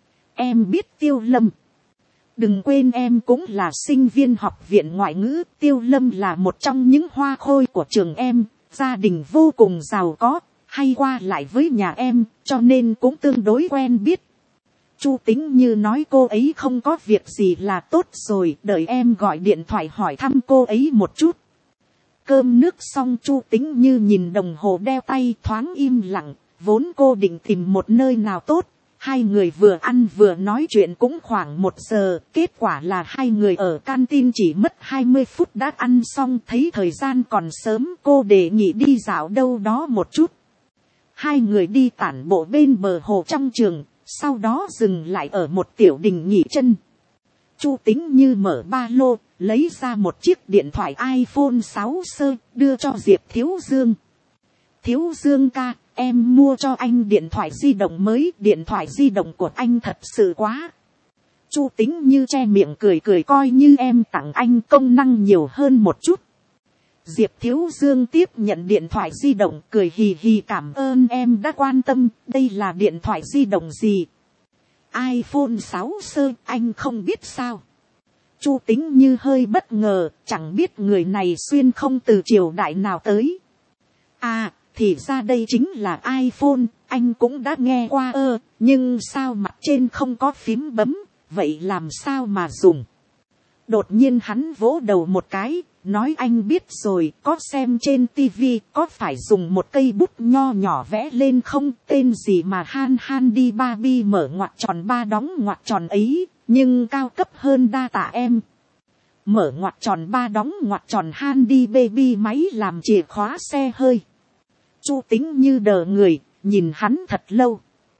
Em biết Tiêu Lâm. Đừng quên em cũng là sinh viên học viện ngoại ngữ, Tiêu Lâm là một trong những hoa khôi của trường em, gia đình vô cùng giàu có, hay qua lại với nhà em, cho nên cũng tương đối quen biết. Chu Tính Như nói cô ấy không có việc gì là tốt rồi, đợi em gọi điện thoại hỏi thăm cô ấy một chút. Cơm nước xong Chu Tính Như nhìn đồng hồ đeo tay thoáng im lặng, vốn cô định tìm một nơi nào tốt. Hai người vừa ăn vừa nói chuyện cũng khoảng 1 giờ, kết quả là hai người ở canteen chỉ mất 20 phút đã ăn xong, thấy thời gian còn sớm cô đề nghị đi dạo đâu đó một chút. Hai người đi tản bộ bên bờ hồ trong trường, sau đó dừng lại ở một tiểu đình nghỉ chân. Chu Tính Như mở ba lô, lấy ra một chiếc điện thoại iPhone 6 sơ, đưa cho Diệp Thiếu Dương. Thiếu Dương ca, em mua cho anh điện thoại di động mới, điện thoại di động của anh thật sự quá. Chu Tính Như che miệng cười cười, coi như em tặng anh công năng nhiều hơn một chút. Diệp Thiếu Dương tiếp nhận điện thoại di động cười hì hì, cảm ơn em đã quan tâm, đây là điện thoại di động gì? iPhone 6 sơ, anh không biết sao? Chu Tính Như hơi bất ngờ, chẳng biết người này xuyên không từ triều đại nào tới. À, thì ra đây chính là iPhone, anh cũng đã nghe qua nhưng sao mặt trên không có phím bấm, vậy làm sao mà dùng? Đột nhiên hắn vỗ đầu một cái, nói anh biết rồi, có xem trên tivi, có phải dùng một cây bút nho nhỏ vẽ lên không, tên gì mà Handy Barbie mở ngoặc tròn 3 đóng ngoặc tròn ấy, nhưng cao cấp hơn, đa tạ em. Mở ngoặc tròn 3 đóng ngoặc tròn Handy Baby máy làm chìa khóa xe hơi. Chu Tính Như đờ người, nhìn hắn thật lâu.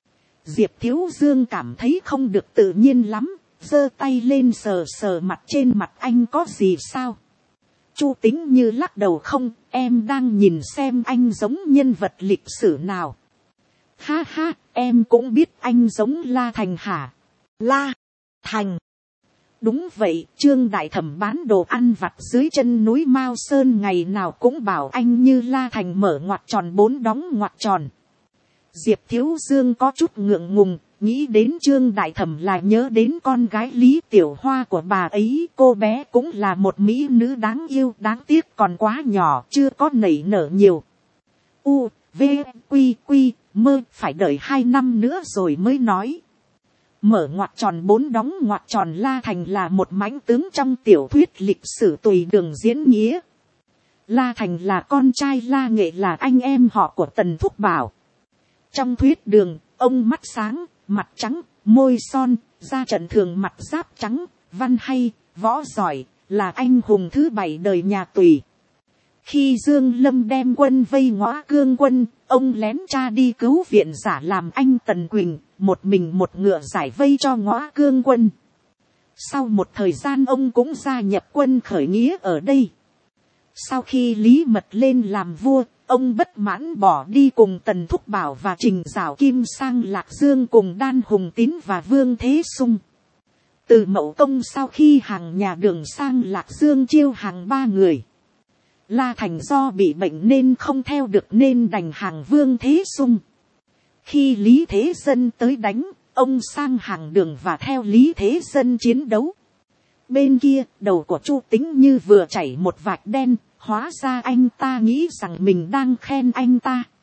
Diệp Thiếu Dương cảm thấy không được tự nhiên lắm, giơ tay lên sờ sờ mặt trên mặt anh có gì sao. Chu Tính Như lắc đầu không, em đang nhìn xem anh giống nhân vật lịch sử nào. Ha ha, em cũng biết anh giống La Thành hả? La Thành. Đúng vậy, Trương Đại Thẩm bán đồ ăn vặt dưới chân núi Mao Sơn ngày nào cũng bảo anh như La Thành mở ngoặc tròn 4 đóng ngoặc tròn. Diệp Thiếu Dương có chút ngượng ngùng, nghĩ đến Trương Đại Thẩm là nhớ đến con gái Lý Tiểu Hoa của bà ấy. Cô bé cũng là một mỹ nữ đáng yêu, đáng tiếc còn quá nhỏ, chưa có nảy nở nhiều. U, V, Quy, Quy, mơ, phải đợi 2 năm nữa rồi mới nói. Mở ngoặc tròn 4 đóng ngoặc tròn La Thành là một mãnh tướng trong tiểu thuyết lịch sử Tùy Đường diễn nghĩa. La Thành là con trai La Nghệ, là anh em họ của Tần Thúc Bảo. Trong thuyết đường, ông mắt sáng, mặt trắng, môi son, ra trận thường mặt giáp trắng, văn hay, võ giỏi, là anh hùng thứ 7 đời nhà Tùy. Khi Dương Lâm đem quân vây Ngõ Cương quân, ông lén tra đi cứu viện giả làm anh Tần Quỳnh, một mình một ngựa giải vây cho Ngõ Cương quân. Sau một thời gian ông cũng gia nhập quân khởi nghĩa ở đây. Sau khi Lý Mật lên làm vua, ông bất mãn bỏ đi cùng Tần Thúc Bảo và Trình Giảo Kim sang Lạc Dương cùng Đan Hùng Tín và Vương Thế Sung. Từ Mậu Công sau khi hàng nhà Đường sang Lạc Dương chiêu hàng 3 người. La Thành do bị bệnh nên không theo được nên đành hàng Vương Thế Sung. Khi Lý Thế Dân tới đánh, ông sang hàng Đường và theo Lý Thế Dân chiến đấu. Bên kia, đầu của Chu Tính Như vừa chảy một vạch đen, hóa ra anh ta nghĩ rằng mình đang khen anh ta.